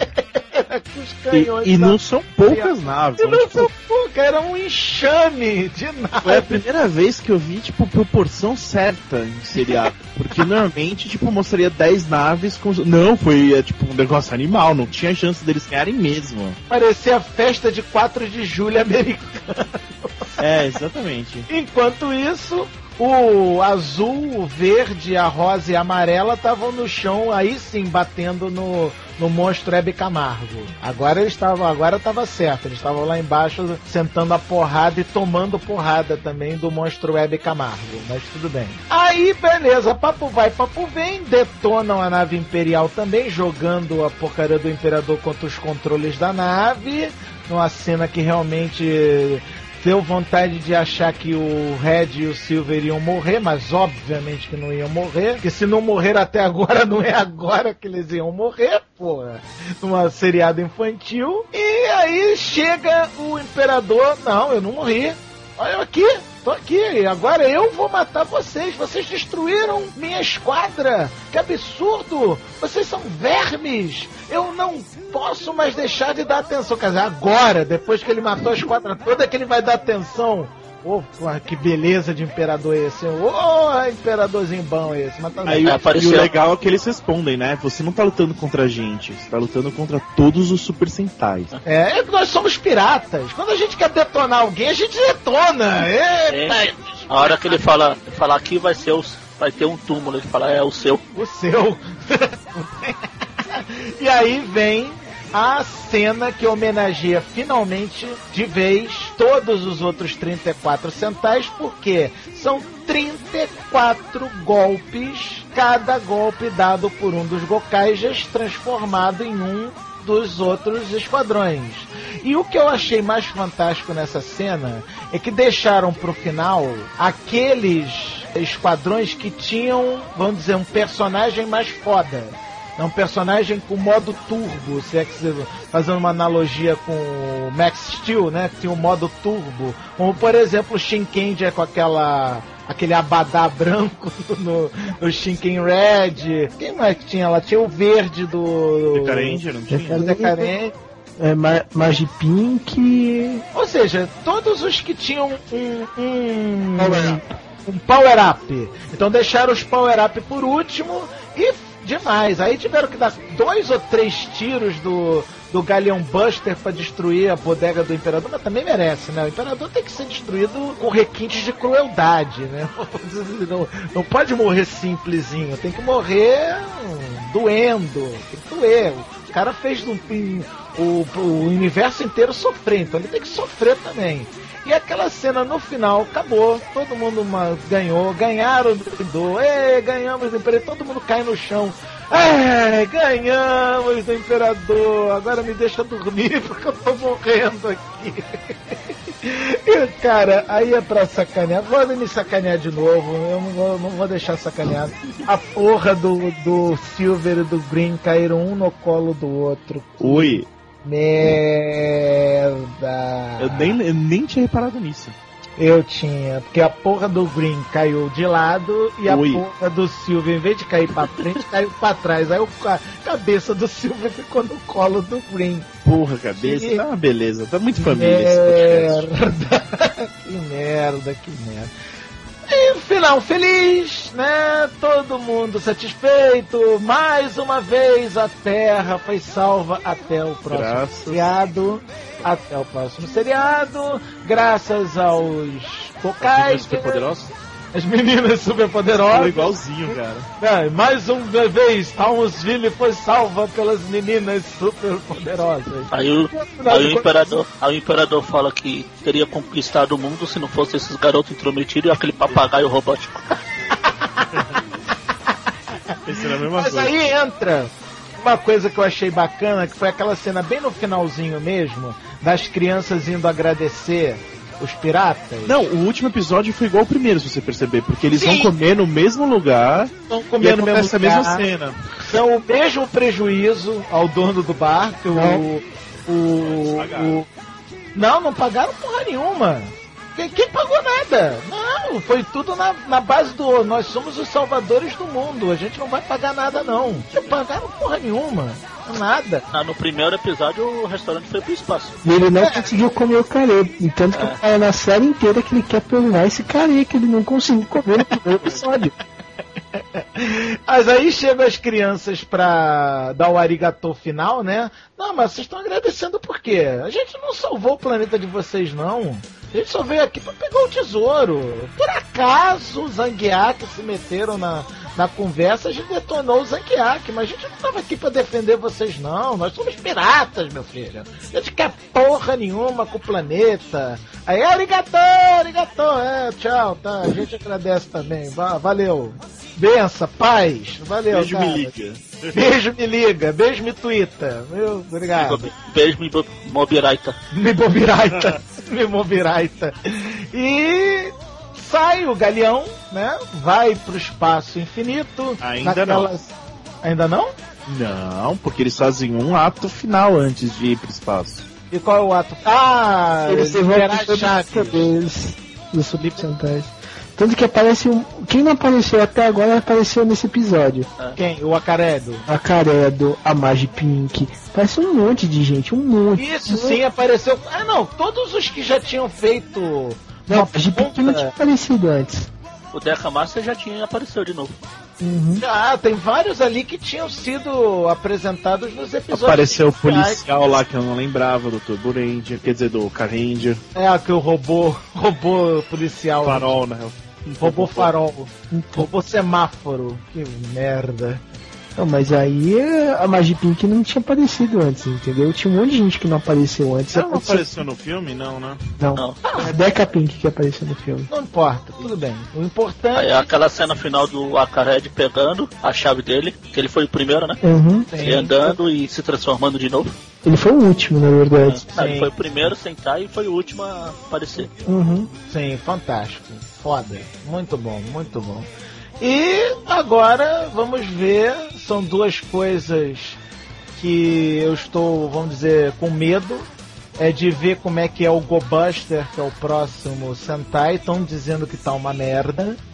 E, e não são poucas naves. E não tipo, são poucas, era um enxame de naves. Foi a primeira vez que eu vi, tipo, proporção certa em seriado. Porque normalmente, tipo, mostraria dez naves com... Não, foi, é, tipo, um negócio animal. Não tinha chance deles ganharem mesmo. Parecia a festa de quatro de julho americana. É, exatamente. Enquanto isso... O azul, o verde, a rosa e a amarela estavam no chão, aí sim, batendo no, no monstro Hebe Camargo. Agora eles estavam, agora estava certo, eles estavam lá embaixo sentando a porrada e tomando porrada também do monstro Hebe Camargo, mas tudo bem. Aí, beleza, papo vai, papo vem, detonam a nave Imperial também, jogando a porcaria do Imperador contra os controles da nave, numa cena que realmente... deu vontade de achar que o Red e o Silver iam morrer, mas obviamente que não iam morrer, porque se não morrer até agora, não é agora que eles iam morrer, porra, numa seriado infantil. E aí chega o Imperador, não, eu não morri, olha eu aqui, tô aqui, agora eu vou matar vocês, vocês destruíram minha esquadra, que absurdo, vocês são vermes, eu não posso mais deixar de dar atenção. Quer dizer, agora, depois que ele matou a esquadra toda, é que ele vai dar atenção. Oh, que beleza de imperador esse. Oh, imperadorzinho bom esse. Mas tá aí, e o legal é que eles respondem, né? Você não tá lutando contra a gente, você tá lutando contra todos os Super Sentais. É, nós somos piratas. Quando a gente quer detonar alguém, a gente detona. Eita. É. A hora que ele fala, fala aqui vai ser o, vai ter um túmulo, ele fala, é o seu. O seu. E aí vem a cena que homenageia finalmente, de vez, todos os outros trinta e quatro Sentais, porque são trinta e quatro golpes, cada golpe dado por um dos Gokaijas transformado em um dos outros esquadrões. E o que eu achei mais fantástico nessa cena é que deixaram pro final aqueles esquadrões que tinham, vamos dizer, um personagem mais foda. É um personagem com modo turbo, se é que você, fazendo uma analogia com o Max Steel, né, que tinha um modo turbo, como por exemplo o Shinkenger com aquela aquele abadá branco no, no Shinken Red. Quem mais que tinha lá? Tinha o verde do Decarendia, não tinha? Do Decarendia. É, Ma- Magipink. Ou seja, todos os que tinham um, um, um power-up. Então deixaram os power-up por último e demais. Aí tiveram que dar dois ou três tiros do, do Galleon Buster pra destruir a bodega do Imperador, mas também merece, né? O Imperador tem que ser destruído com requintes de crueldade, né? Não, não pode morrer simplesinho, tem que morrer doendo, tem que doer. O cara fez um, o, o universo inteiro sofrer, então ele tem que sofrer também. E aquela cena no final acabou, todo mundo uma, ganhou, ganharam do Imperador, ei, ganhamos do Imperador, todo mundo cai no chão. É, ganhamos do Imperador, agora me deixa dormir porque eu tô morrendo aqui. E, cara, aí é pra sacanear, podem me sacanear de novo, eu não vou, não vou deixar sacaneado. A porra do, do Silver e do Green caíram um no colo do outro. Oi. Merda. Eu nem, eu nem tinha reparado nisso. Eu tinha, porque a porra do Green caiu de lado e a Oi. porra do Silver, em vez de cair pra frente, caiu pra trás. Aí a cabeça do Silver ficou no colo do Green. Porra, cabeça, E... tá uma beleza, tá muito família esse podcast. Merda. Que merda, que merda. E final feliz, né? Todo mundo satisfeito. Mais uma vez a Terra foi salva até o próximo Graças. seriado. Até o próximo seriado. Graças aos Cocais. Super poderoso? As meninas super poderosas. Foi igualzinho, cara. É, mais uma vez, Townsville foi salva pelas meninas super poderosas. Aí o, aí o imperador, aí o imperador fala que teria conquistado o mundo se não fosse esses garotos intrometidos e aquele papagaio robótico. Esse era a mesma Mas coisa. aí entra uma coisa que eu achei bacana, que foi aquela cena bem no finalzinho mesmo, das crianças indo agradecer os piratas. Não, o último episódio foi igual ao primeiro, se você perceber, porque eles Sim. vão comer no mesmo lugar. Estão E comendo no acontece mesmo a lugar. mesma cena. São o mesmo prejuízo ao dono do bar, que o, o, o... Não, não pagaram porra nenhuma. Quem, quem pagou nada? Não, foi tudo na, na base do nós somos os salvadores do mundo, a gente não vai pagar nada não. Não pagaram porra nenhuma. Nada. Ah, no primeiro episódio o restaurante foi pro espaço. E ele não É. conseguiu comer o carê. E tanto que É. fala na série inteira que ele quer provar esse carê, que ele não conseguiu comer no primeiro episódio. Mas aí chegam as crianças pra dar o arigatô final, né? Não, mas vocês estão agradecendo por quê? A gente não salvou o planeta de vocês, não. A gente só veio aqui pra pegar o tesouro. Por acaso os Zangiak se meteram na, na conversa, a gente detonou o Zangiak, mas a gente não tava aqui pra defender vocês, não. Nós somos piratas, meu filho. A gente quer porra nenhuma com o planeta. Aí, arigatô, arigatô. É, tchau, tá? A gente agradece também. Va- Valeu. Benção, paz. Valeu, Beijo, cara. me liga. Beijo, me liga. Beijo, me twitta. Meu, obrigado. Beijo, me Mobiraita. Me bobiraita. Me mobiraita. E sai o Galeão, né? Vai pro espaço infinito. Ainda naquelas... Ainda não? Não, porque eles fazem um ato final antes de ir pro espaço. E qual é o ato? Ah, Eles vão liberar todos as os chaves. poderes dos Super Sentais. Tanto que aparece um. Quem não apareceu até agora apareceu nesse episódio. Quem? O Akaredo. A Caredo, a Magipink. Parece um monte de gente, um monte. Isso sim apareceu. Ah, não. Todos os que já tinham feito. Não, uma a Magipink não tinha aparecido antes. O Deca Master já tinha apareceu de novo. Uhum. Ah, tem vários ali que tinham sido apresentados nos episódios. Apareceu o iniciais. policial lá que eu não lembrava, do Turbo Ranger, quer dizer, do Car Ranger. É, que o robô, robô policial. Farol, né? Robô farol. Robô semáforo. Que merda. Não, mas aí é, a Magipink não tinha aparecido antes, entendeu? Tinha um monte de gente que não apareceu antes. Ela não apareceu no filme? Não, né? Não, Não. é a Deca Pink que apareceu no filme. Não importa, tudo bem. O importante Aí aquela cena final do Akared pegando a chave dele, que ele foi o primeiro, né? Uhum. Ele andando e se transformando de novo. Ele foi o último, na verdade. Não, ele Sim. foi o primeiro a sentar e foi o último a aparecer. Uhum. Sim, fantástico. Foda. Muito bom, muito bom. E agora vamos ver, são duas coisas que eu estou, vamos dizer, com medo. É de ver como é que é o Go Buster, que é o próximo Sentai. Estão dizendo que tá uma merda.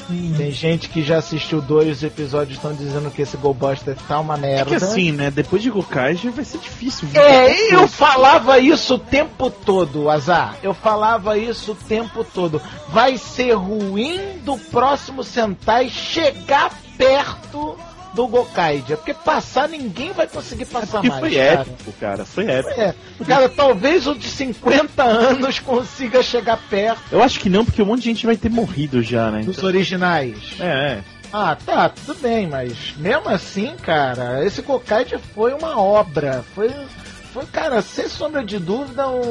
Hum. Tem gente que já assistiu dois episódios, estão dizendo que esse GoBuster tá uma merda. É que assim, né? Depois de Gokaiger vai ser difícil. É, eu falava isso o tempo todo, Azar. Eu falava isso o tempo todo. Vai ser ruim do próximo Sentai chegar perto do Gokaiger, porque passar ninguém vai conseguir passar é mais. Foi cara. épico, cara. Foi épico. É. Cara, talvez o de cinquenta anos consiga chegar perto. Eu acho que não, porque um monte de gente vai ter morrido já, né? Dos então... originais. É, é. Ah, tá, tudo bem, mas mesmo assim, cara, esse Gokaiger foi uma obra. Foi. Foi, cara, sem sombra de dúvida, o,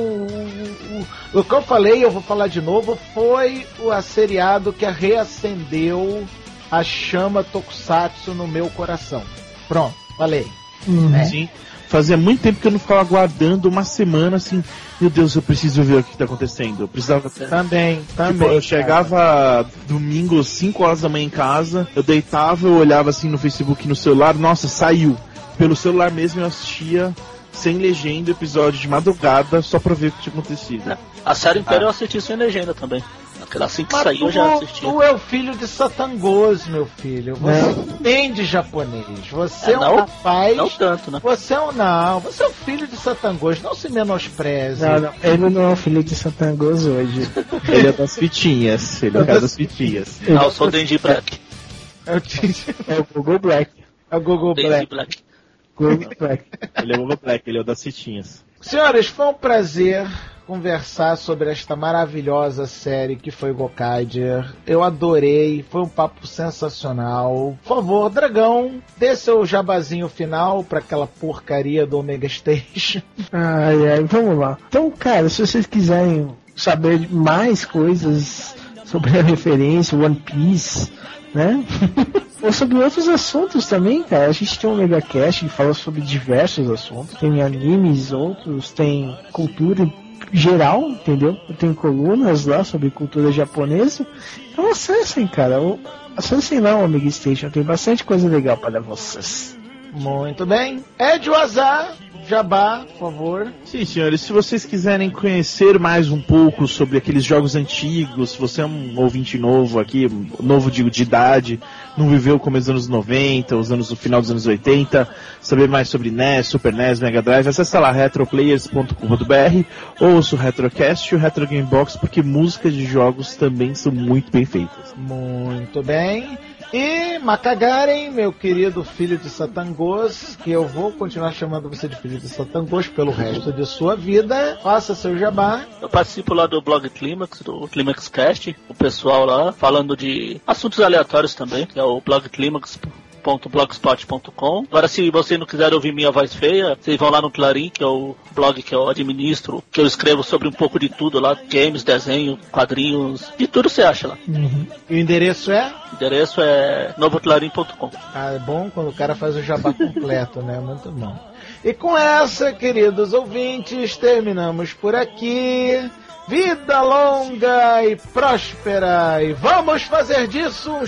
o, o, o que eu falei, eu vou falar de novo, foi o a seriado que reacendeu a chama Tokusatsu no meu coração. Pronto, falei. Uhum. É. Sim. Fazia muito tempo que eu não ficava aguardando uma semana assim, meu Deus, eu preciso ver o que tá acontecendo. Eu precisava. Também, também. Tipo, eu chegava domingo, cinco horas da manhã em casa, eu deitava, eu olhava assim no Facebook, no celular, nossa, saiu. Pelo celular mesmo eu assistia sem legenda o episódio de madrugada só pra ver o que tinha acontecido. É. A série inteira ah. eu assisti sem legenda também. Aquela assim que Mas saiu tu, eu já assisti. Tu é o filho de Satangos, meu filho. Você não. entende japonês. Você é, é um não, rapaz. Não tanto, né? Você é um não. Você é o filho de Satangos. Não se menospreze. Não, não. Ele não é o filho de Satangos hoje. Ele é das fitinhas. Ele é das fitinhas. Não, eu sou o Denji Black. É o, é o Google Black. É o Google Black. Black. Google Black. Ele é o Google Black, ele é o das fitinhas. Senhores, foi um prazer conversar sobre esta maravilhosa série que foi Gokaiger. Eu adorei, foi um papo sensacional. Por favor, Dragão, dê seu jabazinho final pra aquela porcaria do Omega Station. Ai, ai, vamos lá. Então, cara, se vocês quiserem saber mais coisas sobre a referência, One Piece, né? Ou sobre outros assuntos também, cara. A gente tem um MegaCast que fala sobre diversos assuntos. Tem animes, outros, tem cultura geral, entendeu? Tem colunas lá sobre cultura japonesa. Então acessem, cara. Acessem lá o Omega Station. Tem bastante coisa legal para vocês. Muito bem. Ed Azar, Jabá, por favor. Sim, senhores, se vocês quiserem conhecer mais um pouco sobre aqueles jogos antigos, se você é um ouvinte novo aqui, novo digo, de idade, não viveu como os anos noventa, os anos, o final dos anos oitenta, saber mais sobre N E S, Super N E S, Mega Drive, acessa lá retroplayers ponto com ponto b r, ouça o Retrocast e o Retro Game Box, porque músicas de jogos também são muito bem feitas. Muito bem. E Macagaren, meu querido filho de Satangos, que eu vou continuar chamando você de filho de Satangos pelo resto de sua vida, faça seu jabá. Eu participo lá do blog Climax, do Climax Cast, o pessoal lá falando de assuntos aleatórios também, que é o blog Climax ponto blogspot ponto com. Agora, se você não quiser ouvir minha voz feia, vocês vão lá no Clarim, que é o blog que eu administro, que eu escrevo sobre um pouco de tudo lá, games, desenho, quadrinhos, de tudo você acha lá. Uhum. E o endereço é? O endereço é novo clarim ponto com. Ah, é bom quando o cara faz o jabá completo, né? Muito bom. E com essa, queridos ouvintes, terminamos por aqui. Vida longa e próspera, e vamos fazer disso um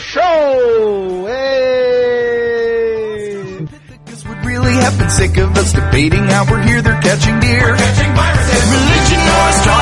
show! Ei! Would really have been sick of us debating how we're here, they're catching deer. We're catching viruses. Religion or